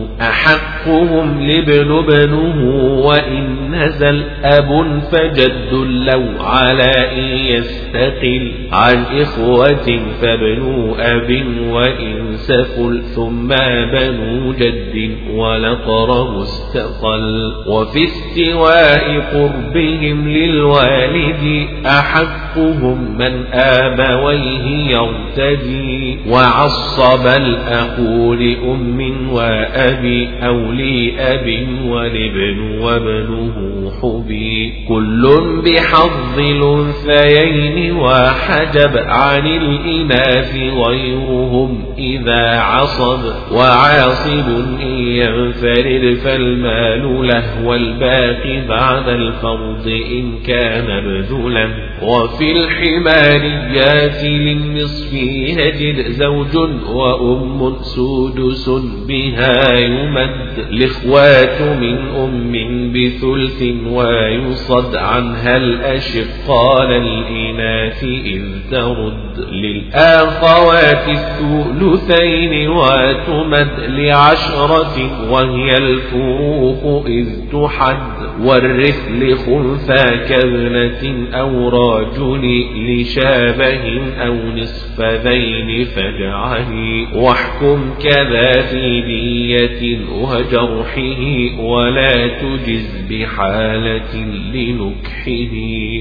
أحقهم لابن ابنه وإن نزل أب فجد لو على إن يستقل عن إخوة فابن أب وإن سفل ثم بنو جد ولقر مستقل. وفي استواء قربهم للوالد أحقهم من آبويه يرتدي وعصب الأخو لأم وأبي أو لأب والابن وابنه حبي. كل بحظ الأنثيين وحجب عن الإناث غيرهم إذا عصب وعاصب إن ينفرد فالمال له والباقي بعد الفرض إن كان بذلا. وفي الحماريات للنصف يجد زوج وأم سدس بها يمد. الإخوات من أم بثلث ويصد عنها الأشقال الإناث إذ ترد. للآخوات الثلثين وتمد لعشرة وهي الفروق إذ تحد. والرث لخنثى كابنة أو رجل لشابه أو نصف ذين فاجعلي. واحكم كذا في دية وجرحه ولا تجز بحالة لنكحه.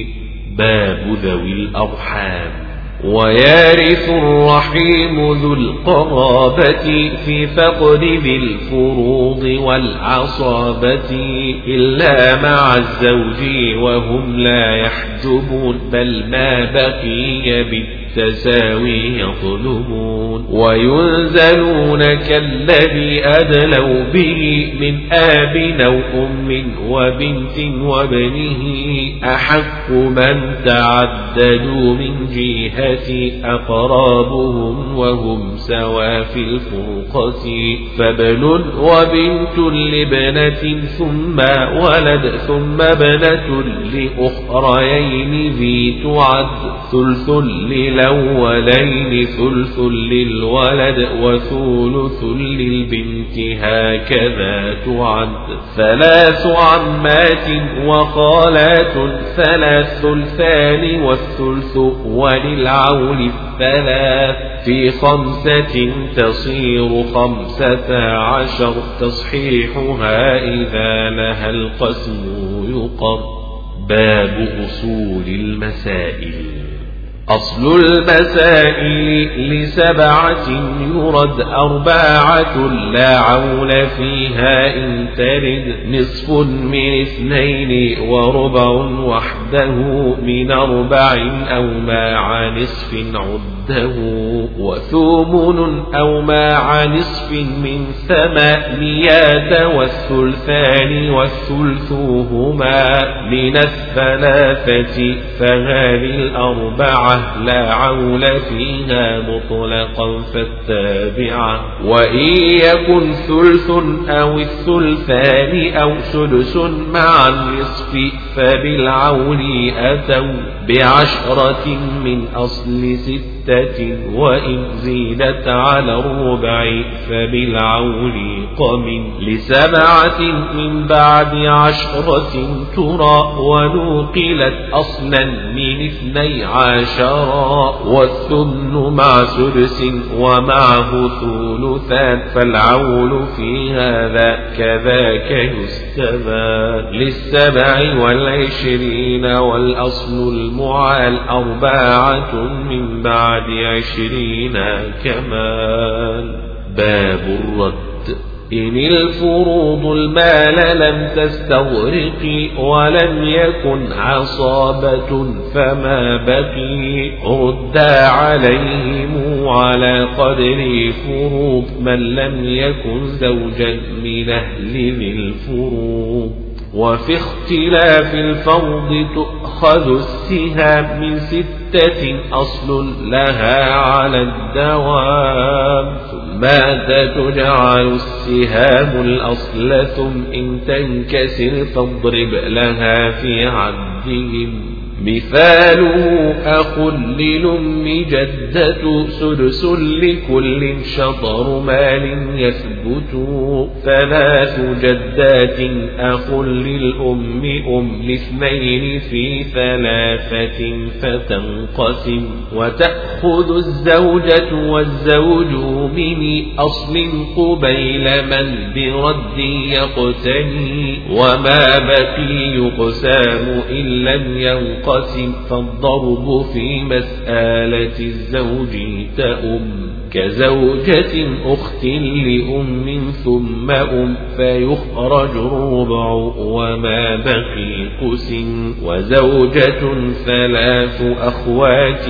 باب ذوي الأرحام. ويرث الرحيم ذو القرابة في فقد ذي الفروض والعصابة إلا مع الزوج وهم لا يحجبون بل ما بقي بالتساوي يطلبون. وينزلون كالذي أدلوا به من آب أو أم وبنت وابنه أحق من تعددوا من جهة أقرابهم وهم سوا في الفرقة. فابن وبنت لابنة ثم ولد ثم ابنة لأخريين ذي تعد. ثلث للأولين ثلث للولد وثلث للبنت هكذا تعد. ثلاث عمات وخالات ثلاث ثلثان والثلث وللعول الثلاث. في خمسة تصير 15 تصحيحها إذا لها القسم يقر. باب أصول المسائل. أصل المسائل ل7 يرد 4 لا عول فيها إن ترد. نصف من 2 وربع وحده من 4 أو مع نصف عده. وثمن أو مع نصف من 8 والثلثان والثلث هما من 3 فهذه 4 لا عول فيها مطلقا فالتابعة. وإن يكن ثلث أو الثلثان أو سدس مع النصف فبالعول أتوا ب10 من أصل 6 وإن زيدت على الربع فبالعول قم. ل7 من بعد 10 ترى ونوقلت أصلا من 12. والثمن مع سدس ومعه ثلثان فالعول في هذا كذاك يستبان. ل7 والعشرين والأصل المعال 4 من بعد 20 كمان. باب الرد. إن الفروض المال لم تستغرق ولم يكن عصابة فما بقي ردا عليهم على قدر فروض من لم يكن زوجا من أهل ذي الفروض. وفي اختلاف الفرض تؤخذ السهام من 6 أصل لها على الدوام ثم تجعل السهام الأصل ثم إن تنكسر فاضرب لها في عدهم. مثاله أخ للأم جدة سدس لكل شطر مال يثبت 3 جدات أخ للأم ل2 في 3 فتنقسم. وتأخذ الزوجة والزوج من أصل قبيل من برد يقتني وما بقي يقسام إن لم ينقسم فالضرب في مسألة الزوج تأم كزوجة أخت لأم ثم فيخرج ربع وما بقي قسم. وزوجة 3 أخوات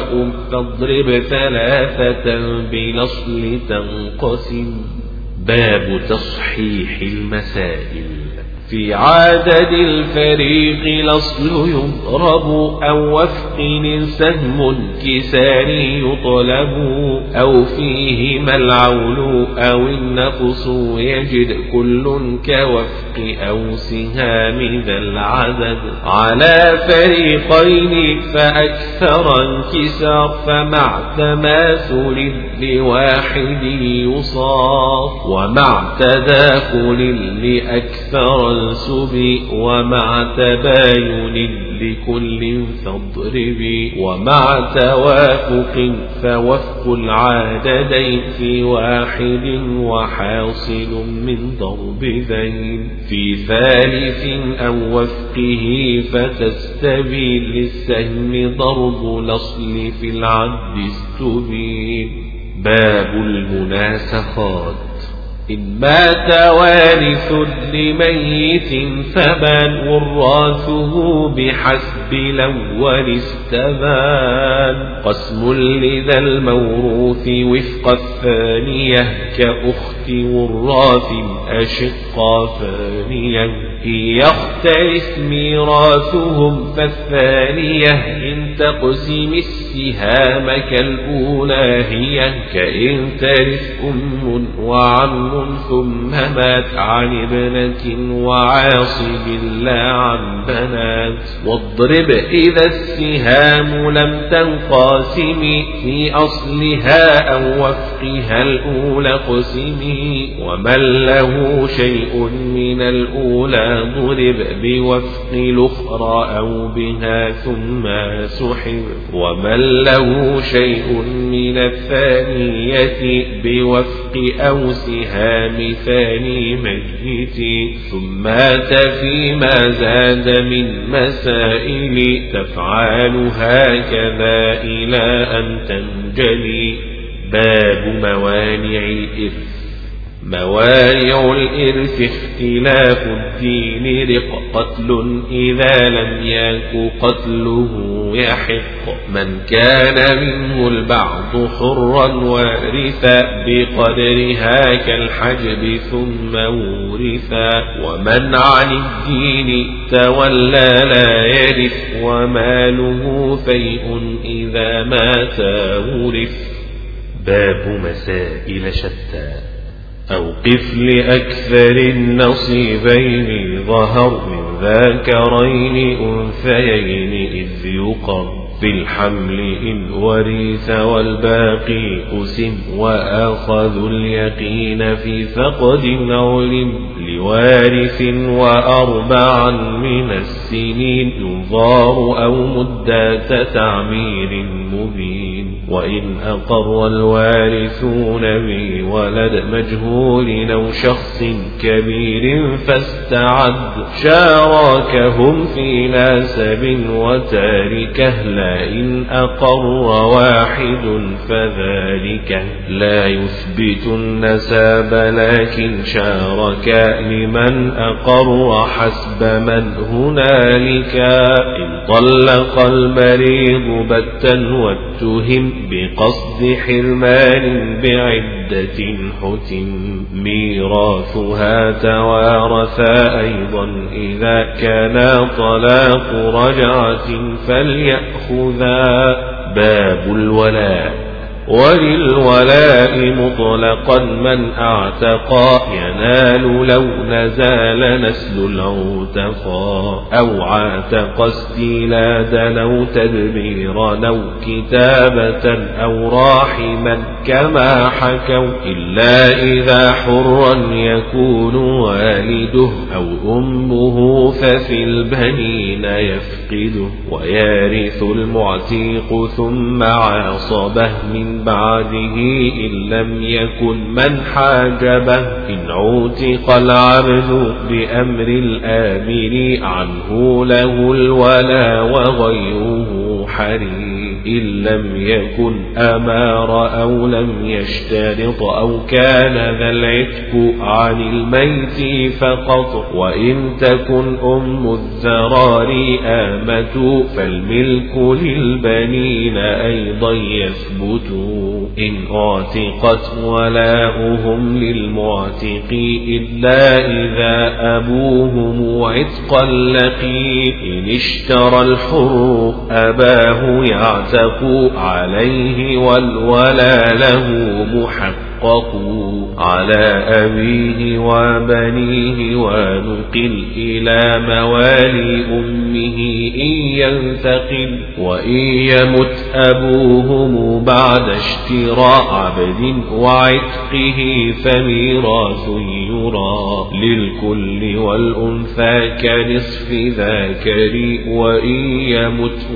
فاضرب 3 بالأصل تنقسم. باب تصحيح المسائل. في عدد الفريق الأصل يضرب أو وفق سهم كساري يطلب أو فيهما العول أو النقص يجد كل كوفق أو سهام ذا العدد على فريقين فأكثر انكسار فمع تماثل لواحد يصار ومع تداخل لأكثر سبي ومع تباين لكل فاضرب ومع توافق فوفق العددين في واحد وحاصل من ضرب ذين في ثالث أو وفقه فتستبين للسهم ضرب الأصل في العد استبين. باب المناسخات. إن مات وارث لميت فبان وراثه بحسب الأول استبان قسم لذا الموروث وفق الثانية كأخت وراث أشقا ثانية يختلف ميراثهم فالثانية إن تقسم السهام كالأولى هي كإن ترث أم وعم ثم مات عن ابنة وعاصب لا عن بنات. واضرب إذا السهام لم تنقاسم في أصلها أو وفقها الأولى قسمي ومن له شيء من الأولى ضرب بوفق الأخرى أو بها ثم سحب ومن له شيء من الثانية بوفق أو سهام ثاني ميت ثم مات فيما زاد من مسائل تفعل هكذا إلى أن تنجلي. باب موانع الإرث. موانع الإرث اختلاف الدين رق قتل إذا لم يك قتله يحق من كان منه البعض حرا وارثا بقدرها كالحجب ثم ورثا ومن عن الدين تولى لا يرث وماله فيء إذا مات ورث. باب مسائل شتى. أوقف لأكثر النصيبين ظهر من ذاكرين أنثيين إذ يقر في الحمل إن ورث والباقي قسم وأخذ اليقين في فقد علم لوارث وأربعا من السنين ينظار أو مدة تعمير مبين وإن أقر الوارثون بولد مجهول أو شخص كبير فاستعد شاركهم في نسب وتاركه لا إن أقر واحد فذلك لا يثبت النساب لكن شارك لمن أقر حسب من هنالك إن طلق المريض بتا واتهم بقصد حرمان بعدة حتم ميراثها توارثا أيضا إذا كان طلاق رجعة فليأخذا. باب الولاء. وللولاء مطلقا من اعتقى ينال لو نزال نسل العتقى أو عاتق استيلادا أو تدبيرا أو كتابة أو راحما كما حكوا إلا إذا حرا يكون والده أو أمه ففي البنين يفقده ويرث المعتيق ثم عاصبه من بعده إن لم يكن من حاجبه إن عتق العبد بأمر الآمر عنه له الولا وغيره حريم إن لم يكن أمار أو لم يشترط أو كان ذا العتق عن الميت فقط وإن تكن أم الذرار آمة فالملك للبنين أيضا يثبت إن اعتقت ولاؤهم للمعتق إلا إذا أبوهم عتقا لقي إن اشترى الحر أباه يعتق عليه والولا له محقق على أبيه وبنيه ونقل إلى موالي أمه إن ينتقل وإن يمت أبوهم بعد اشتراء عبد وعتقه فميراث يرى للكل والأنثى كنصف ذاكر وإن يمت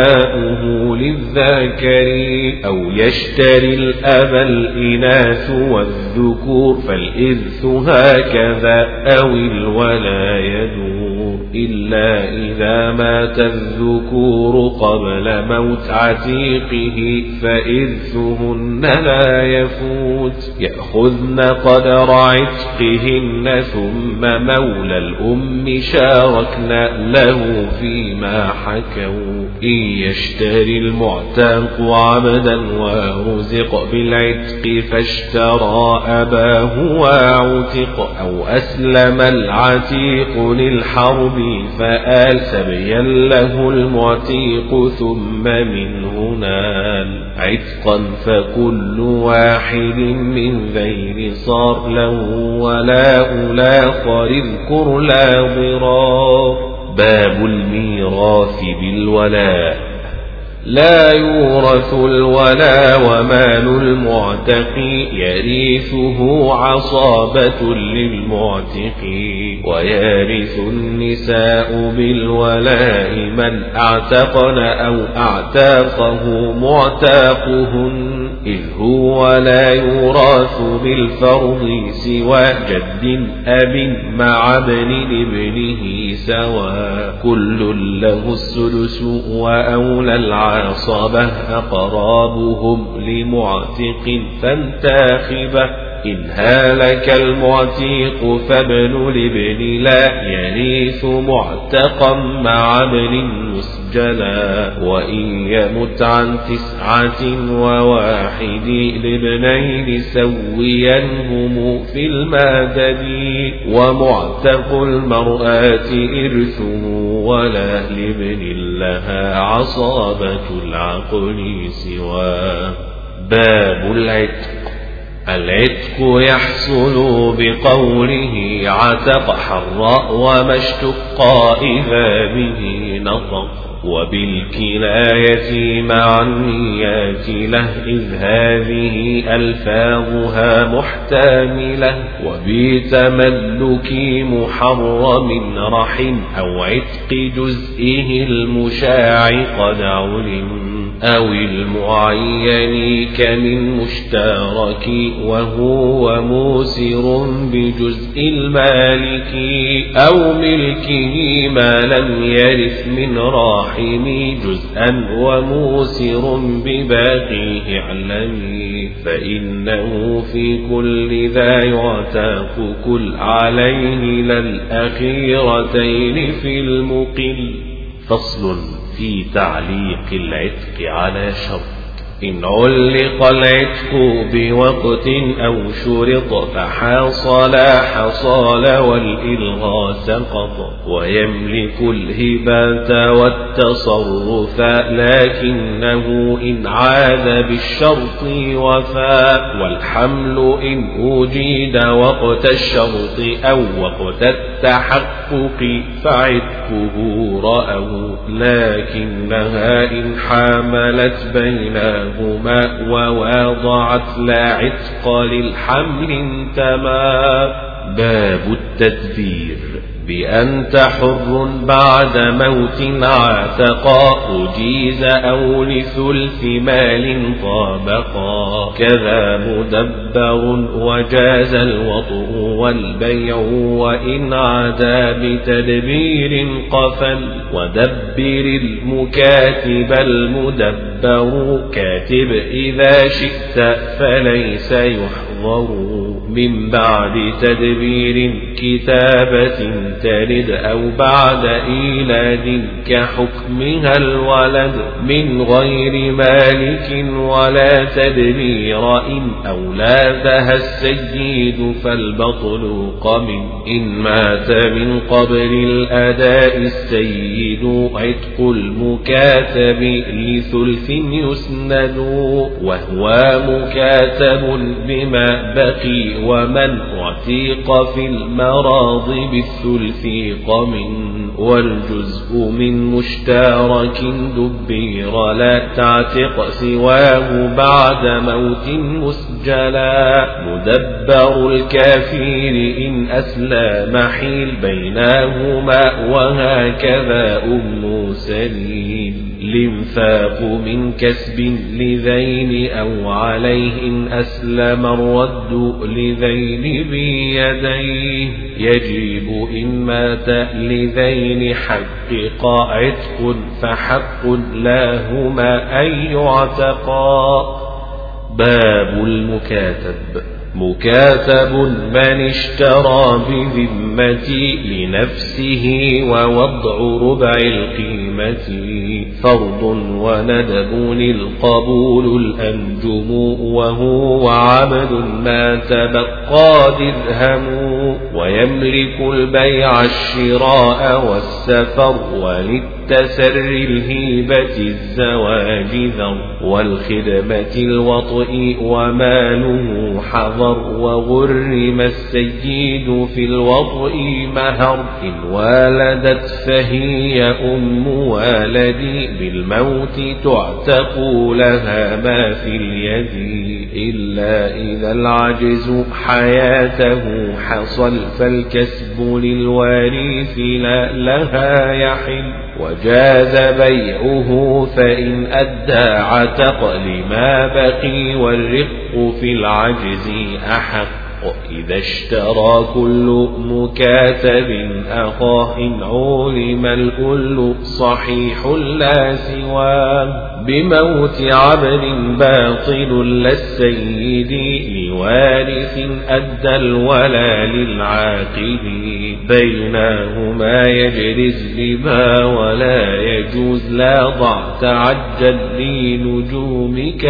ولاؤه للذاكر أو يشتري الأب الإناث والذكور فالإرث هكذا أو الولا يدور إلا إذا مات الذكور قبل موت عتيقه فإرثهن لا يفوت يأخذن قدر عتقهن ثم مولى الأم شاركن له فيما حكوا إن يشتري المعتق عبدا ورزق بالعتق فاشترى أباه وعتق أو أسلم العتيق للحرب فآل سبيا له المعتيق ثم منه نال عتقا فكل واحد من ذين صار له ولاء الآخر اذكر لا ضرار. باب الميراث بالولاء. لا يورث الولا ومال المعتق يرثه عصابة للمعتق ويرث النساء بالولاء من اعتقن أو اعتاقه معتاقهن إذ هو لا يورث بالفرض سوى جد أب مع ابن ابنه سوى كل له السدس وأولى العصبة أقرابهم لمعتق فانتاخبه إن هالك المعتيق فابن الابن لا يرث معتقا مع ابن مسجلا وإن يمت عن 9 لابنين سويا هم في المادد ومعتق المرأة إرثه ولا لابن لها عصابة العقل سواه. باب العتق. العتق يحصل بقوله عتق حر وما اشتق إذا به نطق وبالكناية مع النيات له إذ هذه ألفاظها محتملة وبتملك محرم رحم أو عتق جزئه المشاع قد علم أو المعين كمن مشترك وهو موسر بجزء المالك أو ملكه ما لم يرث من راحم جزءا وموسر بباقيه اعلمي فإنه في كل ذا يعتاق كل عليه للأخيرتين في المقل.
فصل في تعليق العتق على شرط.
إن علق العتق بوقت أو شرط فحصل والإلغاء سقط ويملك الهبة والتصرف لكنه إن عاد بالشرط وفاء والحمل إن وجد وقت الشرط أو وقت التحقق فعتقه رأوا لكنها إن حاملت بينهما ووضعت لا عتق للحمل انتمى.
باب التدبير.
بأنت حر بعد موت عاتقا أجيز أو لثلث مال طابقا كذا مدبر وجاز الوطء والبيع وإن عدا بتدبير قفل ودبر المكاتب المدبر كاتب إذا شئت فليس يحضر من بعد تدبير كتابة تلد أو بعد إيلاد كحكمها الولد من غير مالك ولا تدبير إن أولادها السيد فالبطل قمن إن مات من قبل الأداء السيد عتق المكاتب لثلث يسند وهو مكاتب بما بقي ومن عتيق في المراض بالثلث قمن والجزء من مشترك دبير لا تعتق سواه بعد موت مسجلا مدبر الكافر إن أسلم حيل بينهما وهكذا أم سليم الانفاق من كسب لذين أو عليه إن أسلم الرد لذين بيديه يجب إن مات لذين حقق عتق فحق لهما أن يعتقا.
باب المكاتب.
مكاتب من اشترى بذمتي لنفسه ووضع ربع القيمة فرض وندب القبول الأنجم وهو عبد ما تبقى درهم ويملك البيع الشراء والسفر وللتسر الهيبة الزواج ذر والخدمة الوطء وماله حضر وغرم السيد في الوطء مهر إن والدت فهي أم والدي بالموت تعتق لها ما في اليد إلا إذا العجز حياته حصل فالكسب للوارث لا لها يحل وجاز بيعه فإن أدى عتق لما بقي والرق في العجز أحق إذا اشترى كل مكاتب أخاه إن علم الكل صحيح لا سواه بموت عبد باطل للسيد لوارث أدى الولا للعاقد بينهما يجري الزبا ولا يجوز لا ضع تعجل لنجومك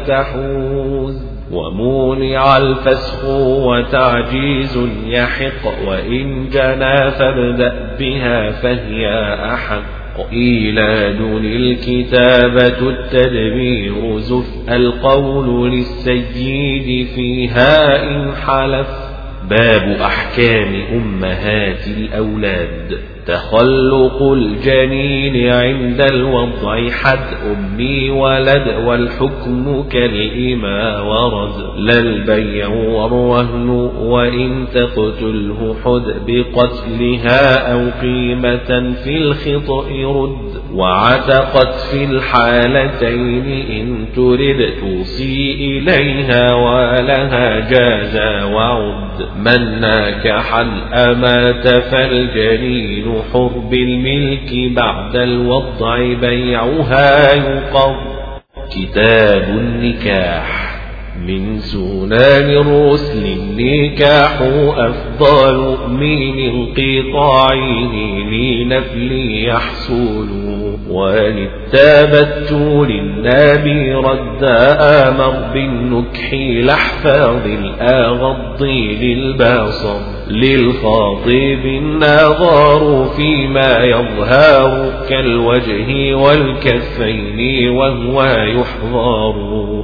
تحوز ومونع الفسخ وتعجيز يحق وإن جنى فابدأ بها فهي أحق إيلاد الكتابة التدبير زف القول للسيد فيها إن حلف.
باب أحكام أمهات الأولاد.
تخلق الجنين عند الوضع حد أمي ولد والحكم كالإما ورد لا البيع والرهن وإن تقتله حد بقتلها أو قيمة في الخطأ رد وعتقت في الحالتين إن ترد توصي إليها ولها جازا وعد من ناكح الأمات فالجنين حر بالملك بعد الوضع بيعها يقر كتاب النكاح من سنان الرسل النكاح أفضل من انقطاعه لنفل يحصل وللتابت للنبي رد آمر بالنكح لحفاظ الآغض للبصر للخاطب النظر فيما يظهر كالوجه والكفين وهو يحضر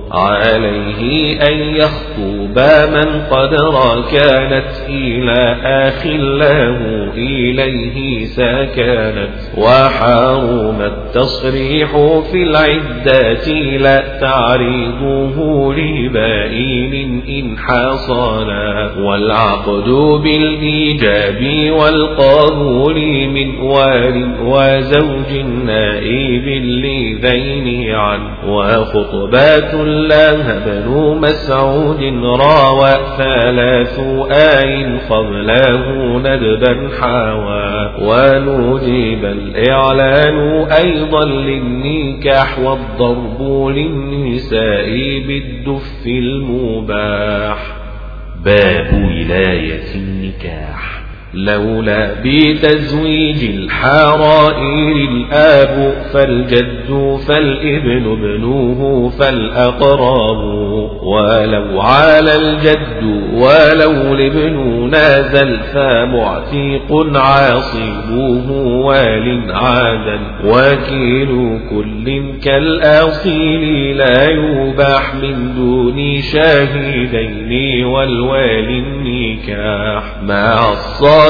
عليه أن يخطب من قدر كانت إلى آخ له إليه سكنت وحرم التصريح في العدة لا تعرضه لبائن إن حصلا والعقد بالإيجاب والقبول من وال وزوج نائب لذين عن وخطبات الله بن مسعود راوى 3 آي قبله ندبا حاوى ونجيب الإعلان أيضا للنكاح والضرب للنساء بالدف المباح
باب ولاية النكاح
لولا بتزويج الحرائر الآب فالجد فالابن ابنه فالأقراب ولو على الجد ولو الابن نازل فمعتيق عاصبه وال عادا وكيل كل كالأصيل لا يباح من دون شاهدين والوالي النكاح مع الصابي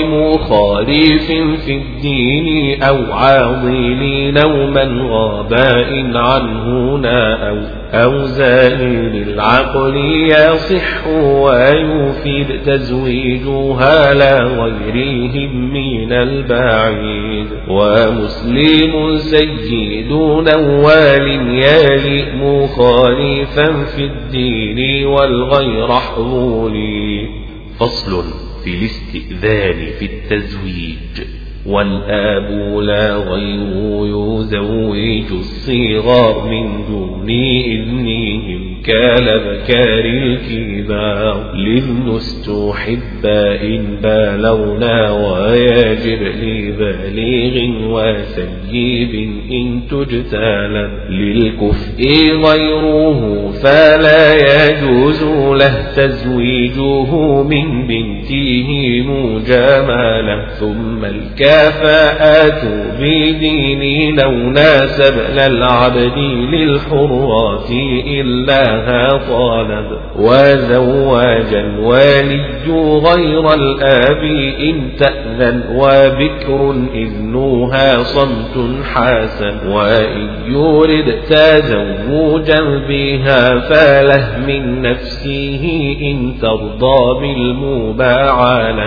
مخالف في الدين أو عاضل أو من غاباء عنه أو زائل العقل يصح ويفيد تزويجها لا غيرهم من البعيد ومسلم سيد نوال يلي مخالفا في الدين والغير حظولي
فصل في الاستئذان في التزويج
والآب لا غير يزوج الصغار من دون إذنهم كالأبكار الكبار لابن استحب إن بالغنا ويجب لبالغ وسيب إن تجتال للكفء غيره فلا يجوز له تزويجه من بنته مجاملة ثم الكفاءات بدين لو ناسب للعبد للحرات إلا طالب وزواج الوالي غير الآب إن تأذن وبكر إذنها صمت حسن وإن يرد تزوجا بها فله من نفسه إن ترضى بالمباعلة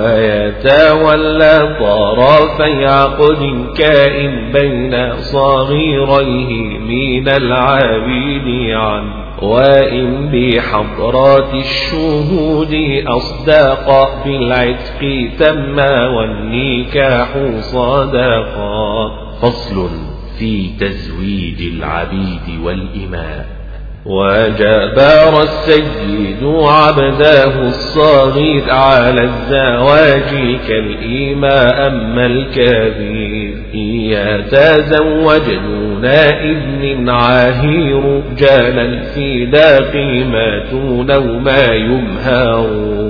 ويتولى طرفي عقد كائن بين صغيريه من العابد عنه وإن بحضرات الشهود أصداق بالعتق تم والنكاح صداقا
فصل في تزويج العبيد والإماء
وجبر السيد عبده الصغير على الزواج كالإماء أما الكبير إن يتزوج دون إذن عاهير جالا في ذا قيمة أو ما يمهر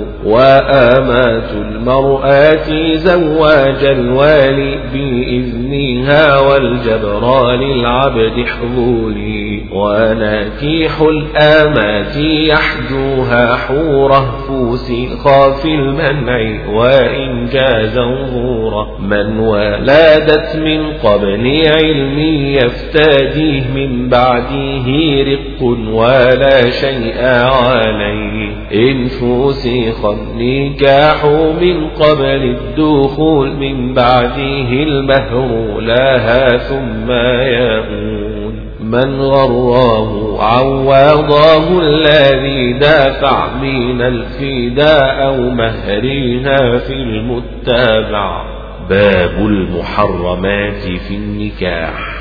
وآمات المرأة زواج الوالي بإذنها والجبران العبد حضولي وناكي تنكيح الآمات يحجوها حوره فوسخا في المنع وإن جاز ظهوره من ولادت من قبل علم يفتاديه من بعده رق ولا شيء عليه إن فوسخ النكاح من قبل الدخول من بعده المهر لها ثم يهون من غراه عوضاه الذي دافع من الفداء أو مهرها في المتبع.
باب المحرمات في النكاح.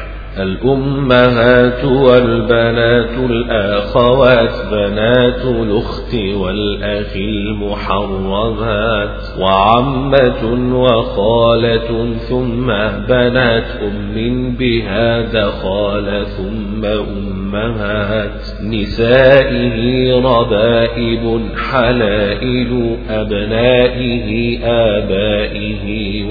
الأمهات والبنات الأخوات بنات الأخت والأخ المحرمات وعمة وخالة ثم بنات أم بها دخال ثم أمهات نسائه ربائب حلائل أبنائه آبائه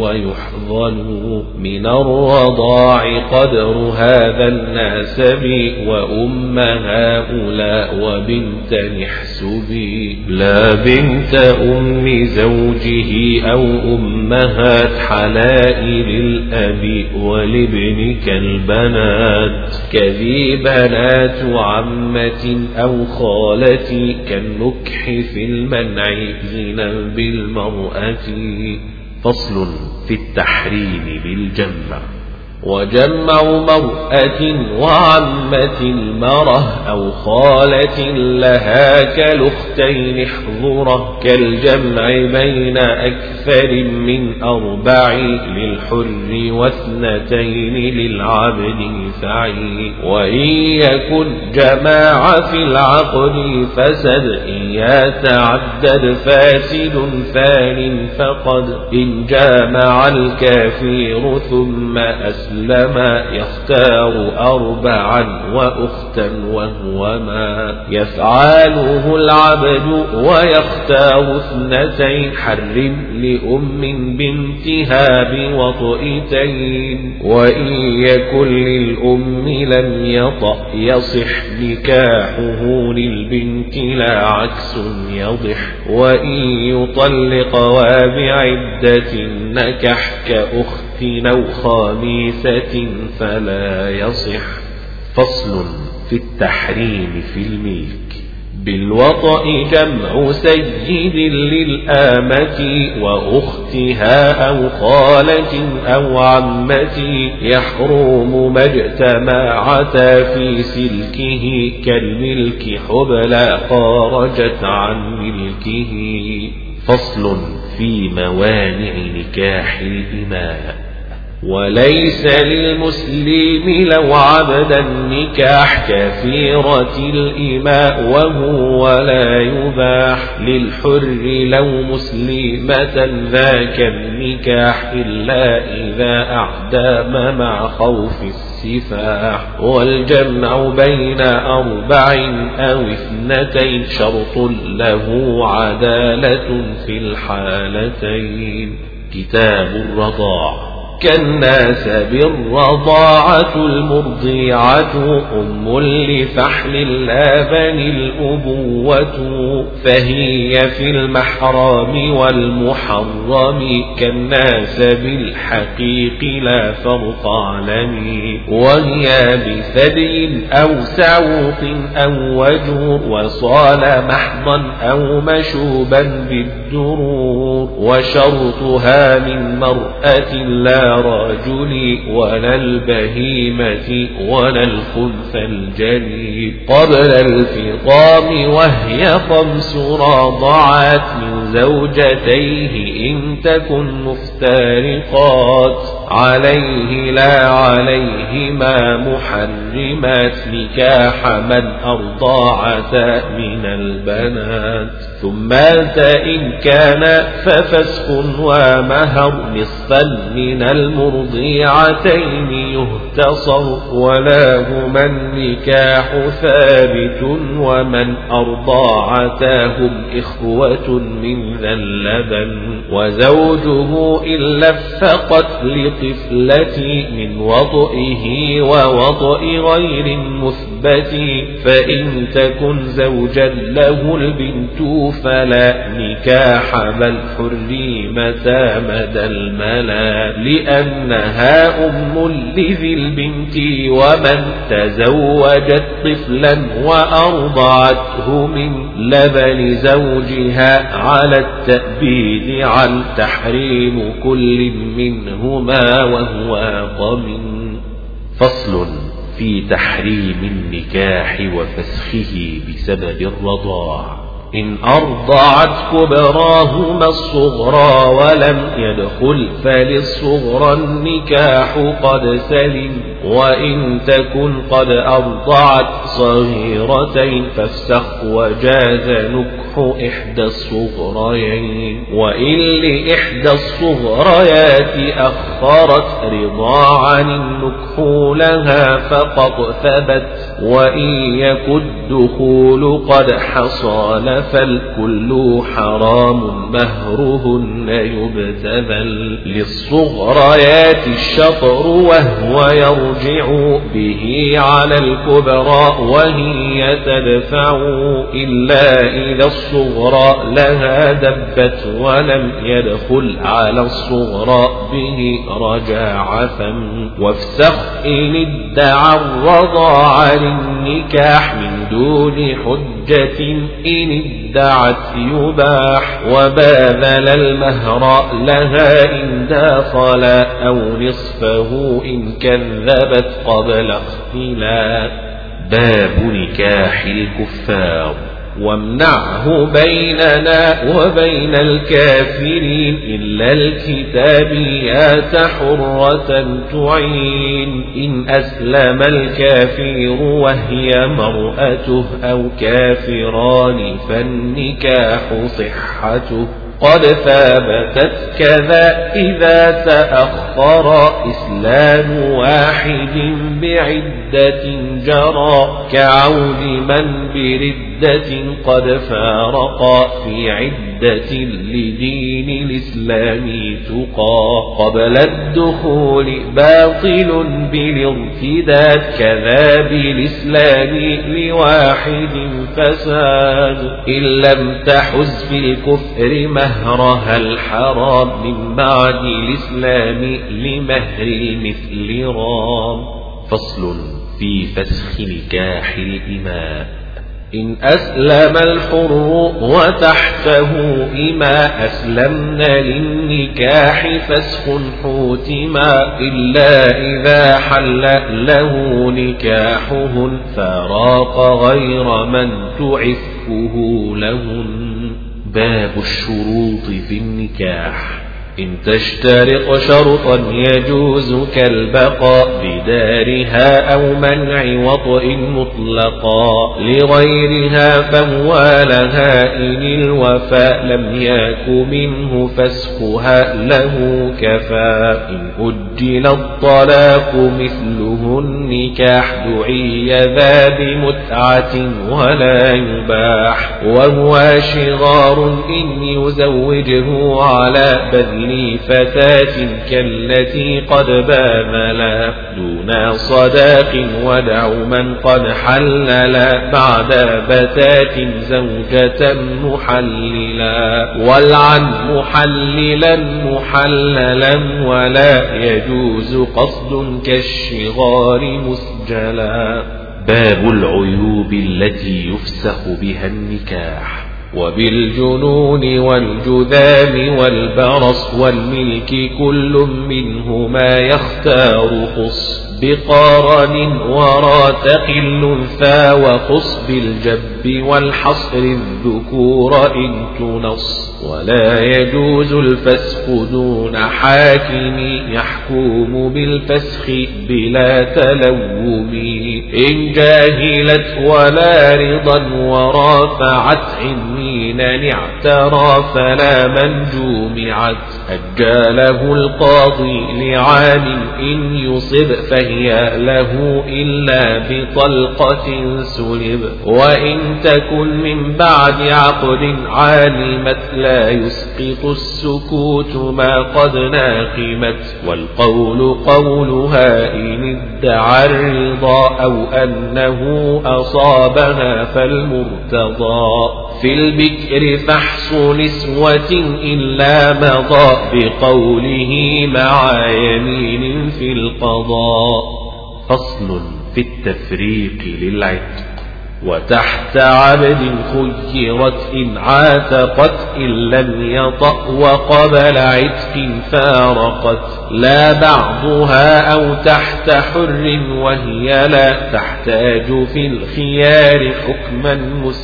ويحضن من الرضاع قدر هذا الناسب وأم هؤلاء وبنت نحسبي لا بنت أم زوجه أو أمهات حلائل الأب ولابنك البنات كذي بنات عمة أو خالة كالنكح في المنع زنا بالمرأة.
فصل في التحريم بالجمع.
وجمع مرأة وعمة المرة أو خالة لها كالأختين احضره كالجمع بين أكثر من 4 للحر واثنتين للعبد فعي وإن يكن جماعة في العقد فسد إن يتعدد فاسد ثان فقد إن جامع الكافر ثم أسلم يختار 4 وأختا وهو ما يفعله العبد ويختار 2 حرم لأم بنتها بوطئتين وإن يكن للأم لم يطأ يصح نكاحه للبنت لا عكس يضح وإن يطلق وبعدة نكح كأخت أو خامسة فلا يصح.
فصل في التحريم في الملك.
بالوطأ جمع سيد للآمة وأختها أو خالة أو عمة يحرم ما اجتمعتا في سلكه كالملك حبلى خرجت عن ملكه.
فصل في موانع نكاح الإماء.
وليس للمسلم لو عبد النكاح كثيرة الإماء وهو لا يباح للحر لو مسلمة ذاك النكاح إلا إذا أعدام مع خوف السفاح والجمع بين 4 أو 2 شرط له عدالة في الحالتين.
كتاب الرضاع.
كالناس بالرضاعة المرضيعة أم لفحل اللبن الأبوة فهي في المحرم والمحرم كالناس بالحقيق لا فرق علمي وهي بثدي أو سعوط أو وجور وصال محضا أو مشوبا بالدرور وشرطها من مرأة لا رجل ولا البهيمة ولا الخنث الجليل قبل الفطام وهي 5 رضعات من زوجتيه إن تكن مفترقات عليه لا عليهما محرمات نكاح من أرضعتا من البنات ثم إن كان ففسخ ومهر نصفا من المرضيعتين يهتصر ولا هما النكاح ثابت ومن أرضعتاهم إخوة من ذا اللبن وزوجه إن لفقت الطفلة من وطئه ووطئ غير مثبت. فإن تكن زوجا له البنت فلا نكاح بل حرمتا مدى الملا، لأنها أم لذي البنت ومن تزوجت طفلا وأرضعته من لبن زوجها على التأبيد عن تحريم كل منهما وهو ضمن.
فصل في تحريم النكاح وفسخه بسبب الرضاع.
إن أرضعت كبراهما الصغرى ولم يدخل فللصغرى النكاح قد سلم، وإن تكن قد أرضعت صغيرتين فافسخ وجاز نكح إحدى الصغريين. وإن لإحدى الصغريات أخرت رضاعا النكح لها فقد ثبت، وإن يكن الدخول قد حصل فالكل حرام مهرهن يبتذل. للصغريات الشطر وهو يرجع به على الكبرى وهي تدفع، إلا إذا الصغرى لها دبت ولم يدخل على الصغرى به رجع فم. وافسخ إن ادعى الرضاع للنكاح من دون حجة إن ادعت يباح، وباذل المهر لها إن داخل أو نصفه إن كذبت قبل اختلاف.
باب نكاح الكفار.
وامنعه بيننا وبين الكافرين إلا الكتابيات حرة تعين. إن أسلم الكافر وهي مرأته أو كافران فالنكاح صحته قد ثابتت كذا إذا تأخر إسلام واحد بعدة جرى، كعود من بردة قد فارقا في عدة لدين الإسلام تقى. قبل الدخول باطل بالارتداد كذا بالإسلام لواحد فساد. إن لم تحز في الكفر مهرها الحرام من بعد الإسلام لمهر المثل رام.
فصل في فسخ نكاح الإماء.
إن أسلم الحر وتحته إما أسلمن للنكاح فسخ حوتما، إلا إذا حل له نكاحهن فراق غير من تعفه لهن.
باب الشروط في النكاح.
إن تشترط شرطا يجوز كالبقاء بدارها أو منع وطئ مطلقا، لغيرها فهو لها إن الوفاء لم يك منه فسخها له كفى. إن أجل الطلاق مثله النكاح دعي ذا بمتعة ولا يباح، وهو شغار إن يزوجه على بذل فتاة كالتي قد باذلا دون صداق ودع من قد حللا بعد بتات زوجة محللا، والعن محللا محللا ولا يجوز قصد كالشغار مسجلا.
باب العيوب التي يفسخ بها النكاح.
وبالجنون والجذام والبرص والملك كل منهما يختار خص بقارن وراتق الأنثى وخص بالجب والحصر الذكور إن تنص. ولا يجوز الفسخ دون حاكم يحكم بالفسخ بلا تلوم. إن جاهلت ولا رضا ورافعت عنينا اعترى فلا من جومعت أجاله القاضي لعام إن يصب فهي هي له إلا بطلقة سلب. وإن تكن من بعد عقد علمت لا يسقط السكوت ما قد ناقمت. والقول قولها إن ادعى الرضا أو أنه أصابها فالمرتضى. في البكر فحص نسوة إلا مضى بقوله مع يمين في القضاء.
فصل في التفريق للعتق.
وتحت عبد خيرت إن عاتقت إن لم يطأ وقبل عتق فارقت. لا بعضها أو تحت حر وهي لا تحتاج في الخيار حكما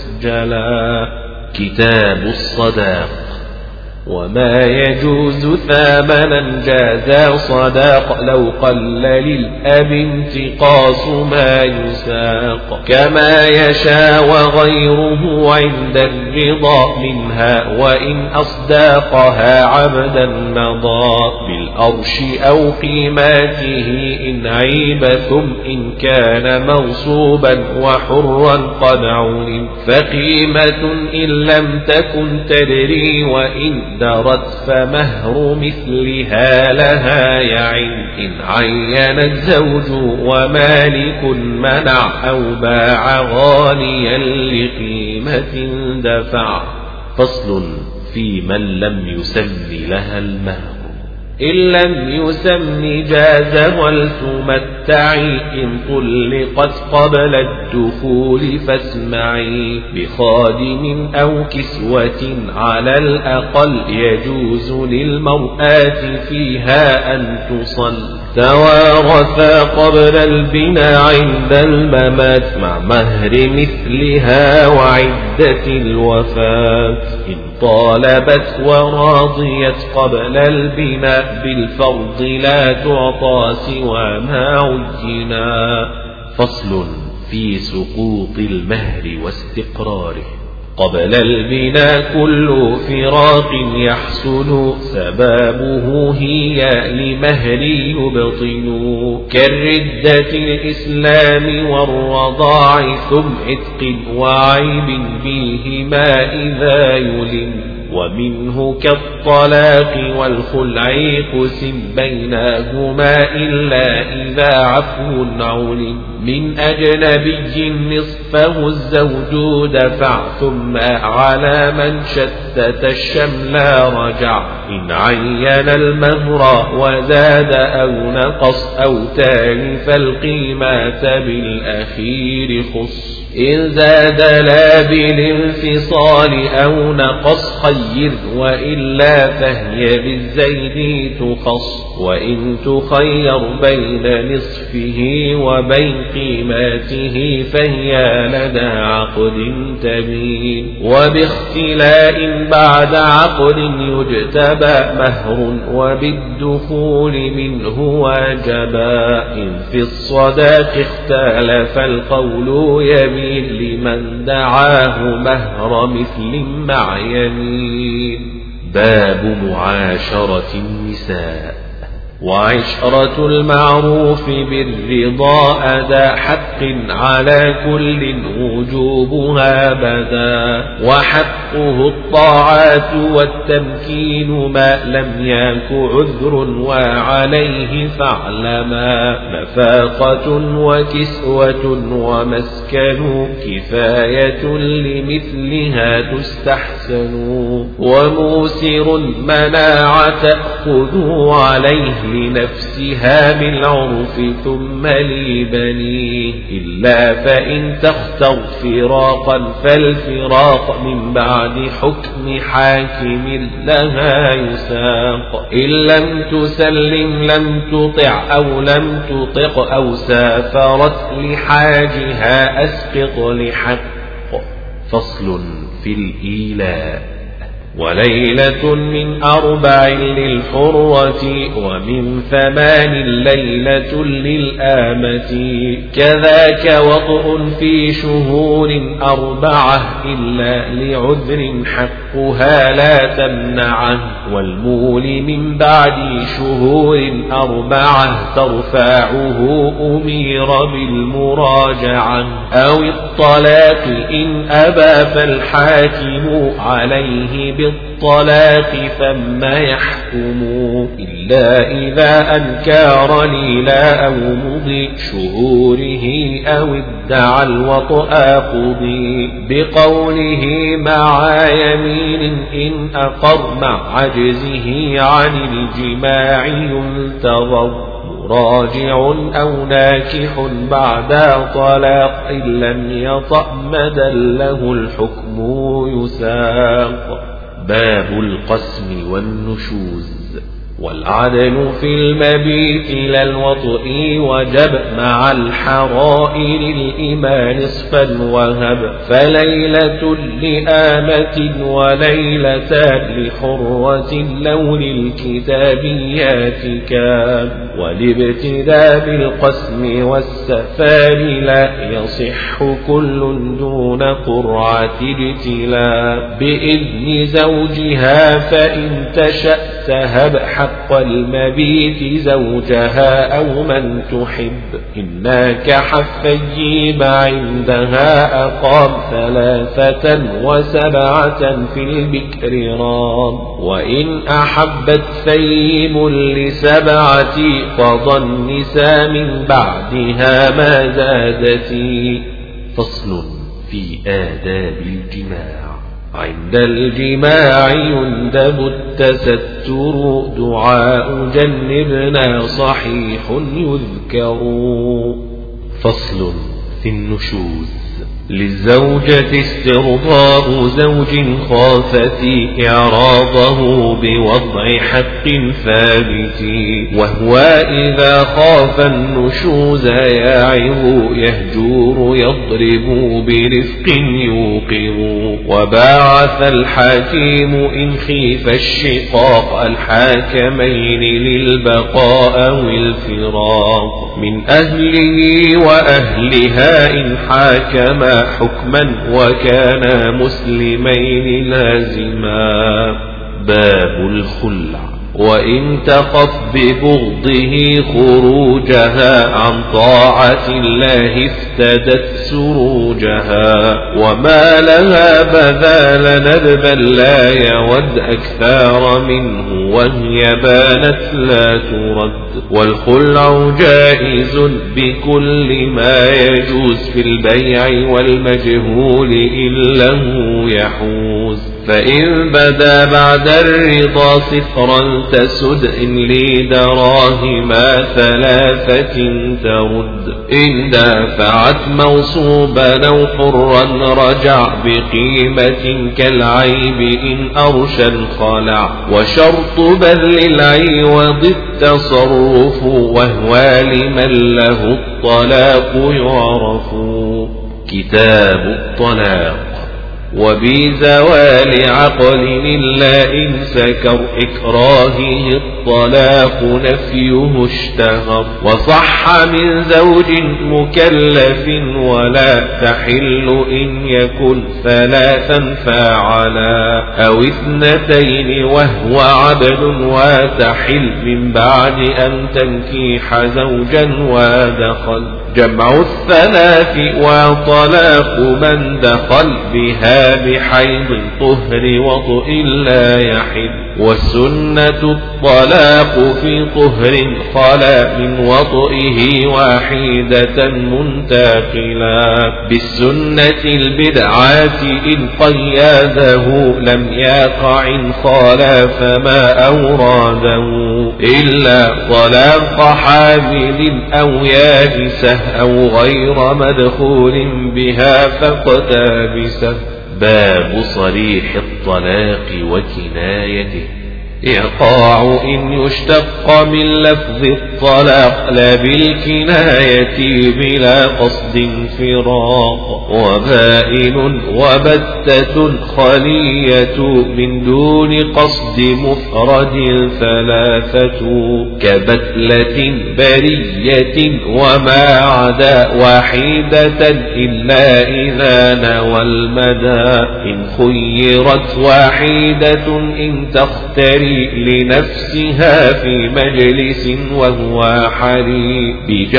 مسجلا.
كتاب الصداق.
وما يجوز ثامنا جاز صداق لو قل للأب انتقاص ما يساق. كما يشاء وغيره عند الرضا منها وإن أصداقها عبدا مضى. بالأرش أو قيماته إن عيب ثم إن كان موصوبا وحرا قد علم. فقيمة إن لم تكن تدري وإن درت فمهر مثلها لها يعن. إن عين الزوج ومالك منع أو باع غاليا لقيمة دفع.
فصل في من لم يسم لها المهر.
إن لم يسم جاز ولتمتعي إن طلقت قبل الدخول فاسمعي. بخادم أو كسوة على الأقل يجوز للمرآة فيها أن تصل. توارثا قبل البناء عند الممات مع مهر مثلها وعدة الوفاة. إن طالبت وراضيت قبل البناء بالفرض لا تعطى سوى ما عينا.
فصل في سقوط المهر واستقراره.
قبل البناء كل فراق يحصل سبابه هي لمهر يبطل. كالردة الإسلام والرضاع ثم عتق وعيب فيهما إذا يلم. ومنه كالطلاق والخلع قسم بينهما إلا إذا عفو علم. من أجنبي نصفه الزوج دفع ثم على من شتت الشمل رجع. إن عين المهر وزاد أو نقص أو تالف القيمة بالأخير خص. إن زاد لا بالانفصال أو نقص خير وإلا فهي بالزيد تخص. وإن تخير بين نصفه وبين قيماته فهي لدى عقد تبين. وباختلاء بعد عقد يجتبى مهر وبالدخول منه واجبا. إن في الصداق اختلف القول يمين لمن دعاه مهر مثل مع يمين.
باب معاشرة النساء.
وعشرة المعروف بالرضا أداء حق على كل وجوبها بدا. وحقه الطاعات والتمكين ما لم يك عذر وعليه فاعلما. نفاقة وكسوة ومسكن كفاية لمثلها تستحسن. وموسر مناع تأخذ عليه لنفسها بالعرف ثم لبنيه. إلا فإن تختر فراقا فالفراق من بعد حكم حاكم لها يساق. إن لم تسلم لم تطع أو لم تطق أو سافرت لحاجها أسقط لحق.
فصل في الإيلاء.
وليلة من 4 للحرة ومن 8 ليلة للآمة كذاك وطء في شهور 4 إلا لعذر حقها لا تمنعه والمول من بعد شهور 4 ترفعه أمير بالمراجعة أو الطلاق إن أبى فالحاكم عليه بالطلاق ثم يحكم إلا إذا أنكر ليلا أو مضي شهوره أو ادعى الوطء قضي بقوله مع يمين إن أقر مع عجزه عن الجماع ينتظر راجع أو ناكح بعد طلاق إن لم يطأ مدى له الحكم يساق.
باب القسم والنشوز.
والعدل في المبيت لا الوطء وجب مع الحرائر الإيمان نصفا وهب فليلة لآمة وليلتان لحرة لون الكتابيات كان والابتداء بالقسم والسفار لا يصح كل دون قرعة ابتلاء بإذن زوجها فإن تشأ تهب حق المبيت زوجها أو من تحب إنك حفيب عندها أقام 3 و7 في البكر رام وإن أحبت فيم ل7 قضى النساء من بعدها ما زادتي.
فصل في آداب الجماع.
عند الجماع يندب التستر دعاء جنبنا صحيح يذكر.
فصل في النشوز.
للزوجة استرضاء زوج خافت إعراضه بوضع حق ثابت وهو إذا خاف النشوز يعظ يهجور يضرب برفق يوقظ وباعث الحكيم إن خيف الشقاق الحاكمين للبقاء والفراق من أهله وأهلها إن حاكما حكما وكانا مسلمين لازما.
باب الخلع.
وإن تخف ببغضه خروجها عن طاعة الله افتدت سروجها وما لها بذال ندبا لا يود أكثر منه وهي بانت لا ترد والخلع جائز بكل ما يجوز في البيع والمجهول إلا هو يحوز فإن بدا بعد الرضا صفرا تسد إن لي دراهما 3 ترد إن دافعت موصوبا أو حرا رجع بقيمة كالعيب إن أرشى الخلع وشرط بذل العوض التصرف وهو لمن له الطلاق يعرف.
كتاب الطلاق.
وبزوال عقل إلا إن سكر إكراهه الطلاق نفيه اشتهر وصح من زوج مكلف ولا تحل إن يكن 3 فاعلا أو 2 وهو عبد وتحل من بعد أن تنكيح زوجا ودخل جمع 3 وطلاق من دخل بها بحيض طهر وطئ لا يحل والسنة الطلاق في طهر خلا من وطئه واحدة منتقلا بالسنة البدعات إن قياده لم يقع إن خالف ما أوراده إلا طلاق حامل أو يابسه أو غير مدخول بها فاقتبسه.
باب صريح الطلاق وكنايته.
يقع إن يشتق من لفظ الطلاق لا بالكناية بلا قصد فراق. وبائن وبتة خلية من دون قصد مفرد ثلاثة كبتلة برية وما عدا واحدة إلا إذا نوى المدى. إن خيرت واحدة إن تختري لنفسها في مجلس وهو حري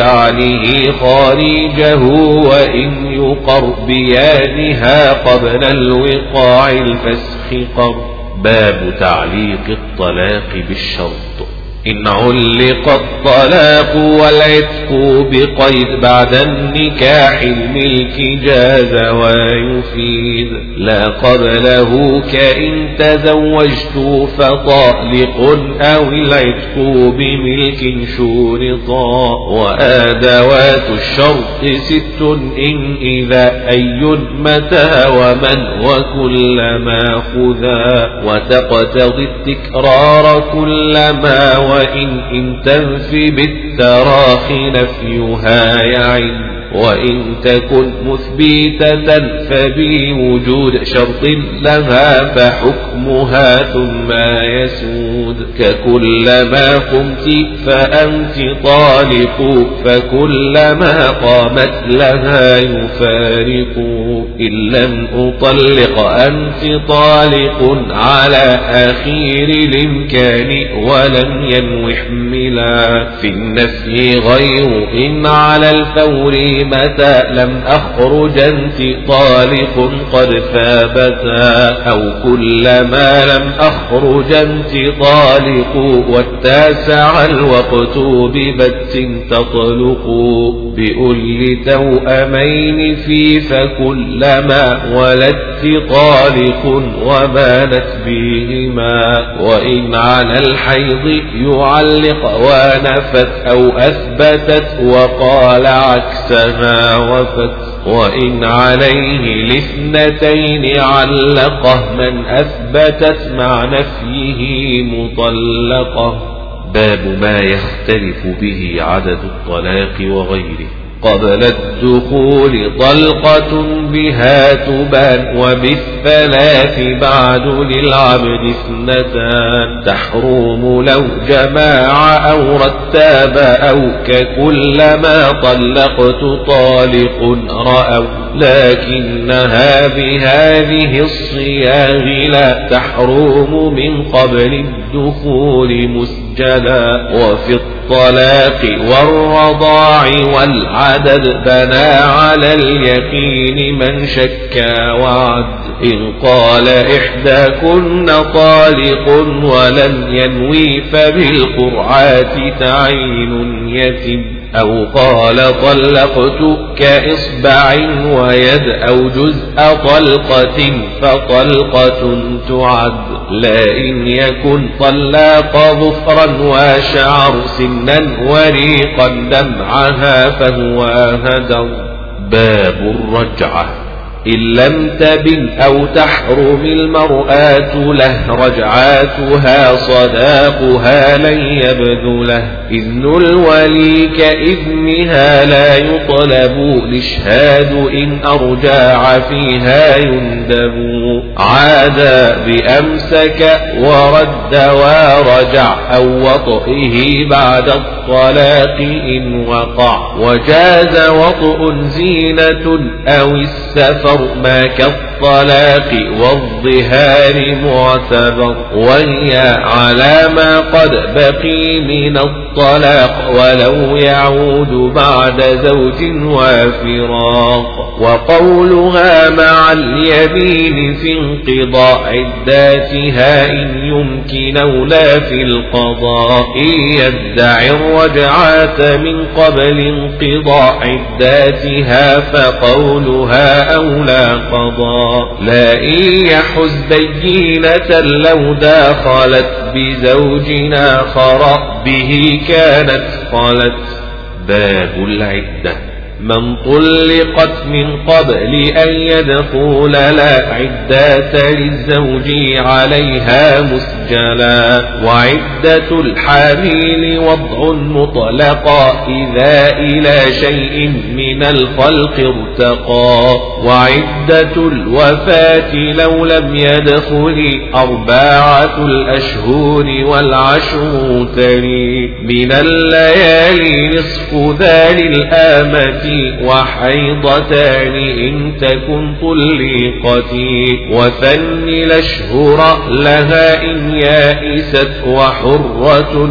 بجعله خارجه وإن يقر بيادها قبل الوقاع الفسخ قر.
باب تعليق الطلاق بالشرط.
إن علق الطلاق والعتق بقيد بعد النكاح الملك جاز ويفيد لا قبله كإن تزوجت فطالق أو العتق بملك شورطا. وآدوات الشرط 6 إن إذا أي متى ومن وكلما خذا. وتقتضي التكرار كلما وإن تنفي بالتراخي نفيها يعن. وإن تكن مثبتة فبوجود شرط لها فحكمها ثم يسود. ككلما قمت فأنت طالق فكلما قامت لها يفارق. إن لم أطلق أنت طالق على أخير الإمكان ولم ينو حملا. في النفي غير إن على الفور متى لم أخرج أنت طالق قد ثابتا. أو كلما لم أخرج أنت طالق والتاسع الوقت ببت تطلق. بأول توأمين في فكلما ولدت طالق وبانت بهما. وإن على الحيض يعلق ونفت أو أثبتت وقال عكسها وفت. وإن عليه لاثنتين علقه من أثبتت مع نفيه مطلقه.
باب ما يختلف به عدد الطلاق وغيره.
قبل الدخول طلقة بها تبان وبالثلاث بعد للعبد 2 تحرم لو جماع أو رتاب أو ككلما طلقت طالق رأوا. لكنها بهذه الصياغ لا تحرم من قبل الدخول مسجلا. وفي الطلاق والرضاع والعدد بنى على اليقين من شك وعد. إن قال إحداكن طالق ولم ينوي فبالقرعات تعين يتم. أو قال طلقت كإصبع ويد أو جزء طلقة فطلقة تعد. لا إن يكن طلاق ظفرا وشعر سنا وريقا دمعها فهو هدر.
باب الرجعة.
إن لم تبن أو تحرم المرأة له رجعاتها صداقها لن يبذله. إذن الولي كإذنها لا يطلب الإشهاد إن أرجاع فيها يندب. عاد بأمسك ورد ورجع أو وطئه بعد الطلاق إن وقع. وجاز وطئ زينة أو السفر ما كالطلاق والظهار معتبر. وهي على ما قد بقي من الطلاق ولو يعود بعد زوج وفراق. وقولها مع اليمين في انقضاء عداتها إن يمكن أو لا في القضاء. إن يدعي الرجعات من قبل انقضاء عداتها فقولها أولى قضاء. لا إن يحز بينة لو داخلت بزوج آخر به كانت خلت.
باب العدة.
من طلقت من قبل أن يدخل لا عدة للزوج عليها مسجلا. وعدة الحامل وضع مطلقا إذا إلى شيء من الخلق ارتقى. وعدة الوفاة لو لم يدخل 4 الأشهر والعشر تلي. من الليالي نصف ذا للآمة وحيضتان إن تكن طلقتي. وثن الأشهر لها إن يائست وحرة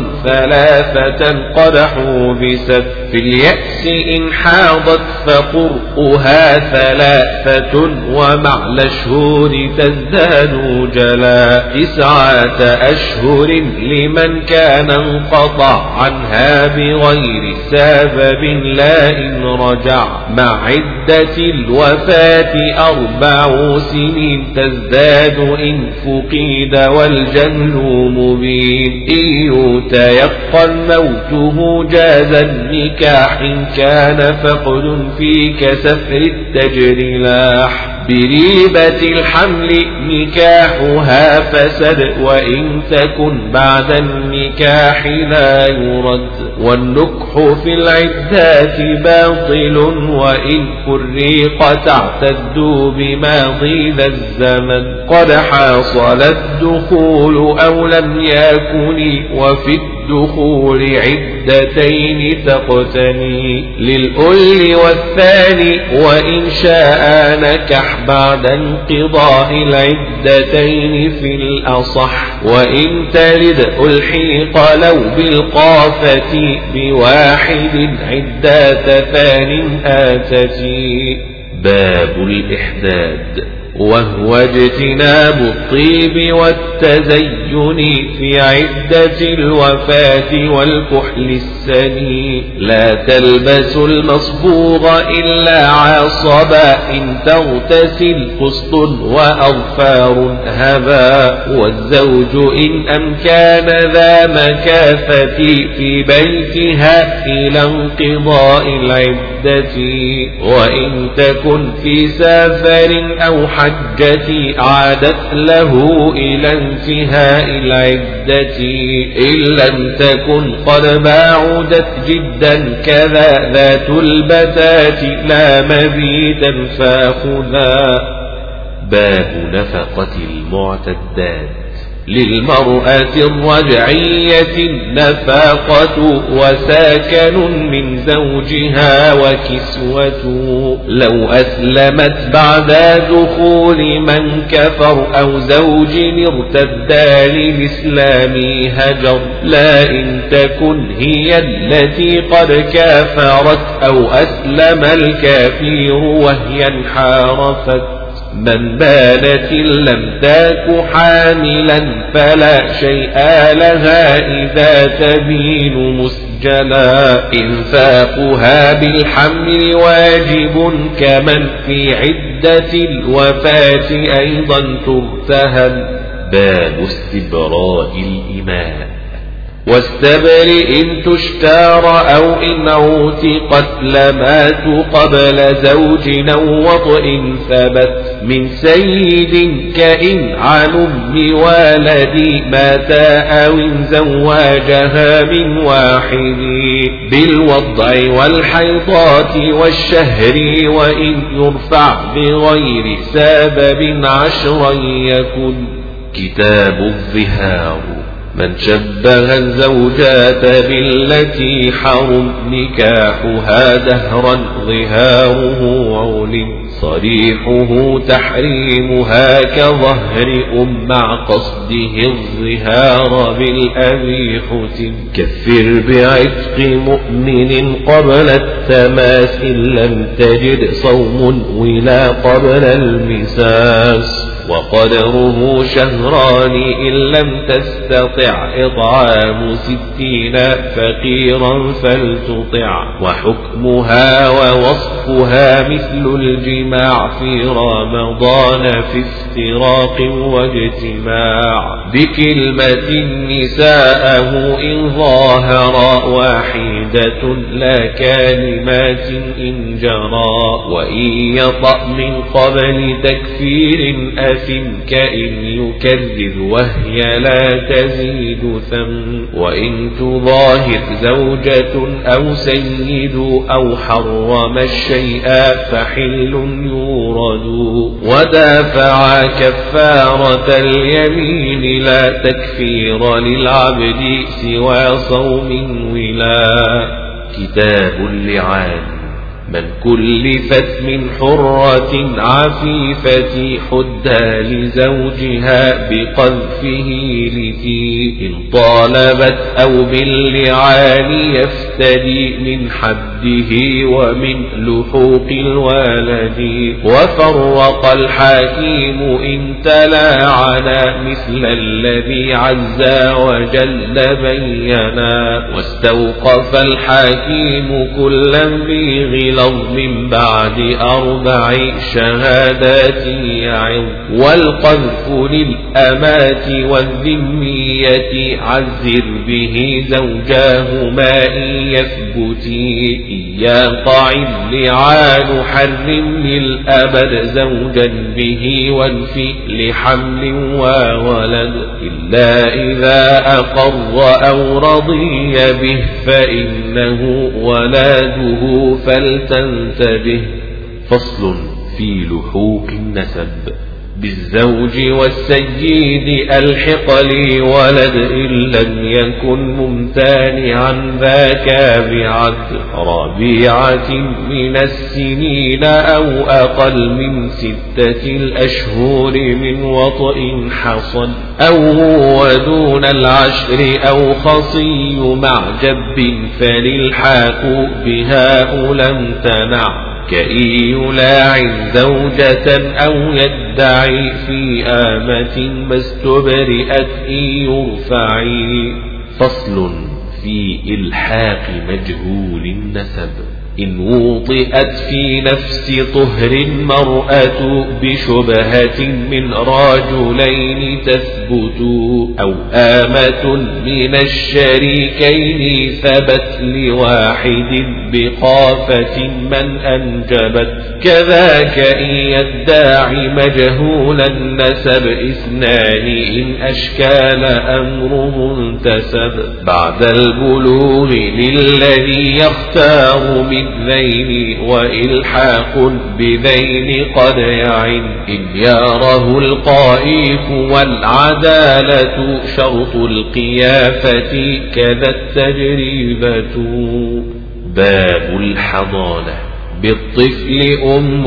3 قد حوبست. في اليأس إن حاضت فقرؤها 3 ومع الأشهر تزداد جلا. 9 أشهر لمن كان انقطع عنها بغير سبب لا إن رجع. مع عدة الوفاة 4 سنين تزداد إن فقيد والجهل مبين. إن يتيقن موته جاز النكاح إن كان فقد في كسفر التجرلاح. بريبة الحمل نكاحها فسد وإن تكن بعد النكاح لا يرد. والنكح في العدات باطل وإن فرق تعتد بماضي ذا الزمن. قد حاصل الدخول أو لم يكن وفي الدخول عدتين تقتني. للأول والثاني وإن شاء نكح بعد انقضاء العدتين في الأصح. وإن تلد ألحيق لو بالقافة بواحد عدة 2 آتتي.
باب الإحداد
وهو اجتناب الطيب والتزين في عدة الوفاة والكحل السني. لا تلبس المصبوغ إلا عصبا إن تغتسل قسط وأظفار هبا. والزوج إن أمكان ذا مكافة في بيتها إلى انقضاء العدة. وإن تكن في سفر أو حجتي عادت له إلى انتهاء العدة. إن لم تكن قد بعدت جدا كذا ذات البتات لا مبيتا فاخذا.
باب نفقة المعتدات.
للمرأة الرجعية النفاقة وساكن من زوجها وكسوة. لو أسلمت بعد دخول من كفر أو زوج ارتدى للإسلام هجر. لا إن تكن هي التي قد كافرت أو أسلم الكافر وهي انحرفت. من بانت لم تاك حاملا فلا شيء لها إذا تبين مسجلا. إنفاقها بالحمل واجب كمن في عدة الوفاة أيضا ترتهن.
باب استبراء الإماء.
واستبر إن تشتار أو إن عتقت لمات قبل زوج أو وطئ ثبت. من سيد كإن عن أم والد مات أو إن زواجها من واحد. بالوضع والحيضات والشهر وإن يرفع بغير سبب 10 يكن.
كتاب الظهار.
من شبه الزوجات بالتي حرم نكاحها دهرا ظهاره علم. صريحه تحريمها كظهر مع قصده الظهار بالأبي حتم. كفر بعتق مؤمن قبل التماس إن لم تجد صوم ولا قبل المساس. وقدره شهران إن لم تستطع إطعام 60 فقيرا فلتطع. وحكمها ووصفها مثل الجماع في رمضان في افتراق واجتماع. بكلمة نساءه إن ظاهر واحدة لا كلمات إن جرى. وإن يطأ من قبل تكفير أثم كإن يكذب وهي لا تزيد ثم. وإن تظاهر زوجة أو سيد أو حرم الشيء فحل يورد. ودافع كفارة اليمين لا تكفير للعبد سوى صوم ولا. كتاب اللعان. من كلفت من حرة عفيفة حدى لزوجها بقذفه لتي. إن طالبت أو باللعان يفتدي من حده ومن لحوق الولد. وفرق الحكيم إن تلاعنا مثل الذي عز وجل بينا. واستوقف الحكيم كلا بغلظ من بعد 4 شهادات يعظ. والقذف للأمات والذمية عذر به زوجاهما إن يثبتي. إن يقع اللعان حرم للأبد زوجا به وانفي لحمل وولد. إلا إذا أقر أو رضي به فإنه ولاده فلتنتبه.
فصل في لحوق النسب.
بالزوج والسيد ألحق لي ولد إن لم يكن ممتانعا ذاك بعد 4 من السنين أو أقل من 6 الأشهر من وطئ حصل. أو هو دون 10 أو خصي مع جب فللحاق بها لم تنع. كإن يلاعن زوجة أو يدعي في آمة ما استبرئت إن يرفعي.
فصل في إلحاق مجهول النسب.
إن وطئت في نفس طهر المرأة بشبهة من رجلين تثبت. أو آمة من الشريكين ثبت لواحد بقافة من أنجبت. كذاك إن يدعي مجهول النسب 2 إن أشكال أمر منتسب. بعد البلوغ للذي يختار من ذين وإلحاق بذين قد يعن. إن ياره القائف والعدالة شرط القيافة كذا التجربة.
باب الحضانة.
بالطفل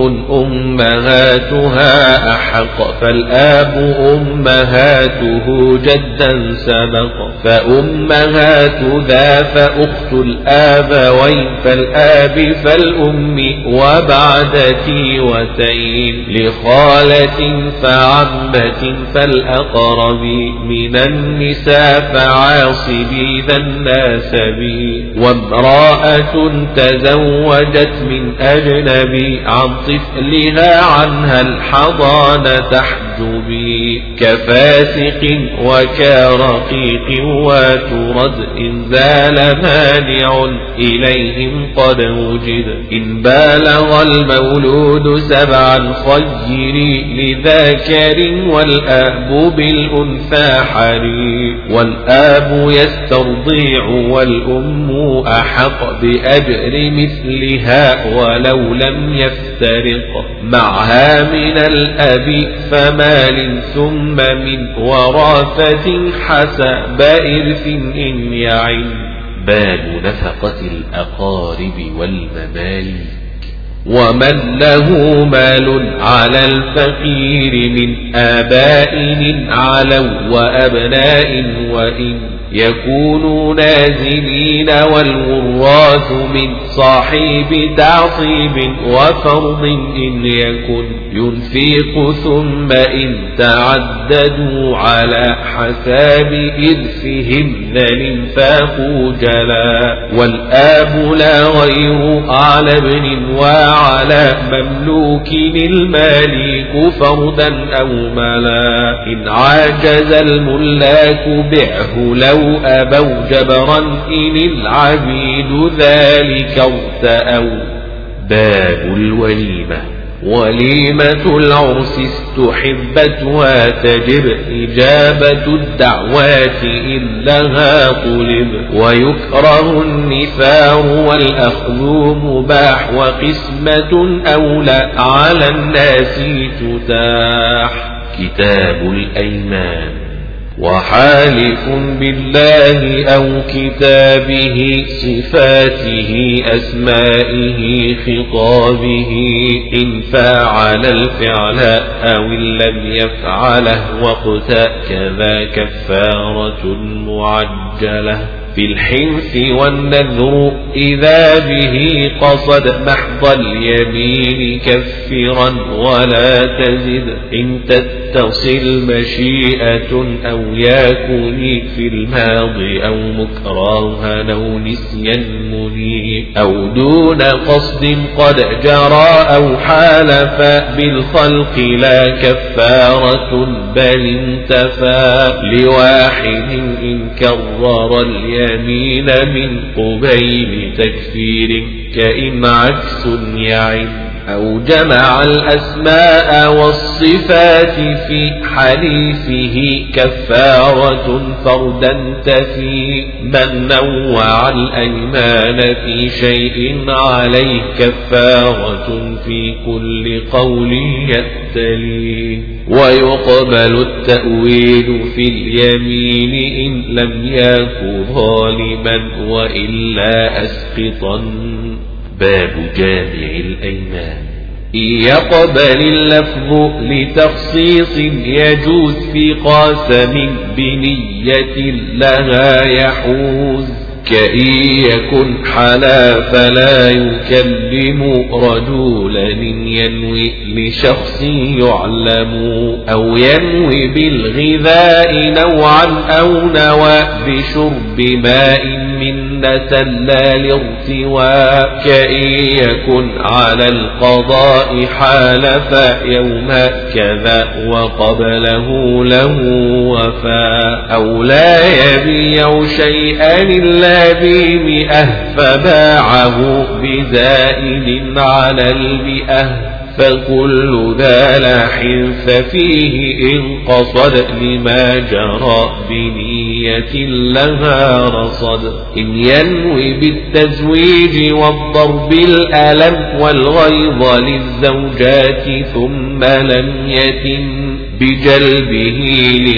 أمهاتها أحق. فالآب أمهاته جدا سبق. فأمهات ذا فأخت الآبوين. فالآب فالأم وبعدتي وتين. لخالة فعمة فالأقرب. من النساء فعاصبي ذا الناسب. وامرأة تزوجت من أجنبي عن طفلها عنها الحضانة تحجبي. كفاسق وكرقيق وترد إن زال مانع إليهم قد وجد. إن بالغ المولود 7 خيري لذاكر والآب بالأنثى حري. والآب يسترضيع والأم أحق بأجر مثلها ولو لم يفترق. معها من الأب فمال ثم من وراثة حسب إرث إن يعن.
باب نفقة الأقارب والمماليك.
ومن له مال على الفقير من آباء علوا وأبناء وإن يكونوا نازلين والوراث من صاحب تعصيب وفرض إن يكن ينفق ثم إن تعددوا على حساب إرثهم الانفاق جلا والآب لا غير على ابن وعلى مملوك المالك فردا أو ملا إن عاجز الملاك بعه لو أبوا جبرا إن العبيد ذلك ارتأوا. باب الوليمة. وليمة العرس استحبت وتجب إجابة الدعوات إن لها طلب ويكره النفار والأخذ مباح وقسمة أولى على الناس تتاح.
كتاب الأيمان.
وحالف بالله أو كتابه صفاته أسمائه خطابه إن فعل الفعل أو إن لم يفعله وقت كذا كفارة معجلة في الحنث والنذر إذا به قصد محض اليمين كفرا ولا تزد إن تتصل مشيئة أو يكون في الماضي أو مكرها أو نسيا منيب أو دون قصد قد جرى أو حالف بالخلق لا كفارة بل انتفى لواحد إن كرر اليمين من قبيل تكفير كإن عكس يعد أو جمع الأسماء والصفات في حديثه كفارة فردا تفي من نوع الأيمان في شيء عليه كفارة في كل قول يأتلي ويقبل التأويل في اليمين إن لم يكن ظالما وإلا أسقطا.
باب جامع الأيمان.
يقبل اللفظ لتخصيص يجوز في قاسم بنية لها يحوز كإن يكن حلا فلا يكلم رجولا ينوي لشخص يعلم أو ينوي بالغذاء نوعا أو نوى بشرب ماء منة لا الارتواء كإن يكن على القضاء حالف يوم كذا وقبله له وفاء أو لا يبيع شيئا إلا بمئة فباعه بزائد على المئة فكل ذا لا حنث فيه إن قصد لما جرى بنية لها رصد إن ينوي بالتزويج والضرب الألم والغيظ للزوجات ثم لم يتم بجلبه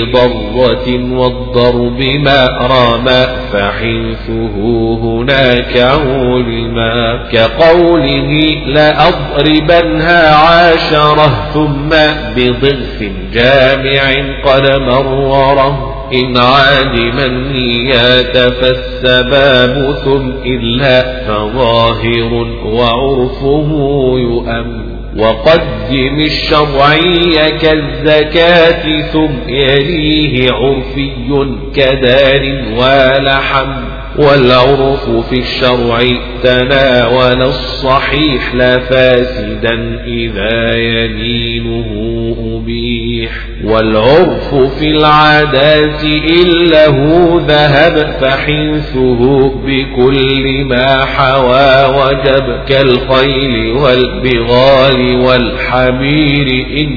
لضرة والضرب ما رام فحنثه هناك علما كقوله لا أضربنها عاشرة ثم بضغف جامع قد مرره إن عادم النيات فالسباب ثم إلا فظاهر وعرفه يؤم وقدم الشرعي كالزكاة ثم يليه عرفي كدار ولحم والعرف في الشرع تناول الصحيح لا فاسدا إذا يمينه أبيح والعرف في العادات إله ذهب فحنثه بكل ما حوى وجب كالخيل والبغال والحمير إن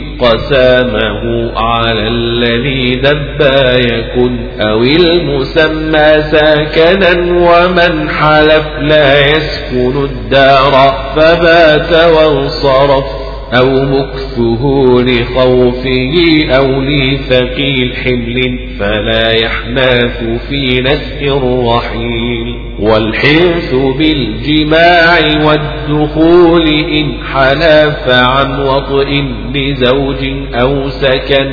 قسامه على الذي دبا يكن أو المسمى ساكنا ومن حلف لا يسكن الدار فبات وانصرف أو مكثه لخوفه أو لثقيل حمل فلا يحناث في نسء الرحيل. والحنث بالجماع والدخول إن حلف عن وطئ لزوج أو سكن،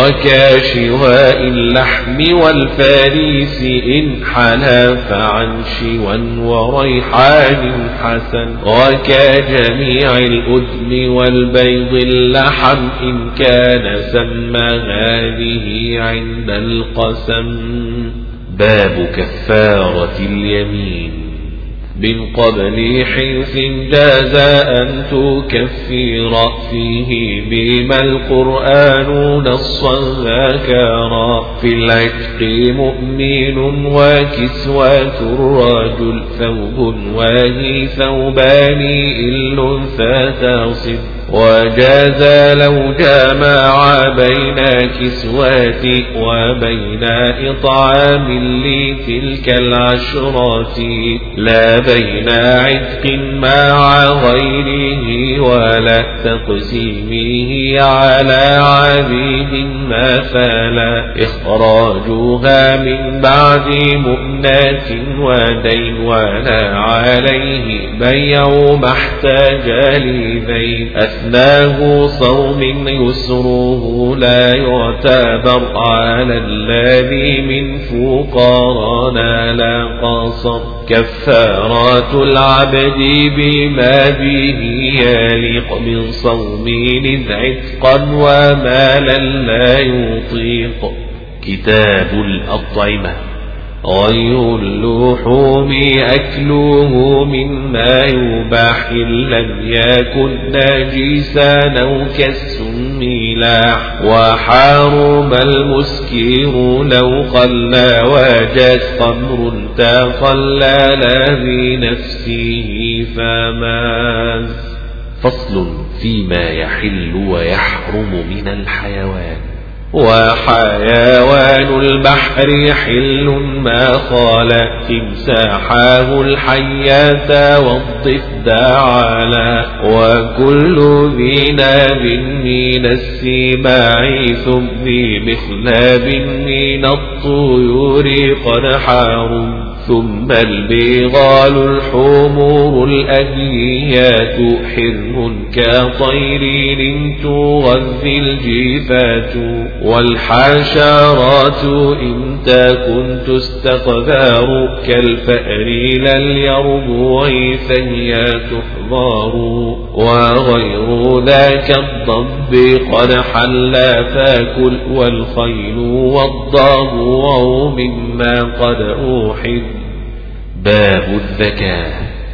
وكاشواء اللحم والفاريس إن حلف عن شوى وريحان حسن، وكجميع الأذن والبيض اللحم إن كان سمى هذه عند القسم.
باب كفارة اليمين.
من قبل حنث جاز أن تكفر فيه بما القرآن نصا ذكرا، في العتق مؤمن وكسوة الرجل ثوب وهي ثوبان إل فتصب، وجاز لو جامع بين كسوات وبين إطعام لتلك العشرات، لا بين عتق مع غيره ولا تقسيمه على عبيد ما فلا، إخراجها من بعد مؤنات ودين ولا عليه بيع ما احتاج لذين، أثناه صوم يسره لا يعتبر على الذي من فقرانا لا قصر، كفارات العبد بما به يليق من صوم إذ عتقا ومالا لا يطيق.
كتاب الأطعمة.
غير اللحوم أكله مما يباح إن لم يكن نجسا أو كالسميلاح، وحارم المسكر لو قل وجاز خمر تخلل بنفسه فماز.
فصل فيما يحل ويحرم من الحيوان.
وحيوان البحر حل ما خال تمساحاه الحياة والضفدع، وكل ذي ناب من السباع ثم بمخلاب من الطيور قد حارم، ثم البغال الحمور الأديات حرم كطير تغذي الجيفات، والحشرات إن تكن تستقذار كالفأر لا اليربوع فهي تحضار، وغير ذاك الضب قد حل فاكل، والخيل والضبع مما قد أوحد.
باب الذكاء.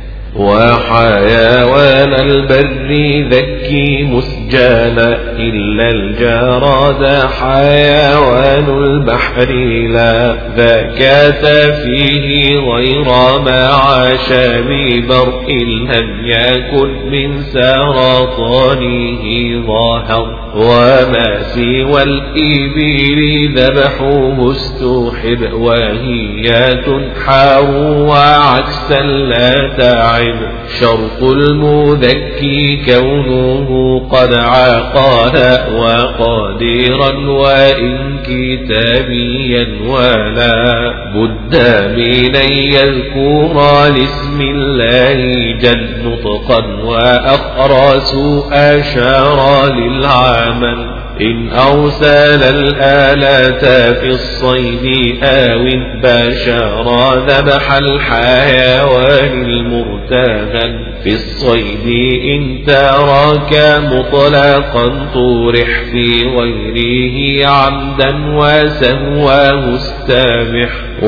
وحيوان البر ذكي مسجانا إلا الجراد، حيوان البحر لا ذكاة فيه غير ما عاش ببر، إن لم يكن من سرطانه ظاهر، وما سوى الإبل ذبحه استحب، وهي تنحر وعكسا لا تعب، شرط المذكي كونه قد عقاها وقادرا وإن كتابيا، ولا بد من أن يذكر لاسم الله جل نطقا وأخرس أشار للعمل، إن أرسل الآلات في الصيد آو باشر ذبح الحيوان المرتهن، في الصيد إن ترك مطلقا طرح، في غيره عمدا وسهواه استبح،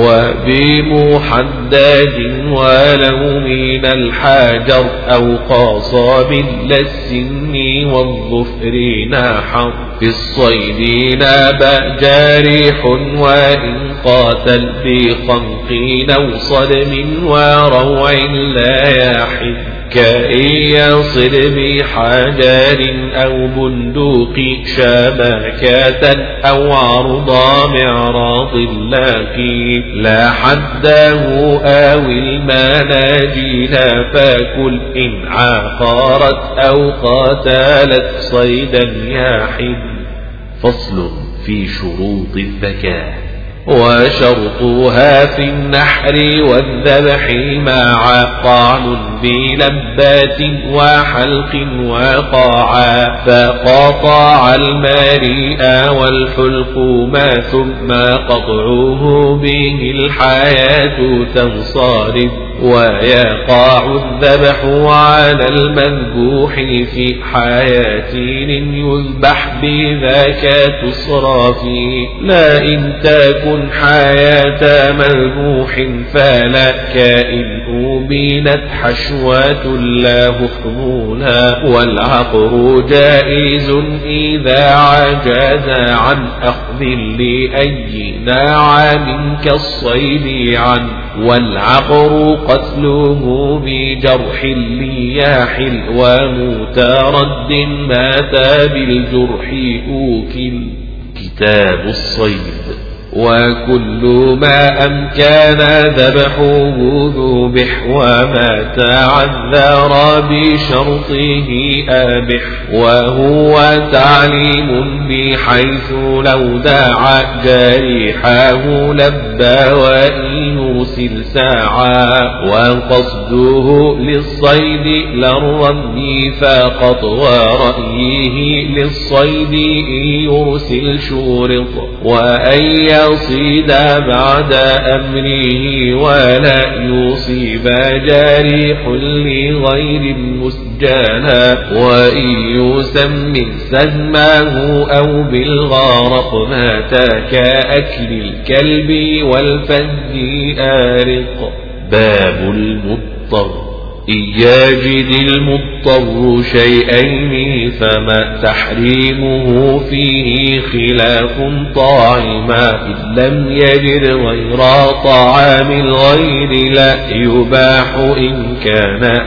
وبمحدد ولو من الحجر أو قاصب للسن والظفر نحر، في الصيد ناب جارح وإن قاتل بخنق أو صدم وروع لا يحد، كأن يصل بحجر أو بندوق شبكة أو عرض معراض لاقي لا حده أو المناجيل فكل إن عقرت أو قتلت صيدا يحد.
فصل في شروط الذكاة.
وشرطها في النحر والذبح مع طعن بلبات وحلق وقاعا فقطع المريء والحلق ما ثم قطعه به الحياة تنصرف ويقع الذبح على المذبوح في حياتين يذبح بذاك تصرف لا إن تكن حياة مذبوح فلا كائن أبينت حشوة لا حكمها والعقر جائز إذا عجز عن أخذ لأي ناعم كالصيد عن والعقر قتله بجرح لياحل ومترد مات بالجرح أوكل.
كتاب الصيد.
وكل ما أمكن ذبحه ذبح وما تعذر بشرطه أبح وهو تعليم بحيث لو دعا جريحه لبى وإن يرسل ساعا وقصده للصيد للرمي فقط ورأيه للصيد يرسل شورط وأن يصيد بعد أمره ولا يصيب جريح لغير مسجلا وإن يسمن سهمه أو بالغارق مات كأكل الكلب والفد آرق.
باب المضطر.
إن يجد المضطر شيئين فما تحريمه فيه خلاف طاعما إن لم يجد غير طعام الغير لا يباح إن كان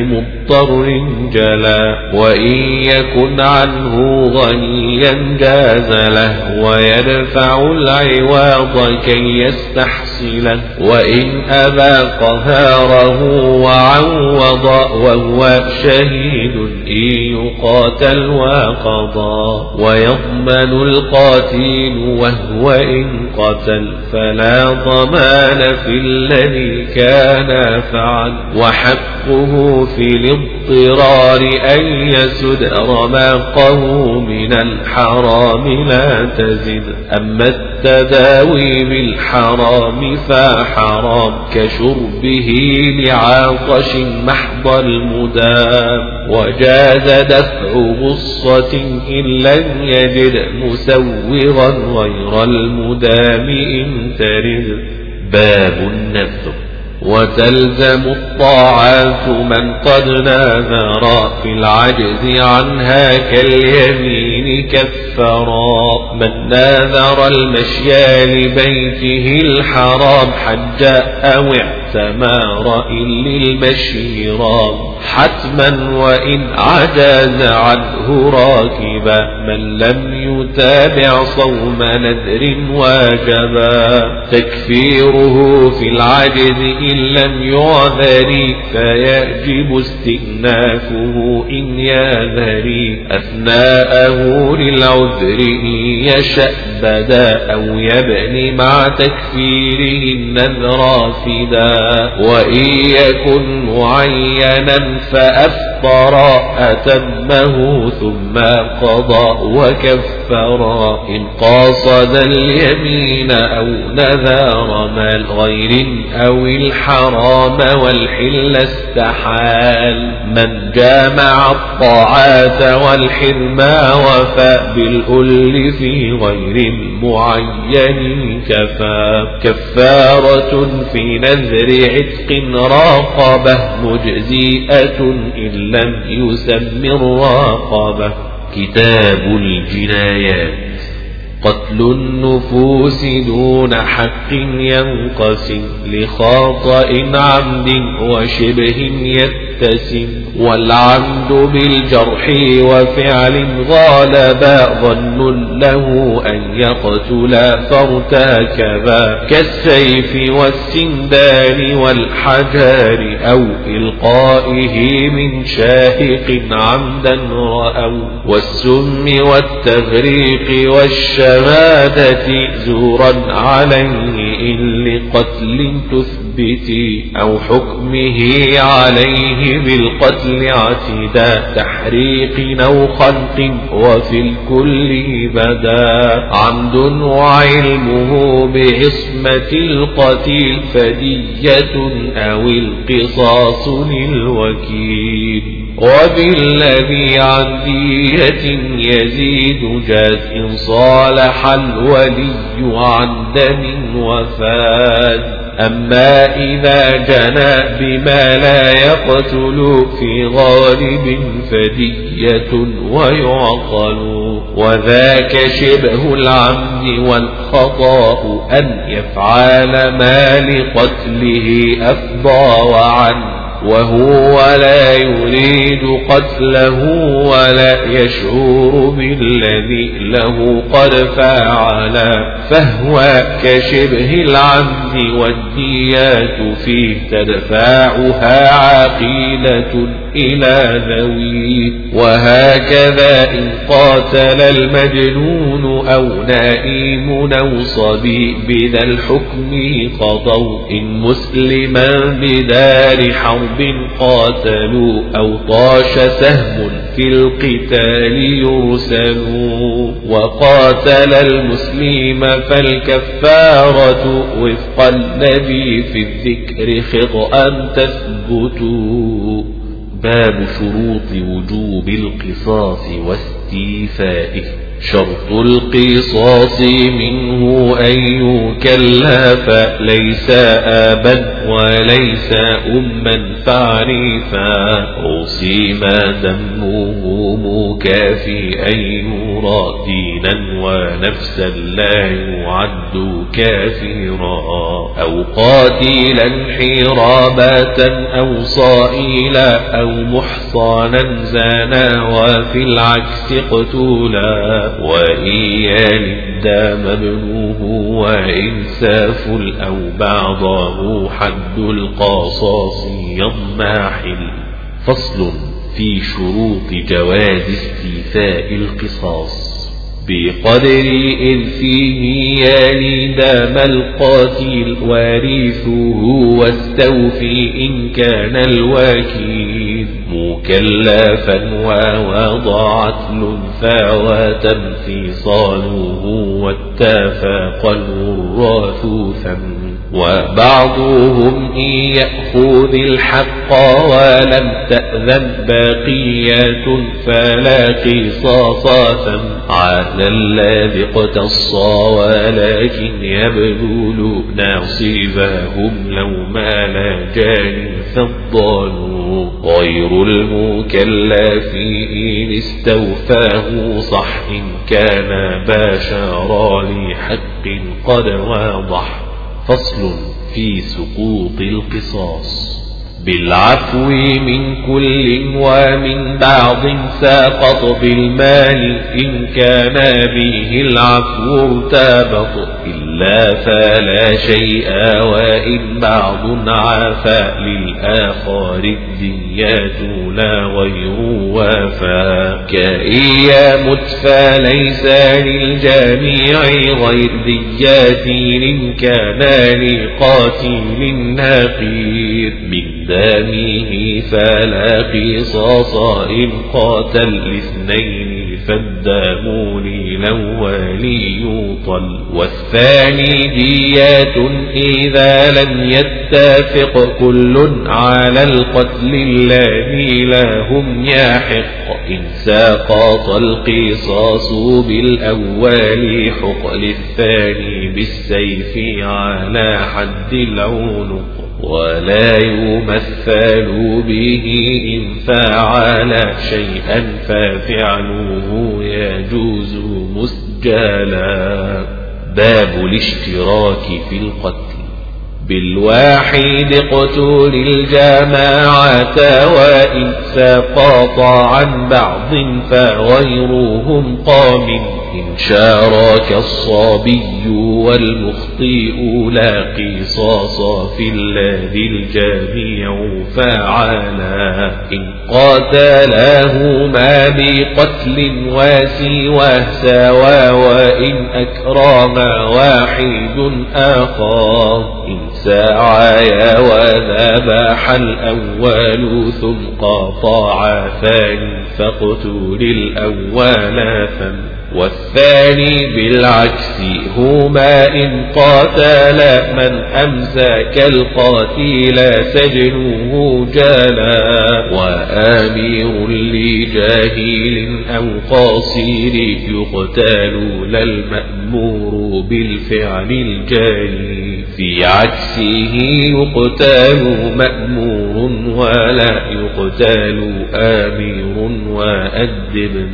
لمضطر جلا وإن يكن عنه غنيا جاز له ويدفع العوض كي يستحصله وإن أبى قهاره وعوض وهو شهيد إن يقاتل وقضى ويضمن القاتل وهو إن قتل فلا ضمان في الذي كان فعل وحقه في الاضطرار أن يسد رماقه من الحرام لا تزد. أما التداوي بالحرام فحرام كشربه لعاطش محض المدام وجاز دفع غصة إن لم يجد مسوغا غير المدام إن ترد.
باب النذر.
وتلزم الطاعات من قد نذر في العجز عنها كاليمين كفرا من نذر المشي لبيته الحرام حج أو اعتمر إن للمشي رام حتما وإن عجز عنه راكبا من لم يتابع صوم نذر واجبا. تكفيره في العجز إن لم يعذر فيجب استئنافه إن يذر أثناءه للعذر إن يشأ بدا أو يبني مع تكفيره النذر فدا وإن يكن معينا فأفطر أتمه ثم قضى وكفر إن قاصد اليمين أو نذر مال غير أو الحرام والحل استحال. من جامع الطاعات والحرما وفى بالأل في غير معين كفى. كفارة في نذر عتق راقبة مجزئة إن لم يسم الراقبة.
كتاب الجنايات.
قتل النفوس دون حق ينقسم لخطأ عمد وشبه يتسم والعمد بالجرح وفعل غالبا ظن له أن يقتل فارتكبا كالسيف والسندان والحجار أو إلقائه من شاهق عمدا رأوا والسم والتغريق والشمادة زورا عليه إن لقتل تثبتي أو حكمه عليه بالقتل اعتداء تحريق أو خلق وفي الكل بدا عمد وعلمه بعصمة القتيل فدية أو القصاص للوكيل وبالذي عن دية يزيد جاز إن صالح الولي عن دم وفاد أما إذا جنى بما لا يقتل في غالب فدية ويعقل وذاك شبه العمد والخطأ أن يفعل ما لقتله أفضى وعن وهو لا يريد قتله ولا يشعر بالذي له قد فعل فهو كشبه العمد والديات فيه تدفعها عقيلة إلى ذويه وهكذا إن قاتل المجنون أو نائم أو صبي بذا الحكم قضوا إن مسلما بدار حرب قاتلوا أو طاش سهم في القتال يرسل وقاتل المسلم فالكفارة وفق النبي في الذكر خطأ تثبت باب شروط وجوب القصاص واستيفائه شرط القصاص منه أن يكلف ليس أبا وليس أما فعرفا عصم دمه مكافئا يرى دينا ونفسا لا يعد كافرا أو قاتلا حرابة أو صائلا أو محصانا زانا وفي العكس اقتولا وإيا للدى مبنوه وإنساف أو بعضه حد القصاص يضمحل فصل في شروط جواز استيفاء القصاص بقدر إذ فيه يالي دام القاتل وارثه واستوفي إن كان الوكيل مكلفا ووضع عدل وتنفيصاله واتفاق الوراث ثم وبعضهم إن يأخذ الحق ولم تأذن باقيات فلا قصاص ثم على الذي اقتص ولكن يبذل ناصبهم لو ما لا جان فالضالوا غير المكلف إن استوفاه صح إن كان باشرا لحق قد واضح فصل في سقوط القصاص بالعفو من كل ومن بعض ساقط بالمال إن كان به العفو ارتبط إلا فلا شيء وإن بعض عفا للآخر الديات لا غير وفا كإيا متفى ليس للجميع غير ديات إن كان لقاتل نقير من دامه فلا قصاص إن قاتل الاثنين فالدم للأول يوطل والثاني ديات إذا لم يتفق كل على القتل الذي لهم يحق إن ساقط القصاص بالأول حق للثاني بالسيف على حد العنق ولا يمثل به إن فعل شيئا ففعله يجوز مسجلا باب الاشتراك في القتل بالواحد اقتل الجماعة وإن سقطا عن بعض فغيرهم قام إن شارك الصبي والمخطئ لا قصاص في الذي الجميع فعلا إن قاتلهما بقتل وسواه سوا وإن أكرم واحد آخر إن سعيا وذبح الأول ثم قطع ثاني فاقتل الأول والثاني بالعكس هما إن قاتل من أمسك القاتل سجنه جلا وآمير لجاهل أو قاصر يقتل لا المأمور بالفعل الجاري في عكسه يقتل مأمور ولا يقتل آمير وأدب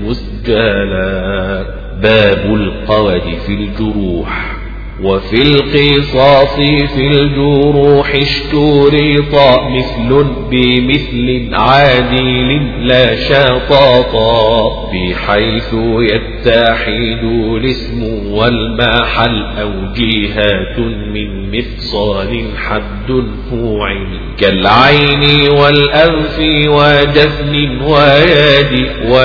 مسجلا باب القود في الجروح وفي القصاص في الجروح اشترط مثل بمثل عادل لا شطاطا بحيث يتحد الاسم والمحل أو جهات من مفصال حد فوعل كالعين والأنف وجفن ويد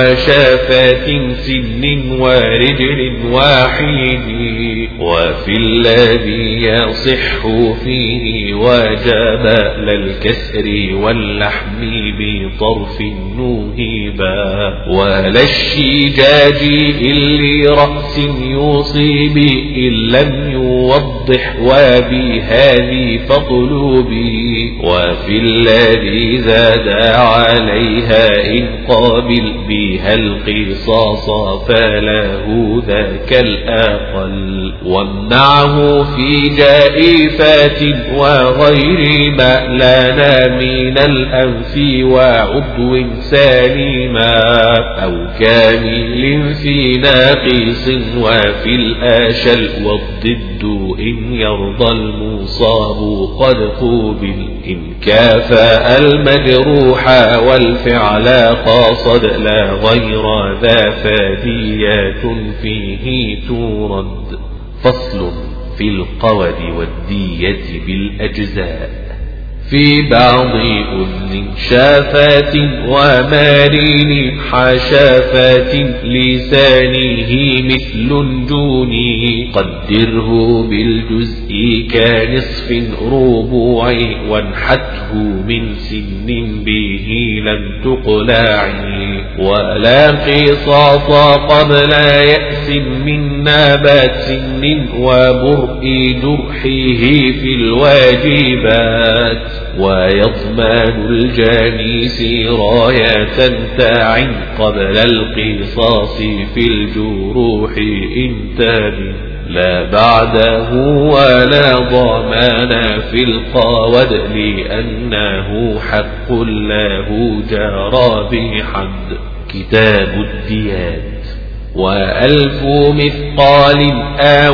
وشافة سن ورجل واحد وفي الذي يصح فيه وجب للكسر واللحم بطرف نوهبا ولا الشجاج إلا رأس يصيب إن لم يوضح وبهذه فطلوبي وفي الذي زاد عليها إن قابل بها القصاص فله ذاك الأقل وامنعه في جائفات وغير ما لنا من الأنف وعضو سالما أو كامل في ناقص وفي الآشل والضد إن يرضى المصاب قد قوبل إن كافأ المجروح والفعل قاصد لا غير ذا فديات فيه تورد فصل في القود والدية بالأجزاء في بعض أذن شافات ومارين حشافات لسانه مثل جوني قدره بالجزء كنصف ربوع وانحته من سن به لم تقلعي ولا قصاص قبل يأس من نابات سن وبرء جرحه في الواجبات ويضمن الجاني سراية تعن قبل القصاص في الجروح إنتاج لا بعده ولا ضمان في القود لأنه حق له جرى بحد كتاب الديات وألف مثقال أو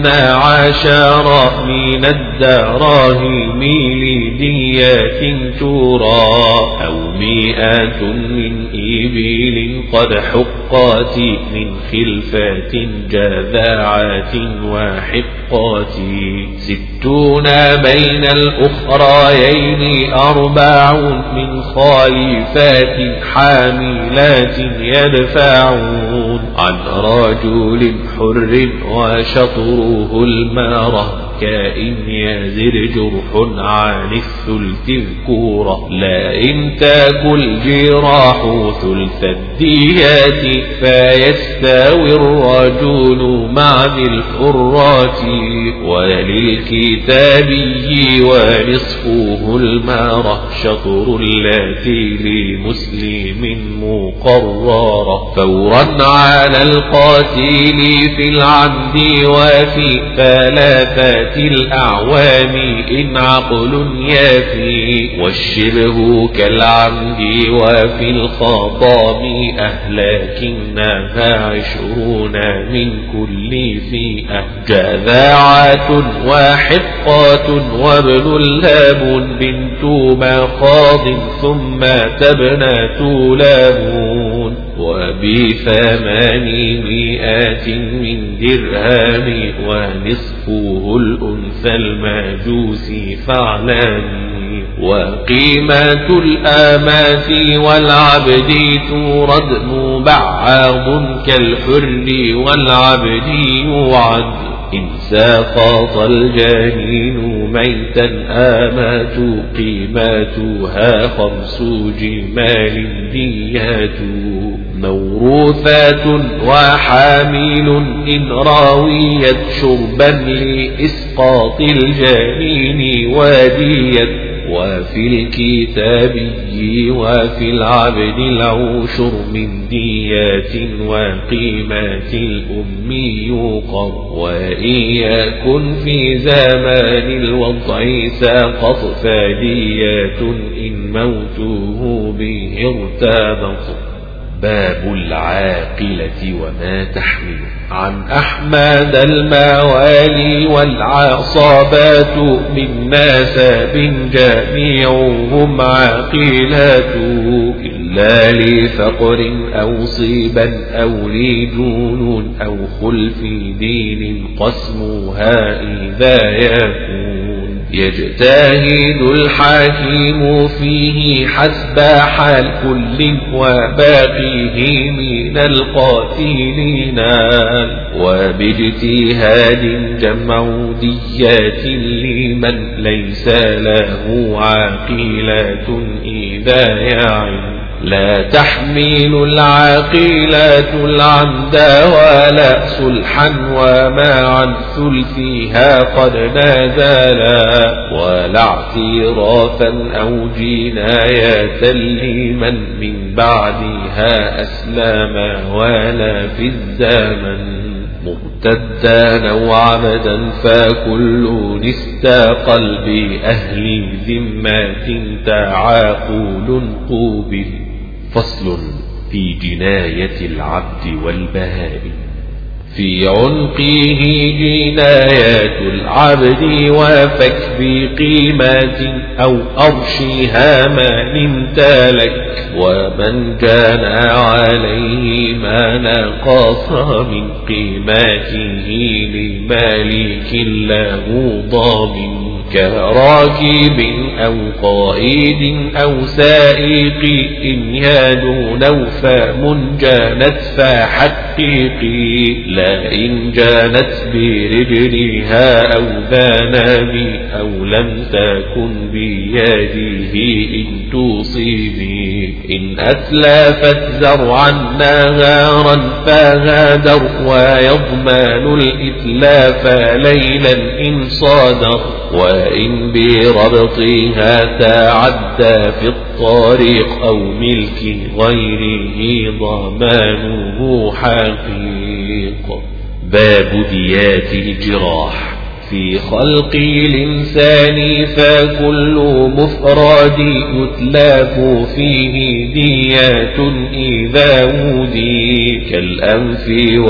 12 من الدراهم لديات ترى أو 100 من إبل قد حقات من خلفات جذاعات وحقات 60 بين الأخريين 4 من خالفات حاملات يدفعون عن رجل حر وشطره المارة كائن يزر جرح عن الثلث الكورة لا إن تاكل جراح ثلث الديات فيستوي الرجل مع ذي الحرات وللكتابي ونصفه المارة شطر التي لمسلم مقررة فورا على القاتل في العمد وفي 3 ذات الأعوام إن عقل يافي، والشبه كالعمد وفي الخطاب أهلاكنها 20 من كل فئة، جذاعات وحقات وابن لاب بنت مخاض ثم تبنات لابون، وب800 من درهم ونصفه الأنثى المجوسي فاعلمي، وقيمة الآمات والعبد تورد مبعض كالحر والعبد يوعد، إن ساقط الجنين ميتا آمات قيمتها 5 جمال ديات، موروثات وحامل إن راويت شربا لإسقاط الجنين وديت، وفي الكتابي وفي العبد 10 من ديات وقيمة الأم يقر، وإن يكن في زمان الوضع ساقط فديات إن موته به ارتبط. باب العاقلة وما تحمل. عن أحمد الموالي والعصابات من نسب جميعهم عاقلات، إلا لفقر أو صيبا أو لجنون أو خلف دين قسمها إذا يكون، يجتهد الحكيم فيه حسب حال كل وباقيه من القاتلين، وباجتهاد جمع ديات لمن ليس له عاقلة إذا يعن، لا تحمل العاقلات العمد ولا صلحا وما عن ثلثها قد نزلا، ولا اعترافا أو جناية لمن من بعدها أسلم ولا في الزمن، مرتدا أو عبدا فكل استقل بأهل ذمة تعاقل قوبل. فصل في جناية العبد والبهائم. في عنقه جنايات العبد وفك بقيمة أو أرشها ما امتلك، ومن كان عليه ما نقص من قيمته لمالك له ضامن، كراكب أو قائد أو سائق إن يدون أو فم جانت فحقيقي، لا إن جانت برجلها أو ذنب أو لم تكن بيده إن تصيبي، إن أتلفت زرعا نهارا فغادر ويضمن الإتلاف ليلا إن صادر، وإن بربطها تعدى في الطريق أو ملك غيره ضمانه حقيق. باب ديات الجراح. في خلق الإنسان فكل مفرد يتلاف فيه ديات إذا ودي، كالأنف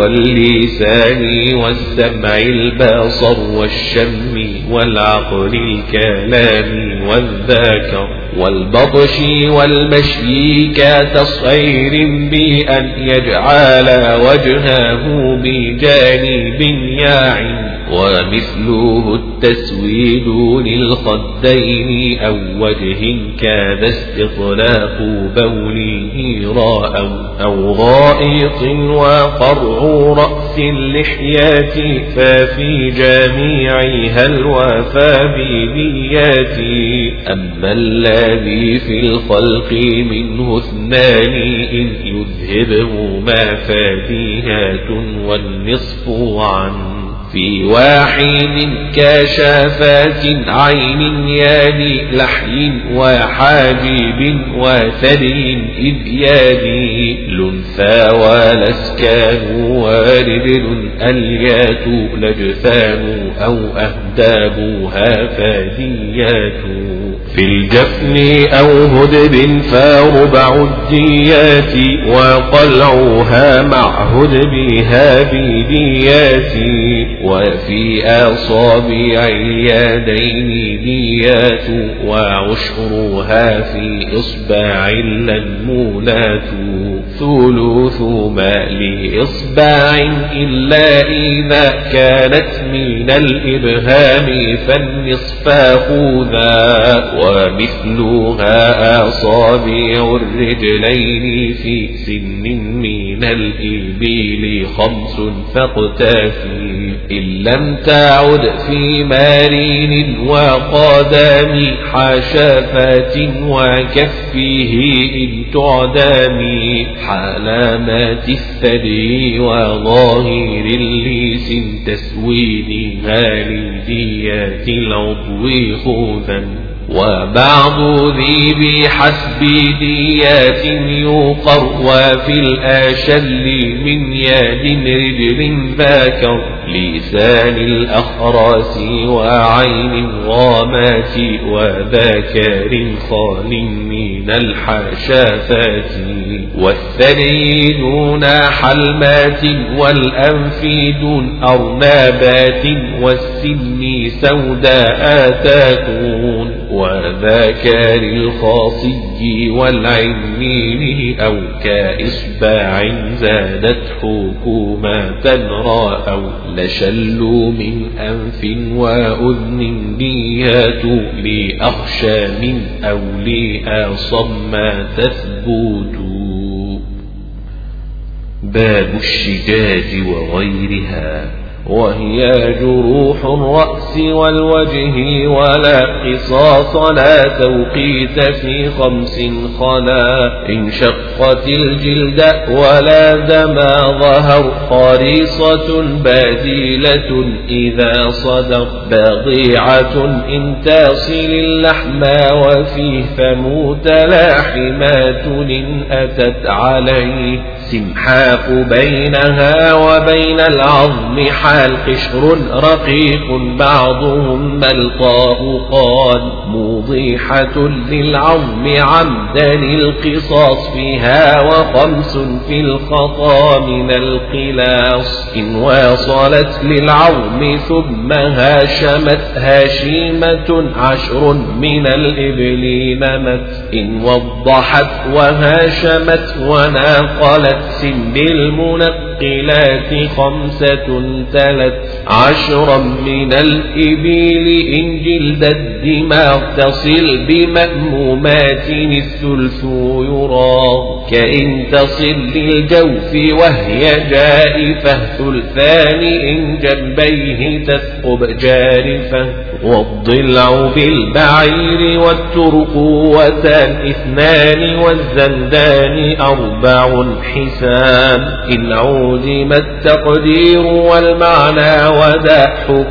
واللسان والسمع البصر والشم والعقل الكلام والذكر، والبطش والمشي كتصعير بأن يجعل وجهه بجانب ياعٍ، ومثله التسويد للخدين أو وجه كاد استطلاق بوله راء أو غائط وقرع رأس اللحيات، ففي جميعها الوفى بديات. أما الذي في الخلق منه 2 إن يذهبهما فديهات والنصف عن، في واحد كشافات عين يالي لحي وحاجب وثدي إذ يالي لنثى والأسكان وربل اليات لجثان أو أهدابها فاديات في الجفن أو هدب فربع الديات وقلعها مع هدبها بديات وفي أصابع اليدين ديات وعشرها في إصبع للمولات ثلث ما لإصبع إلا إذا كانت من الإبهام فالنصف خذا ومثلها أصابع الرجلين في سن من الإبل 5 فاقتفي إن لم تعد في مارين وقدم حشفات وكفه إن تعدمي حلامات الثدي وظاهر الليس تسويدها لديات العضو خذا وبعض ذي بحسب ديات يقر وفي الأشل من يد رجل ذاكر لسان الأخراس وعين غامات وذاكر خال من الحشافات والثدي دون حلمات والأنف دون أرنابات والسن سوداء تكون وذاكر الخاصي والعمين أو كإصبع زادت حكومة رأوا لشل من أنف وأذن ديات لأخشى من أولياء صم تثبت باب الشجاج وغيرها وهي جروح الرأس والوجه ولا قصاص لا توقيت في 5 خلا إن شقت الجلد ولا دما ظهر خريصة بازيلة إذا صدر بضيعة إن تصل اللحم وفيه فموت لاحمات إن أتت عليه سمحاق بينها وبين العظم حال قشر رقيق بعضهم ملقاه قال موضيحة للعظم عمدا القصاص فيها و5 في الخطا من القلاص إن واصلت للعظم ثم هاشمت هاشيمة 10 من الإبل نمت إن وضحت وهاشمت وناقلت سن المنقلات 5 تلت 10 من الإبل إن جلد الدماغ تصل بمأمومات الثلث يرى كإن تصل للجوف وهي جائفة ثلثان إن جنبيه تثقب جارفة والضلع بالبعير والترقوتان 2 والزندان 4 حسام إن عودم التقدير والمعنى ودا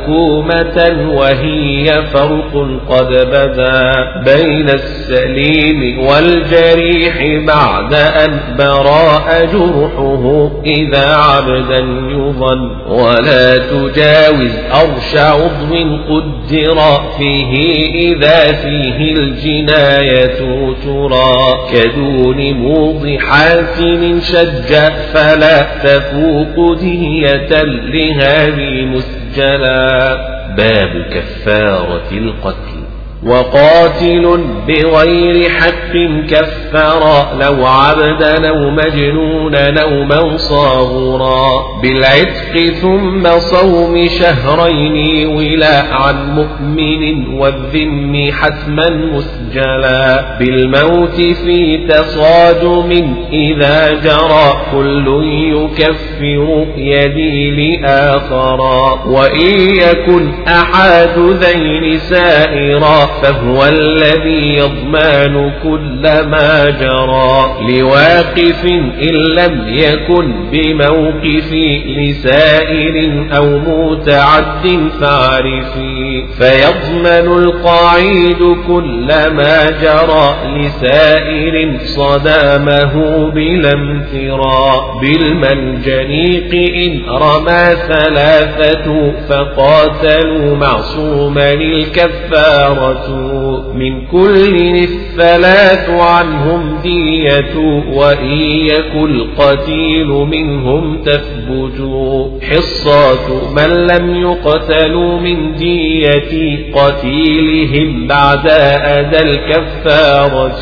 حكومة وهي فرق قد بدا بين السليم والجريح بعد أن براء جرحه إذا عبدا يظن ولا تجاوز أرش عضو قدر فيه إذا فيه الجناية ترى كدون موضحات شج فلا تفوق دية لهذه مسجلا باب كفارة القتل وقاتل بغير حق كفر لو عبدا أو مجنونا أو من صاغرا بالعتق ثم صوم 2 شهرين ولا عن مؤمن والذم حتما مسجلا بالموت في تصادم إذا جرى كل يكفر يدي لآخرا وإن يكن أحد ذين سائرا فهو الذي يضمن كل ما جرى لواقف إن لم يكن بموقف لسائر أو متعد فاعرفي فيضمن القاعد كل ما جرى لسائر صدامه بلا امتراء بالمنجنيق إن رمى ثلاثة فقاتلوا معصوما الكفارة من كل الثلاث عنهم دية وإن يكن القتيل منهم تثبت حصات من لم يقتلوا من دية قتيلهم بعد أدى الكفارة.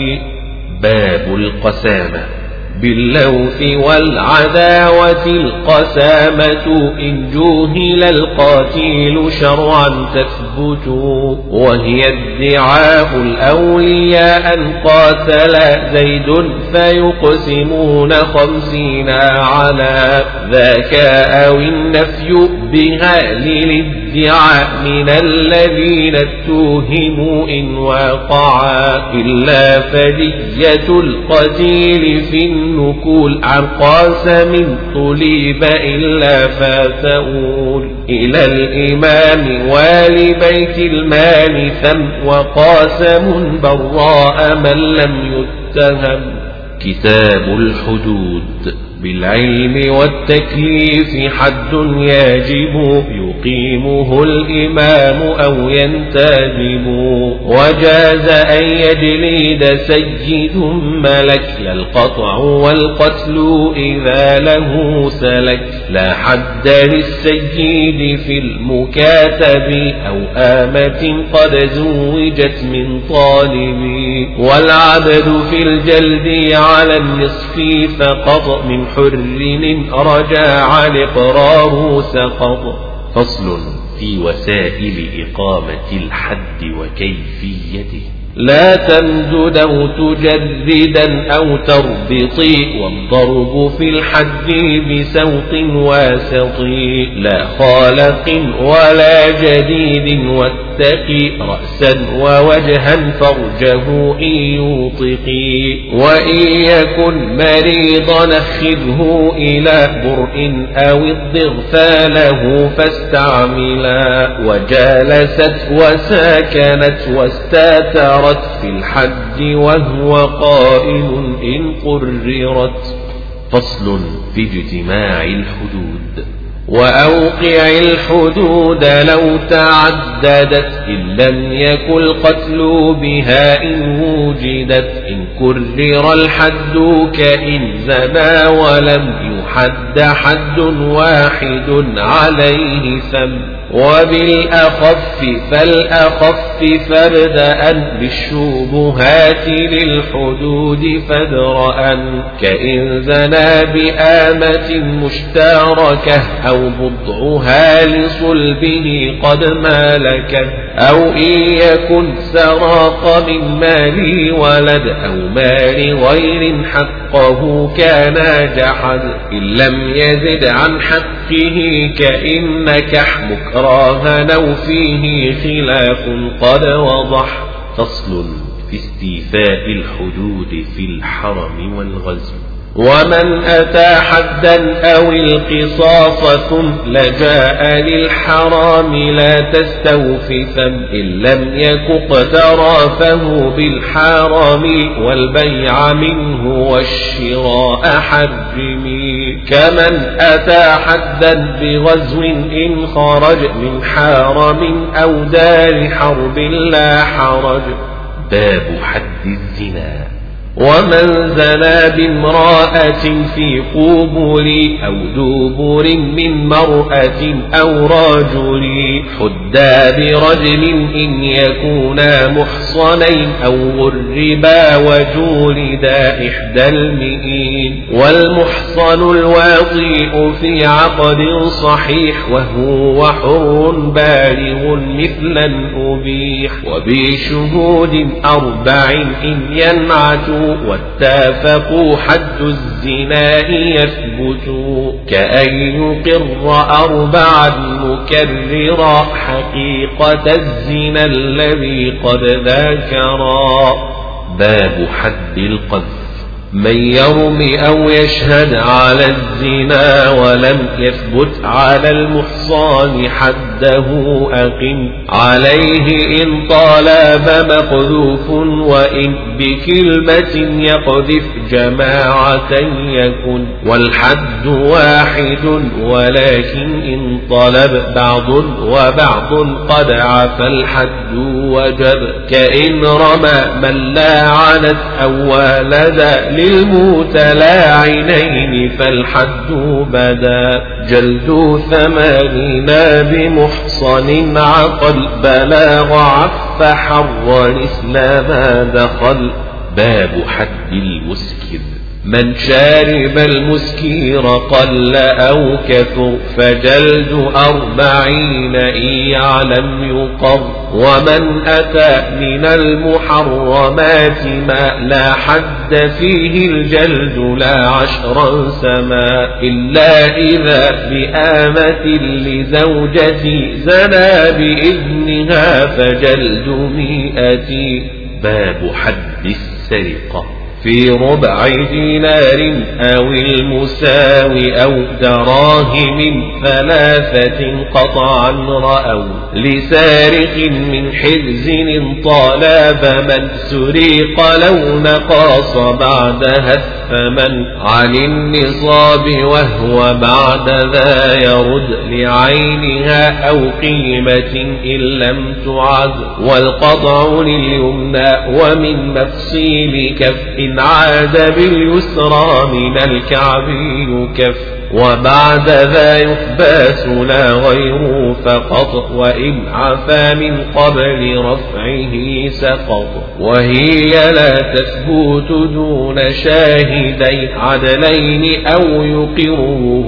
باب القسامة.
باللوث والعداوة القسامة إن جوهل القاتيل شرعا تثبت وهي ادعاء الأولياء أن قاتل زيد فيقسمون 50 على ذاك أو النفي بها للادعاء من الذين اتهموا إن وقعا إلا فدية القتيل في النكول عن قاسم طليب إلا فاتؤول إلى الإمام ولبيت المال ثم وقاسم براء من لم يتهم.
كتاب الحدود.
بالعلم والتكليف حد يجب يقيمه الإمام أو ينتدب وجاز أن يجلد سيد ملك لا القطع والقتل إذا له سلك لا حد للسيد في المكاتب أو آمة قد زوجت من طالب والعبد في الجلد على النصف فقط من حر رجع الإقرار سقط.
فصل في وسائل إقامة الحد وكيفيته.
لا تمدد أو تجردا أو تربطي والضرب في الحد بسوط واسط لا خالق ولا جديد واتقي رأسا ووجها فرجه إن يوطقي وإن يكن مريضا نخذه إلى برء أو الضغفاله فاستعملا وجالست وساكنت واستاترت في الحد وهو قائم إن قررت.
فصل في اجتماع الحدود.
وأوقع الحدود لو تعددت إن لم يكن القتل بها إن وجدت إن كرر الحد كإن زنا ولم يحد حد واحد عليه ثم وبالأخف فالأخف فابدأ بالشبهات للحدود فادرأ كإن زنا بآمة مشتركة أو بضعها لصلبه قد مالكه أو إن يكن سراق من مال ولد أو مال غير حقه كان جحد إن لم يزد عن حقه كإن نكح مكراها أو فيه خلاف قد وضح.
فصل في استيفاء الحدود في الحرم والغزو.
ومن أتى حدا أو القصاص ثم لجاء للحرام لا تستوفثا إن لم يك اقترافه بالحرام والبيع منه والشراء حرمي كمن أتى حدا بغزو إن خرج من حرم أو دار حرب لا حرج.
باب حد الزنا.
ومن زنا بامرأة في قبول أو دبر من مرأة أو رجل حدا برجل إن يكونا محصنين أو غربا وجولدا 100 والمحصن الواطئ في عقد صحيح وهو حر بالغ مثلا أبيح وبشهود 4 إن ينعتوا واتفقوا حد الزنا يثبت كأن يقر 4 مكررا حقيقة الزنا الذي قد ذكرا.
باب حد القذف.
من يرمي أو يشهد على الزنا ولم يثبت على المحصان حده أقم عليه إن طالب مقذوف وإن بكلمة يقذف جماعة يكن والحد واحد ولكن إن طلب بعض وبعض قد عفى الحد وجب كإن رمى من لاعنت أو ولد للمتلاعنين فالحد بدا جلد 80 بمحصن عقل بلاغ عف حر الإسلام دخل.
باب حد المسكر.
من شارب المسكير قل أو كثر فجلد 40 إن يعلم يقر. ومن أتى من المحرمات ما لا حد فيه الجلد لا 10 سما إلا إذا بآمة لزوجتي زنى بإذنها فجلد 100.
باب حد السرقة.
في ربع دينار أو المساوي أو دراهم 3 قطعا رأوا لسارق من حرز طالب من سرق لو نقاص بعدها الثمن عن النصاب وهو بعد ذا يرد لعينها أو قيمة إن لم تعد والقطع لليمنى ومن مفصيل كف إن عاد باليسرى من الكعب يكف وبعد ذا يحباس لا غير فقط وإن عفا من قبل رفعه سقط وهي لا تثبت دون شاهدي عدلين أو يقره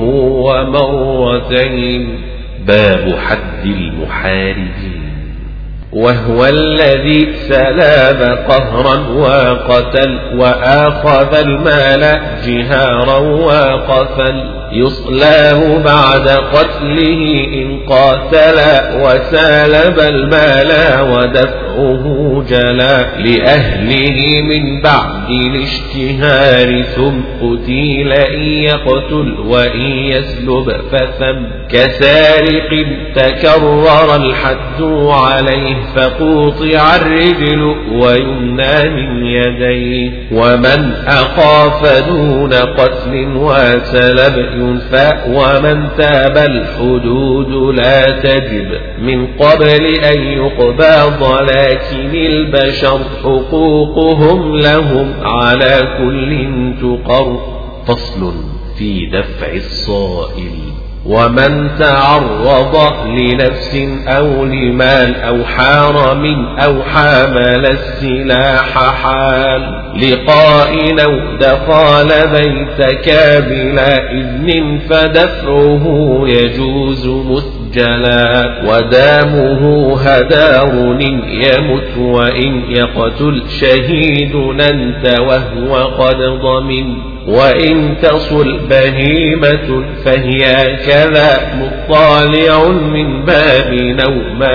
ومرتين.
باب حد المحاربين.
وهو الذي سلاب قهرا وقتل وآخذ المال جهارا وقتل يصلاه بعد قتله إن قاتل وسالب المال ودفعه جلا لأهله من بعد الاشتهار ثم قتيل إن يقتل وإن يسلب فثم كسارق تكرر الحد عليه فقوطع الرجل ويمنى من يديه ومن أخاف دون قتل وسلب ينفى ومن تاب الحدود لا تجب من قبل أن يقبض لكن البشر حقوقهم لهم على كل تقر.
فصل في دفع الصائل.
ومن تعرض لنفس أو لمال أو حارم أو حامل السلاح حال لقاء أو دخل بيتك بلا إذن فدفعه يجوز مسجلا ودامه هدار يمت وإن يقتل شهيد أنت وهو قد ضمن وإن تصل بهيمة فهي كذا مطالع من باب أو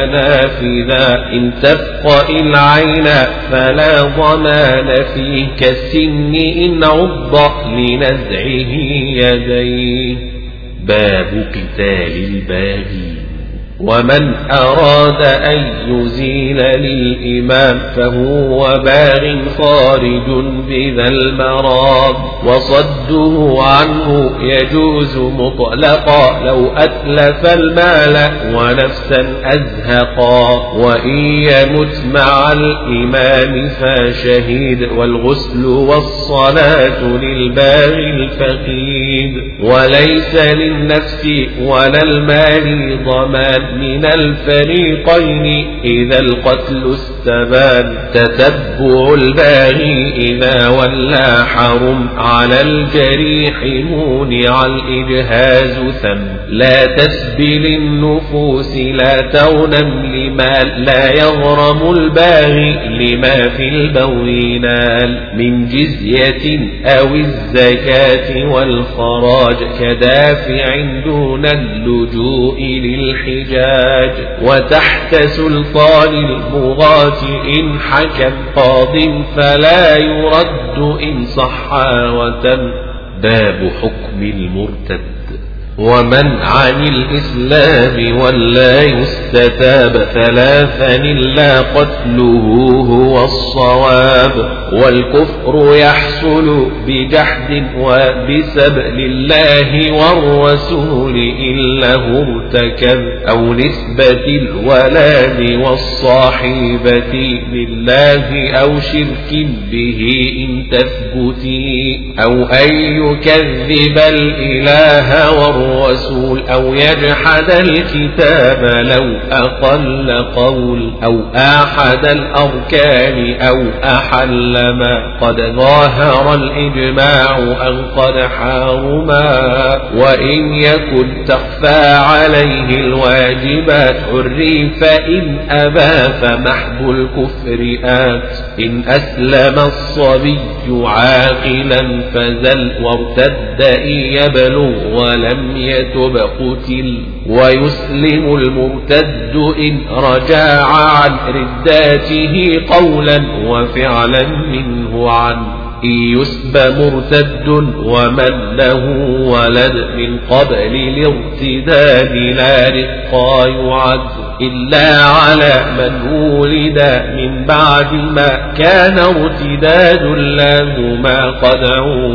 منافذا إن تبق العين فلا ضمان فيه كالسن إن عض لنزعه يديه.
باب قتال الباغي.
ومن أراد أن يزيل للإمام فهو باغ خارج بذا المراد وصده عنه يجوز مطلقا لو أتلف المال ونفسا أزهقا وإن يمت مع الإمام فشهيد والغسل والصلاة للباغي الفقيد وليس للنفس ولا المال ضمان من الفريقين إذا القتل استبان تتبع الباغي إذا ولى حرم على الجريح مونع الإجهاز ثم لا تسبل النفوس لا تغنم المال لا يغرم الباغي لما في البول نال من جزية أو الزكاة والخراج كدافع دون اللجوء للحجاج وتحت سلطان البغاة إن حكم قاض فلا يرد إن صح وتم.
باب حكم المرتد.
ومن عن الإسلام ولا يستتاب ثلاثا إلا قتله هو الصواب والكفر يحصل بجحد وبسبب الله والرسول إلا ارتكب أو نسبة الولاد والصاحبة لله أو شرك به إن تثبتي أو أن يكذب الإله والرسول أو يجحد الكتاب لو أقل قول أو أحد الأركان أو أحل ما قد ظاهر الإجماع أن قد حارما وإن يكن تخفى عليه الواجبات حري فإن أبى فمحب الكفر آت إن أسلم الصبي عاقلا فزل وارتد إن يبلغ ولم يتب قتل ويسلم المرتد إن رجع عن رداته قولا وفعلا منه عن إن يسب مرتد ومن له ولد من قبل الارتداد لا رقا يعد إلا على من ولد من بعد ما كان ارتداد لهما قد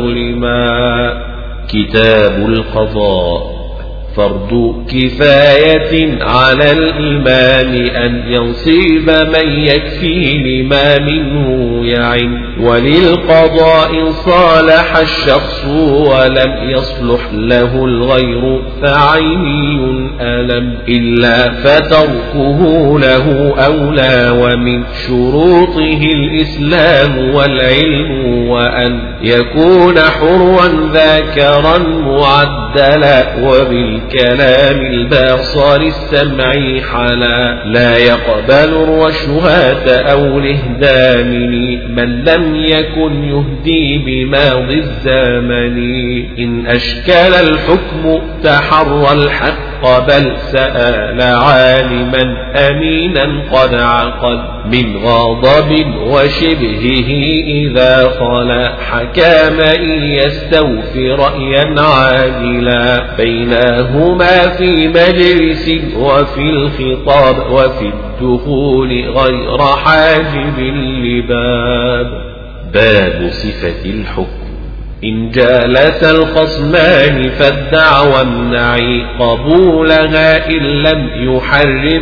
علما.
كتاب القضاء.
فرض كفاية على الإمام أن ينصب من يكفي لما منه يعن وللقضاء صالح الشخص ولم يصلح له الغير فعيني ألم إلا فتركه له أولى ومن شروطه الإسلام والعلم وأن يكون حرا ذاكرا معدلا وبالكلام الباصر السمع حلا لا يقبل الرشوات أو الإهدام من لم يكن يهدي بماضي الزمن إن أشكل الحكم تحرى الحق بل سأل عالما أمينا قد عقل من غضب وشبهه إذا خلا حكام إن يستوفي رأيا عادلا بينهما في مجلس وفي الخطاب وفي الدخول غير حاجب لباب.
باب صفة الحكم.
إن جالس الخصمان فالدعوى امنعي قبولها إن لم يحرر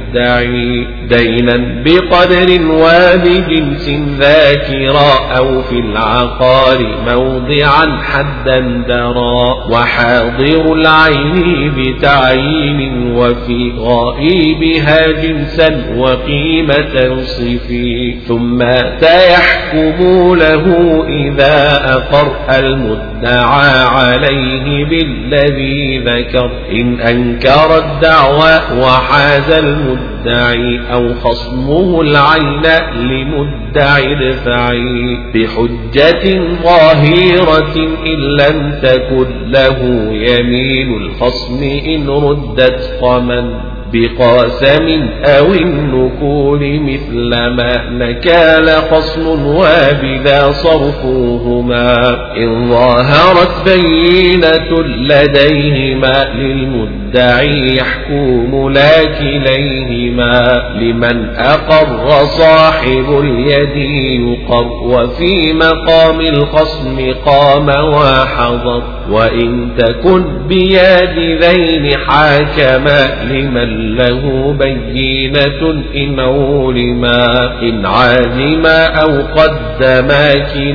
مدعي دينا بقدر وبجنس ذاكرا أو في العقار موضعا حدا درا وحاضر العين بتعيين وفي غائبها جنسا وقيمة صفي ثم سيحكم له إذا أقر المدعى عليه بالذي ذكر إن أنكر الدعوى وحاز المدعي أو خصمه العين لمدعي ادفعي بحجة ظاهرة إن لم تكن له يمين الخصم إن ردت قمن بقاسم أو النكول مثل ما نكال خصم وبذا صرفهما إن ظاهرت بينة لديهما للمدعي يحكم لا كليهما لمن أقر صاحب اليد يقر وفي مقام الخصم قام وحضر وإن تكن بيد ذين حاكما لمن له بينة إن علما إن عازما أو قدما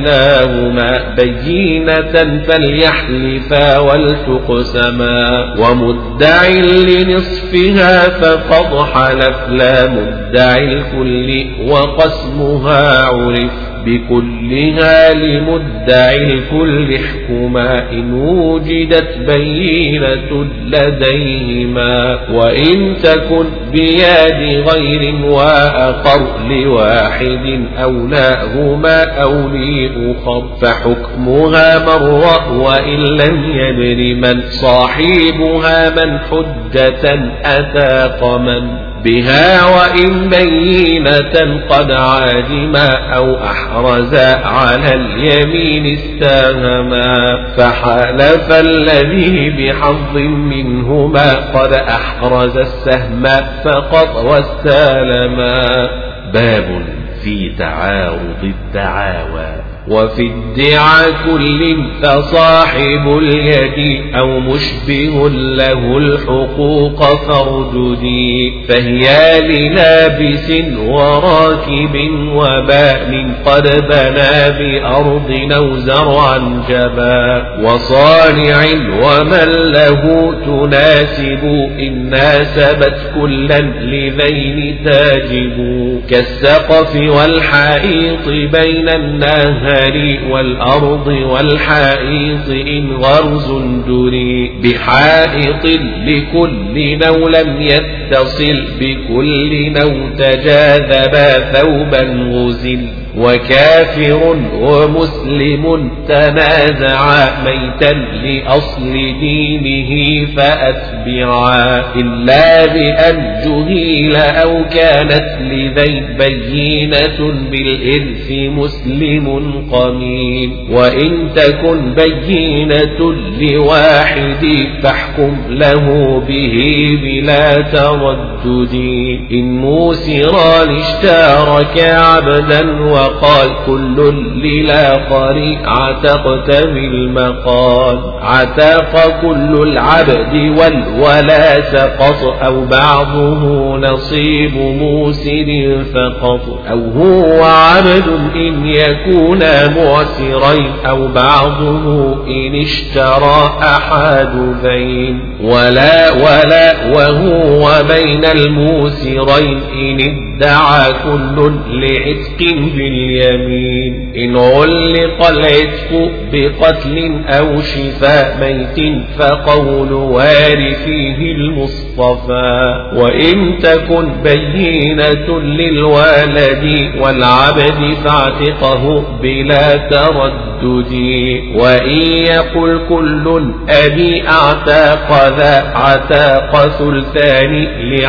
كلاهما بينة فليحلفا ولتقسما ومدع لنصفها فقد حلف لا مدع الكل وقسمها عرف بكلها لمدعي الكل احكما إن وجدت بينة لديهما وإن تكن بيد غير وأقر لواحد أو لاهما أو لأخر فحكمها مرة وإن لم يدر من صاحبها من حجة أتاق من بها وإن بينة قد عادما أو أحرزا على اليمين استاهما فحلف الذي بحظ منهما قد أحرز السهم فقط واستالما.
باب في تعارض الدعاوى.
وفي ادعاء كل فصاحب اليد أو مشبه له الحقوق فارددي فهي للابس وراكب وبان قد بنى بأرض أو زرعا جبا وصانع ومن له تناسب إن ناسبت كلا لذين تاجب كالسقف والحائط بين النهر والأرض والحائط إن غرز دري بحائط لكل نو لم يتصل بكل نو تجاذبا ثوبا غزل وكافر ومسلم تنازعا ميتا لأصل دينه فأتبعا إلا بأن جهيل أو كانت لذي بينة بالإرث مسلم قمين وإن تكن بينة لواحد فاحكم له به بلا تردد إن موسران اشتاركا عبدا وقال كل للآخر عتقت بالمقال عتق كل العبد والولا سقط أو بعضه نصيب موسر فقط أو هو عبد إن يكون معسرين أو بعضه إن اشترى أحد ذين ولا وهو بين الموسرين إن ادعى كل لعتق باليمين إن علق العتق بقتل أو شفاء ميت فقول وارثيه المصطفى وإن تكن بينة للوالد والعبد فاعتقه بلا تردد وإن يقل كل أبي أعتاق ذا عتاق ثلثان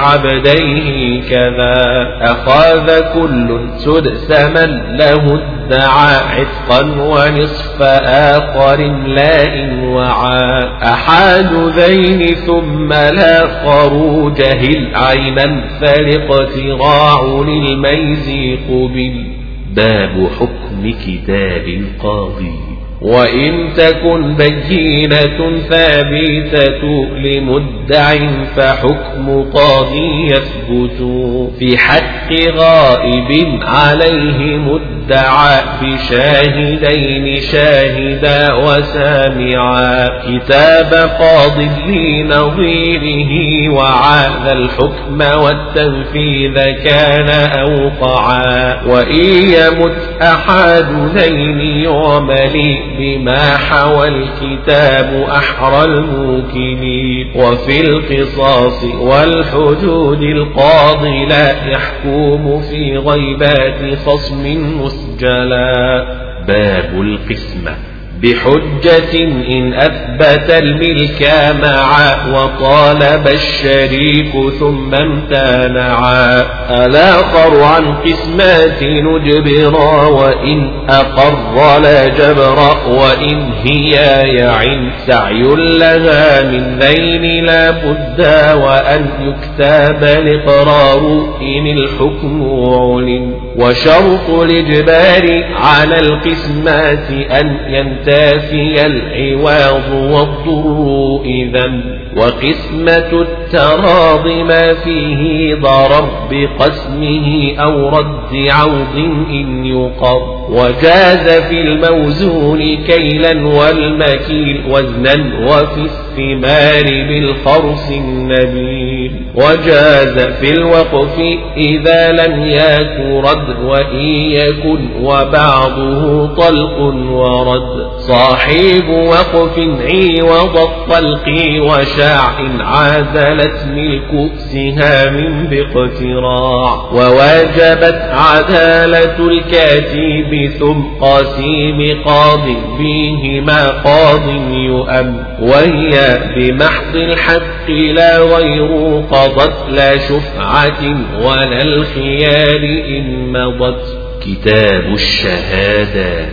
لعبديه كذا أخذ كل سدس من له ادعى عتقا ونصف آخر لا إن وعى أحد ذين ثم لا خروج جهل عينا فالاقتراع للميز قبل.
باب حكم كتاب القاضي.
وإن تكن بينة ثابتة لمدع فحكم قاضي يثبت في حق غائب عليه مدعى بشاهدين شاهدا وسامعا كتاب قاض لنظيره وعاذ الحكم والتنفيذ كان أوقعا وإن يمت أحد ذين يعمل بما حوى الكتاب أحرى الموكلين وفي القصاص والحدود القاضي لا يحكم في غيبات خصم مسجلا.
باب القسمة.
بحجة إن أثبت الملك معا وطالب الشريك ثم امتنعا الآخر عن قسمات نجبرا وإن أقر لا جبرا وإن هي يعن سعي لها من ذين لا بد وأن يكتاب الإقرار إن الحكم علم وشرط الإجبار على القسمات أن ينتهي كافي العواض والضر إذا وقسمة التراض ما فيه ضرر بقسمه أو رد عوض إن يقر وجاز في الموزون كيلا والمكيل وزنا وفي الثمار بالخرص النبيل وجاز في الوقف إذا لم يك رد وإن يكن وبعضه طلق ورد صاحب وقف عوض الطلق وشاع إن عادلت ملك سهام باقتراع وواجبت عدالة الكاتب ثم قاسم قاض فيهما قاض يؤم وهي بمحض الحق لا غير قضت لا شفعة ولا الخيار إن مضت.
كتاب الشهادات.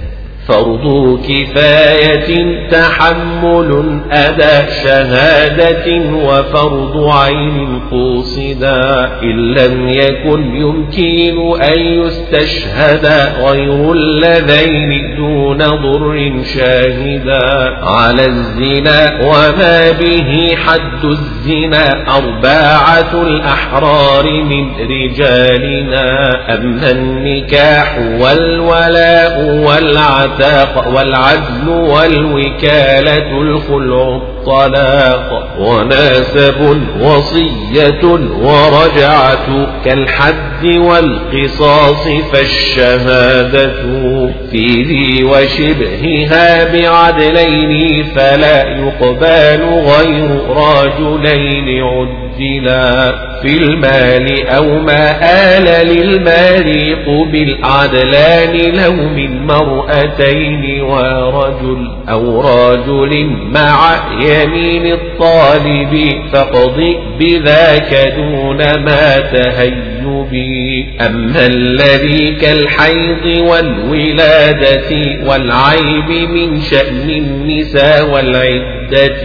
فرض كفاية تحمل أداء شهادة وفرض عين قوصدا إن لم يكن يمكن أن يستشهد غير اللذين دون ضر شاهدا على الزنا وما به حد الزنا أربعة الأحرار من رجالنا أما النكاح والولاء والعتاق والعدل والوكالة الخلع الطلاق وناسب وصية ورجعة كالحد والقصاص فالشهادة في ذي وشبهها بعدلين فلا يقبال غير رجلين عدلا في المال أو ما آل للماريق بالعدلان لو من مرأتين ورجل أو رجل مع يمين الطالب فاقض بذاك دون ما تهيب أما الذي كالحيض والولادة والعيب من شأن النساء والعدة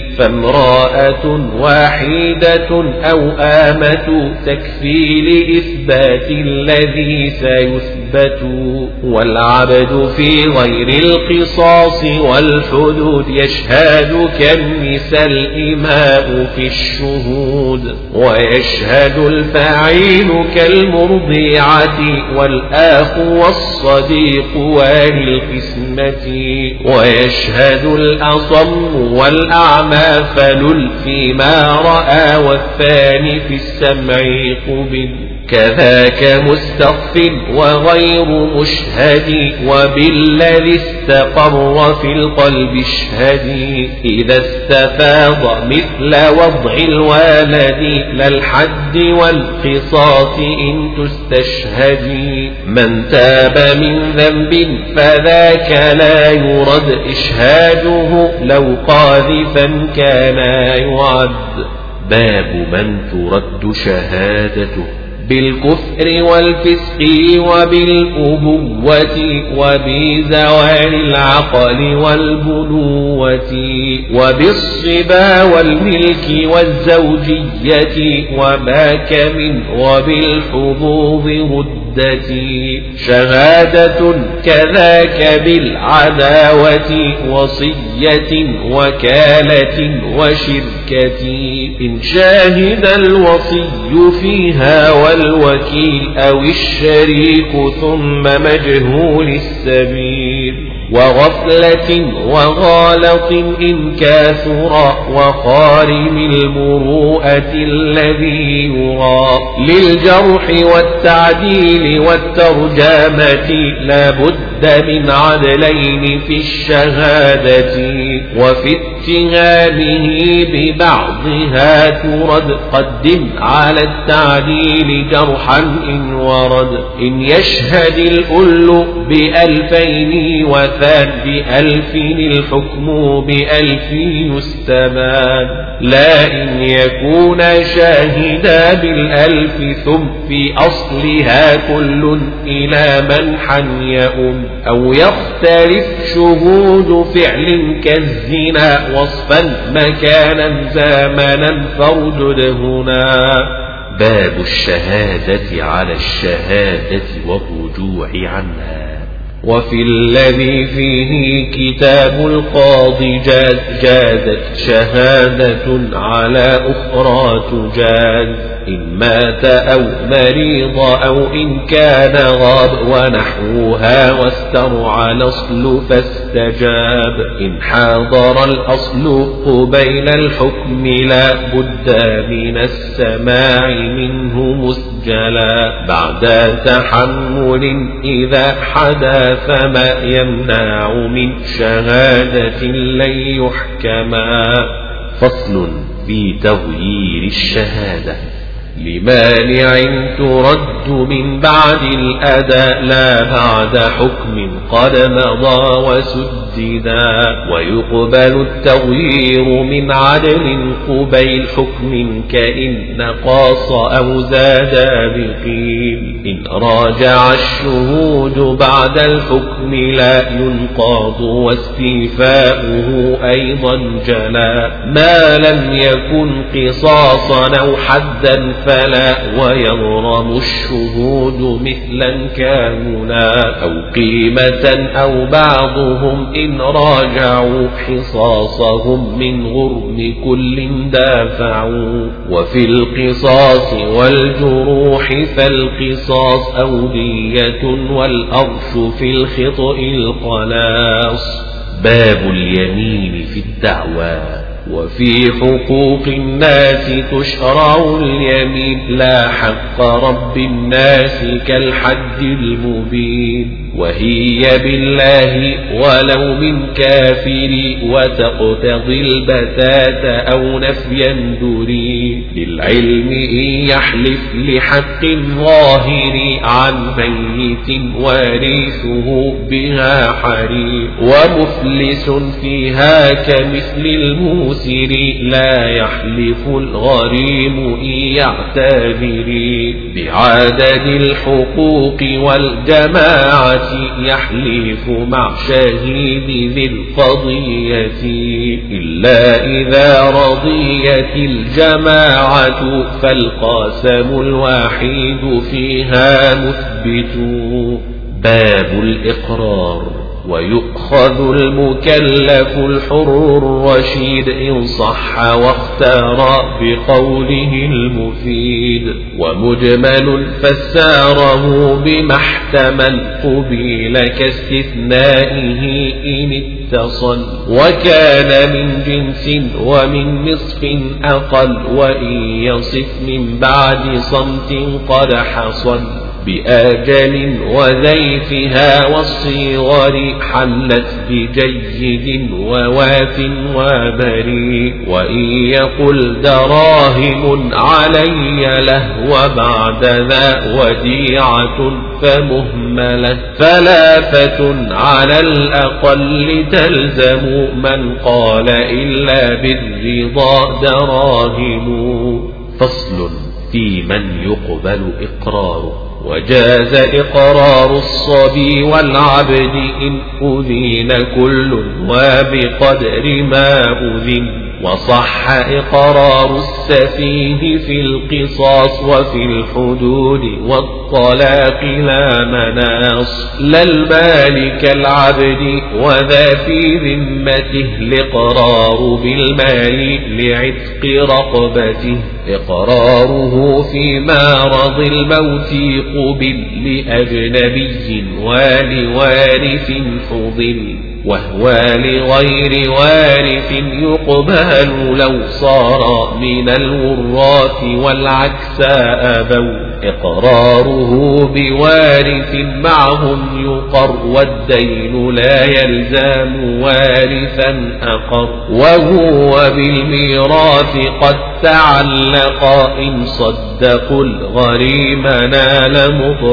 فامرأة واحدة أو آمة تكفي لإثبات الذي سيثبت والعبد في غير القصاص والحدود يشهد كالنساء الإماء في الشهود ويشهد الفاعل كالمرضيعة والآخ والصديق وللقسمة ويشهد الأصم والأعمى فلل فيما رأى والثاني في السمع قبل كذاك مستخف وغير مشهد وبالذي استقر في القلب اشهدي إذا استفاض مثل وضع الوالد للحد والقصاص إن تستشهدي من تاب من ذنب فذاك لا يرد إشهاده لو قاذفا كان يعد.
باب من ترد شهادته
بالكفر والفسق وبالأبوة وبزوال العقل والبنوة وبالصبا والملك والزوجية وباك من وبالحظوظ ردتي شهادة كذاك بالعداوة وصية وكالة وشركة إن شاهد الوصي فيها والوكيل أو الشريك ثم مجهول السبيل وغفلة وغالط إن كاثر وخارم المروءة الذي يرى للجرح والتعديل والترجمة لا بد من عدلين في الشهادة وفي اتهامه ببعضها ترد قدم على التعديل جرحا إن ورد إن يشهد الأل ب2000 وثان ب1000 الحكم ب1000 يستبان لا إن يكون شاهدا ب1000 ثم في أصلها كل إلى منحا يؤم أو يختلف شهود فعل كالزنا وصفا مكانا زامنا فاردد هنا.
باب الشهادة على الشهادة والرجوع عنها.
وفي الذي فيه كتاب القاضي جازت شهادة على أخرى تجاز إن مات أو مريض أو إن كان غاب ونحوها واسترعى الأصل فاستجاب إن حاضر الأصل قبيل الحكم لا بد من السماع منه مسجلا بعد تحمل إذا حدث ما يمنع من شهادة لن يحكما.
فصل في تغيير الشهادة.
لمانع ترد من بعد الأداء لا بعد حكم قد مضى وسددا ويقبل التغيير من عدل قبيل حكم كإن نقص أو زاد بقيل إن راجع الشهود بعد الحكم لا ينقض واستيفاؤه أيضا جلا ما لم يكن قصاصا أو حدا فلا ويغرم الشهود مثلا كاملا أو قيمة أو بعضهم إن راجعوا حصاصهم من غرم كل دافعوا وفي القصاص والجروح فالقصاص أودية والأرش في الخطأ القلاص.
باب اليمين في الدعوى.
وفي حقوق الناس تشرع اليمين لا حق رب الناس كالحج المبين وهي بالله ولو من كافر وتقتضي البتات أو نفيا دري للعلم إن يحلف لحق ظاهر عن ميت وارثه بها حريم ومفلس فيها كمثل الموسر لا يحلف الغريم إن يعتبر بعدد الحقوق والجماعة يحلف مع شهيد ذي القضية إلا إذا رضيت الجماعة فالقاسم الواحد فيها مثبت.
باب الإقرار.
ويؤخذ المكلف الحر الرشيد إن صح واختار بقوله المفيد ومجمل فساره بما احتمل قبيل كاستثنائه إن اتصل وكان من جنس ومن نصف أقل وإن يصف من بعد صمت قد حصل بآجل وذيفها والصغار حلت بجيد وواف وبريء وإن يقل دراهم علي له وبعد ذا وديعة فمهملة ثلاثة على الأقل تلزم من قال إلا بالرضا دراهم.
فصل في من يقبل إقراره.
وجاز إقرار الصبي والعبد إن أذين كل وبقدر ما أذن وصح إقرار السفيه في القصاص وفي الحدود والطلاق لا مناص لا المال كالعبد وذا في ذمته الإقرار بالمال لعتق رقبته إقراره في مرض الموت قبل لأجنبي ولوارث فضل وهو لغير وارث يقبل لو صار من الوراث والعكس أبوا إقراره بوارث معهم يقر والدين لا يلزم وارثا أقر وهو بالميراث قد تعلق إن صدقوا الغريم نال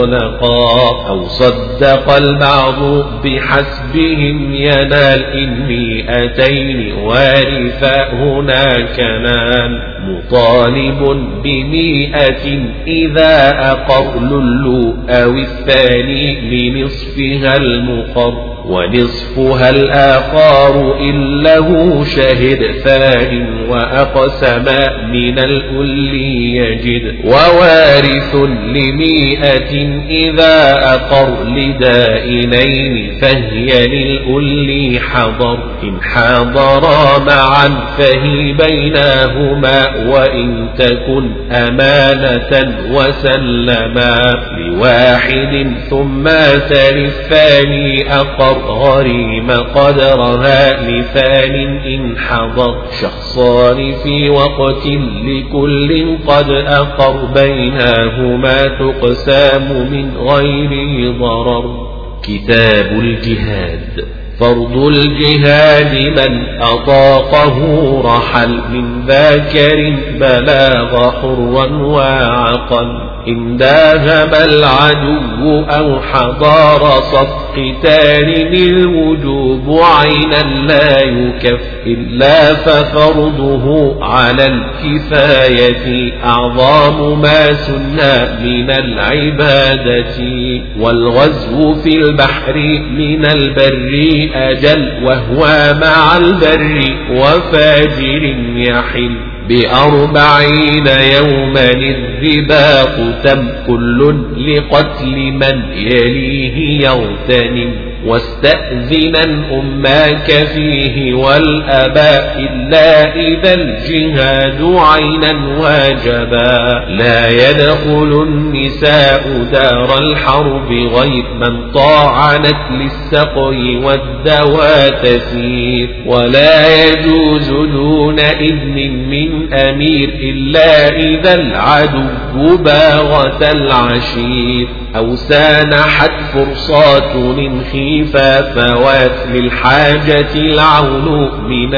مطلقا أو صدق البعض بحسبهم ينال إن 200 وارثا هناك نال مطالب ب100 إذا إذا أقر للو أو الثاني لنصفها المقر ونصفها الآخر إن له شهد ثان وأقسم من الأل يجد ووارث لمئة إذا أقر لدائنين فهي للأل حضر إن حاضرا معا فهي بينهما وإن تكن أمانة وسلما لواحد ثم تل الثاني أقر غريم قدرها لثان إن حضر شخصان في وقت لكل قد أقر بينهما تقسام من غير ضرر.
كتاب الجهاد.
فرض الجهاد من أطاقه رحل من ذاكر بلاغ حرا وعقل إن داهم العدو أو حضار صف قتال الوجوب عينا لا يكف إلا ففرضه على الكفاية أعظم ما سنى من العبادة والغزو في البحر من البر أجل وهو مع البر وفاجر يحل ب40 يوما الرباط تم كل لقتل من يليه يغتنم واستأذنا أماك فيه والأباء إلا إذا الجهاد عينا واجبا لا يدخل النساء دار الحرب غير من طاعنت للسقي والدوى تسير ولا يجوز دون إذن من أمير إلا إذا العدو باغت العشير أو سانحت فرصات من خفافات للحاجة العون من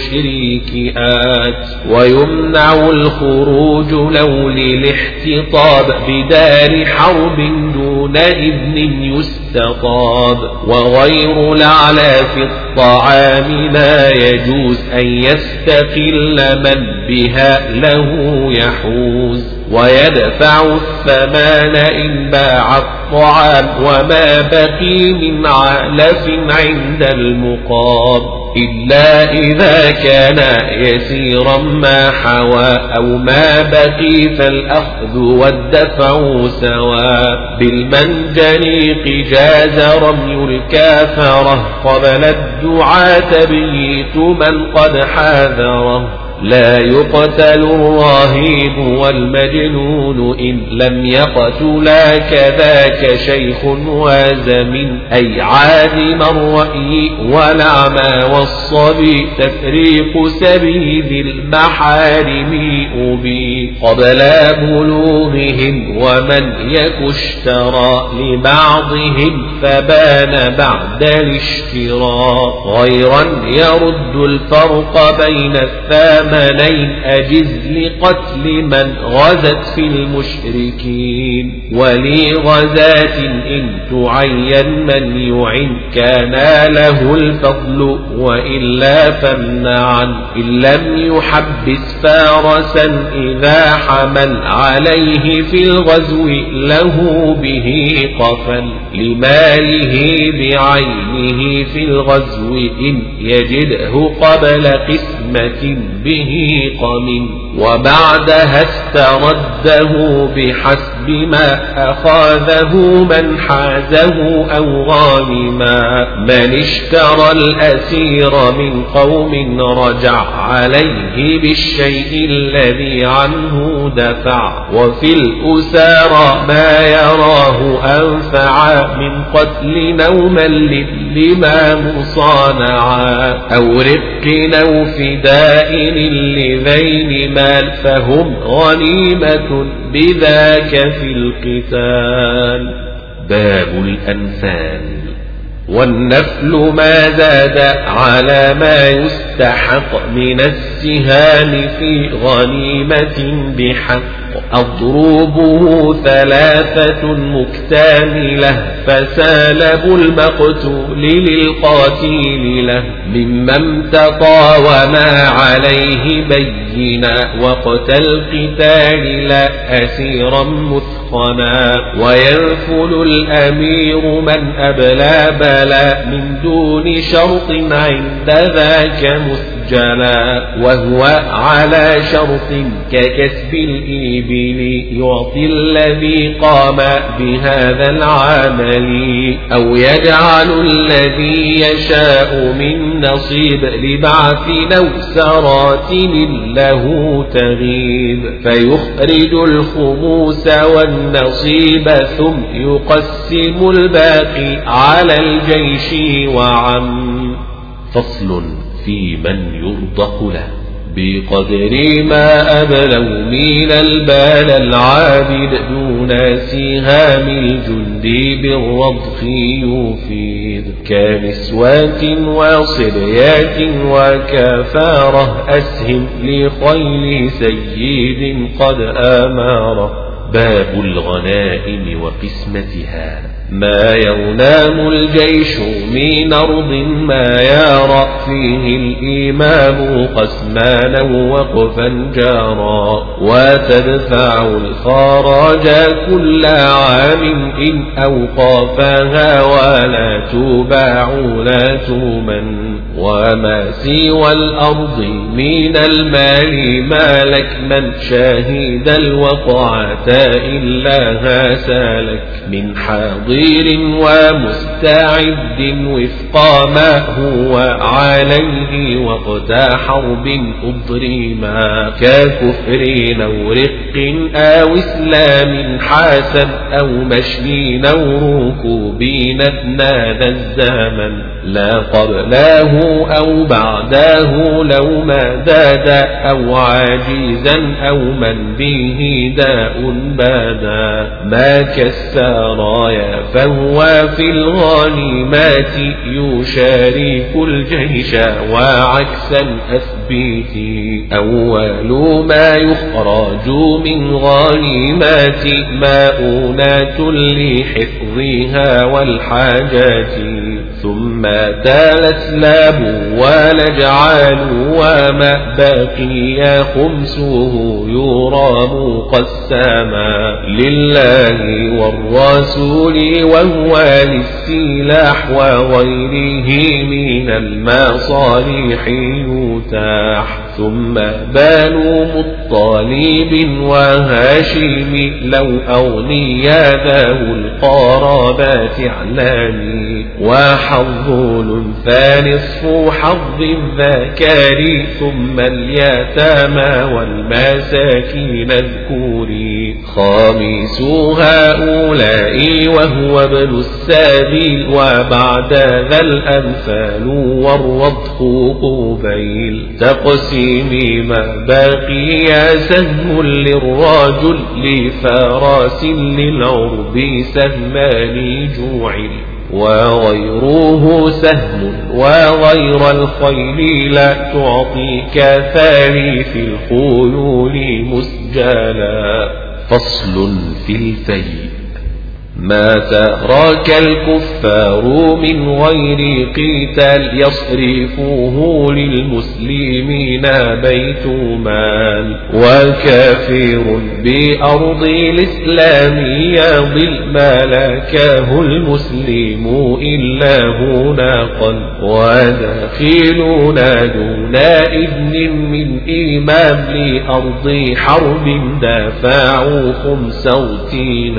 المشركات ويمنع الخروج لو للاحتطاب بدار حرب دون إذن يستطاب وغير الأعلى في الطعام لا يجوز أن يستقل من بها له يحوز ويدفع الثمان إن باع الطعام وما بقي من علف عند المقام إلا إذا كان يسيرا ما حوى أو ما بقي فالأخذ والدفع سواء بالمنجنيق جاز رمي الكافرة قبل الدعاء تبييت من قد حاذره لا يقتل الراهب والمجنون إن لم يقتلا كذاك شيخ وازم أي عادم الرأي والأعمى والصبي تفريق سبيل المحارم أبي قبل بلوغهم ومن يك اشترى لبعضهم فبان بعد الاشتراء غيرا يرد الفرق بين الثامنين أجز لقتل من غزت في المشركين ولغزاة إن تعين من يعن كان له الفضل وإلا فامنعا إن لم يحبس فارسا إذا حمل عليه في الغزو له به قفل لماله بعينه في الغزو إن يجده قبل قسمة به قم وبعدها استرده بحسب ما أخاذه من حازه أو غانما من اشترى الأسير من قوم رجع عليه بالشيء الذي عنه دفع وفي الأسارى ما يراه أنفع من قتل نوما للإمام صانعا أو رق أو فداء لذين مال فهم غنيمة بذاك في القتال.
باب الأنفال.
والنفل ما زاد على ما يستحق من السهام في غنيمة بحق أضربه 3 مكتاملة فسالب المقتول للقاتل له ممن امتطى وما عليه بينا وقت القتال لا أسيرا مثخنا وينفل الأمير من أبلى بلا من دون شرط عند ذاك مسجلا وهو على شرط ككسب الإبل يعطي الذي قام بهذا العمل أو يجعل الذي يشاء من نصيب لبعث نوسرات له تغيب فيخرج الخموس والنصيب ثم يقسم الباقي على الجيش وعم.
فصل في من يرضخ له
بقدر ما أبلوا من البال العابد دون سهام الجند بالرضخ يفيد كنسوات وصبيات وكفارة أسهم لخيل سيد قد أماره.
باب الغنائم وقسمتها
ما يغنام الجيش من أرض ما يرى فيه الإمام قسمانا وقفا جارا وتدفع الخراج كل عام إن أوقافها ولا تباع لا تمن وما سوى الأرض من المال مالك من شاهد الوقعة إلا سالك من حاضر ومستعد وفق ما هو عليه وقت حرب أضرما ككفر أو رق أو إسلام حاسب أو مشي أو ركوب أثناء ذا الزمن لا قبله أو بعده لو ما داد أو عاجزا أو من به داء بادا ما كالسرايا فهو في الغنيمات يشارك الجيش وعكسا أثبيت أول ما يخرج من غنيمات ماؤنات لحفظها والحاجات ثم تال سلاب ولجعال وما بقي خمسه يرام قسما لله والرسول وهو للسلاح وغيره من المصالح يتاح ثم بانوا مطالب وهاشم لو أغنيا ذو القرابات اعلاني وحظ فنصف حظ الذكر ثم اليتامى والمساكين اذكوري خامس هؤلاء وهو ابن السبيل وبعد ذا الأمثال والرضخ قبيل تقسيم ما بقي سهم للرجل لفراس للعرب سهمان جوعل وغيره سهم وغير الخيل لا تعطي كثالث الخيول مسجلا.
فصل في الفيء
ما ترك الكفار من غير قتال يصرفوه للمسلمين بيت مال وكافر بأرض الإسلام يضل ما لكه المسلم إلا هناقا وداخلون دون إذن من إمام لأرض حرب دافعوا 65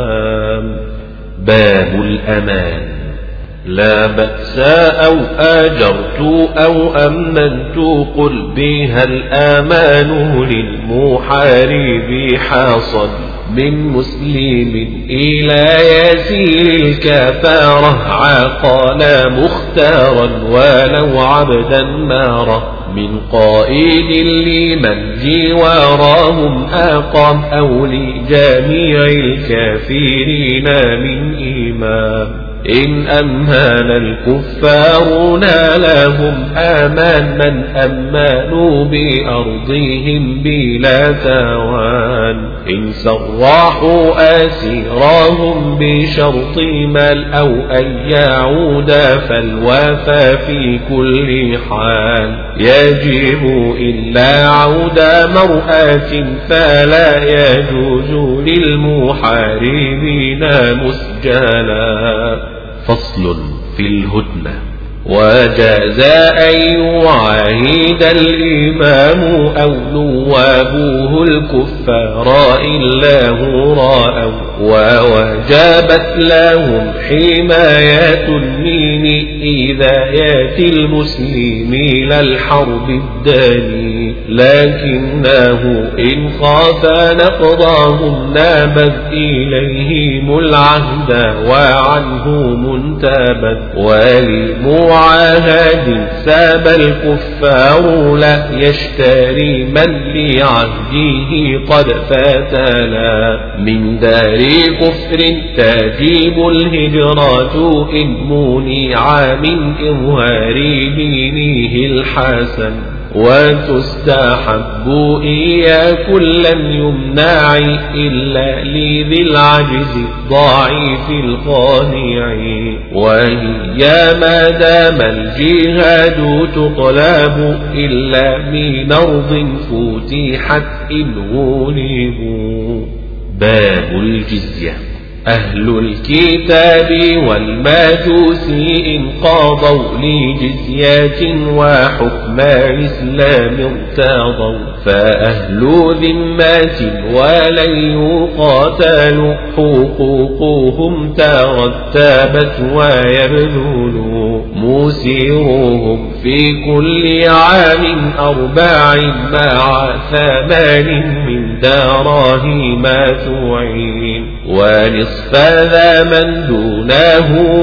باب الأمان
لا بأس أو آجرت أو أمنت قل بها الآمان للمحارب حاصل من مسلم إلى يسير الكفارة عقال مختارا ولو عبدا مارا من قائد لمن جوارهم أقام أو لجميع الكافرين من إمام إن أمهل الكفار نالهم آمان من أمانوا بأرضهم بلا تاوان إن سراحوا آسيراهم بشرط مال أو أن يعود فالوافى في كل حال يجب إلا عود مرآة فلا يجوز للمحاربين مسجلا.
فصل في الهدنة.
وجاز أن يعاهد الإمام أو نوابوه الكفار إلا هراء ووجبت لهم حماية من إذايات المسلمين للحرب الداني لكنه إن خاف نقضاهم نابذ إليهم العهد وعنه منتبذ ولمعاهد ساب الكفار لا يشتري من لعهده قد فاتلا من دار كفر تجيب الهجرة إن منع من إظهار دينه الحسن وتستحب إياكل لم يمنع إلا لذي العجز الضعيف القانع وهي ما دام الجهاد تطلب إلا من أرض فتحت إن غلبوا.
باب الجزية.
أهل الكتاب والمجوس إن قاضوا لجزيات وحكم الإسلام ارتضوا فأهل ذمات ولن يقاتلوا حقوقهم ترتبت ويبذلوا مسيرهم في كل عام 4 مع 8 من دراهم تعين ونصف ذا من دونه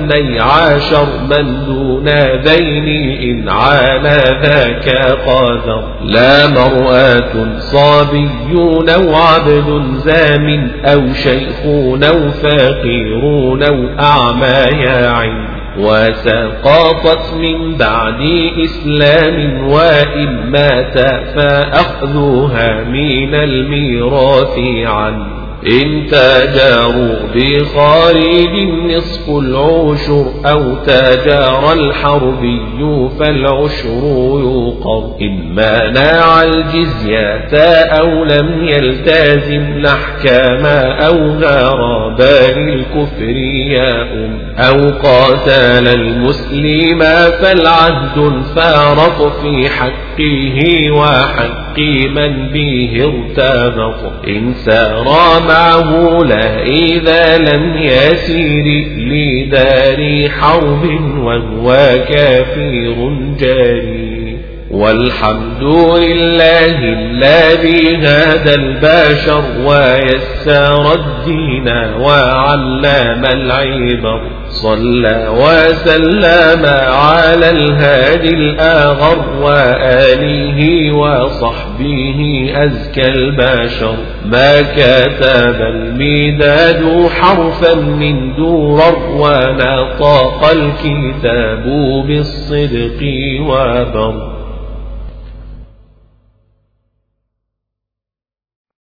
12 من دون ذين إن على ذاك قادر لا مرأة صابيون أو عبد زام أو شيخون أو فقيرون أو أعمى ياعين وسقطت من بعد إسلام وإن مات فأخذها من الميراث عنه إن تجاروا بخارج نصف العشر أو تجار الحربي فالعشر يقر إن منع الجزية أو لم يلتزم الأحكام أو هرب للكفر أو قاتل المسلم فالعهد فارق في حقه وحق من به ارتبط إن سار معه لا إذا لم يسير لدار حرب وهو كافر جاري. والحمد لله الذي هدى البشر ويسر الدين وعلم العبر صلى وسلم على الهادي الآغر وآله وصحبه أزكى البشر ما كتب المداد حرفا من درر ونطق الكتاب بالصدق وبر.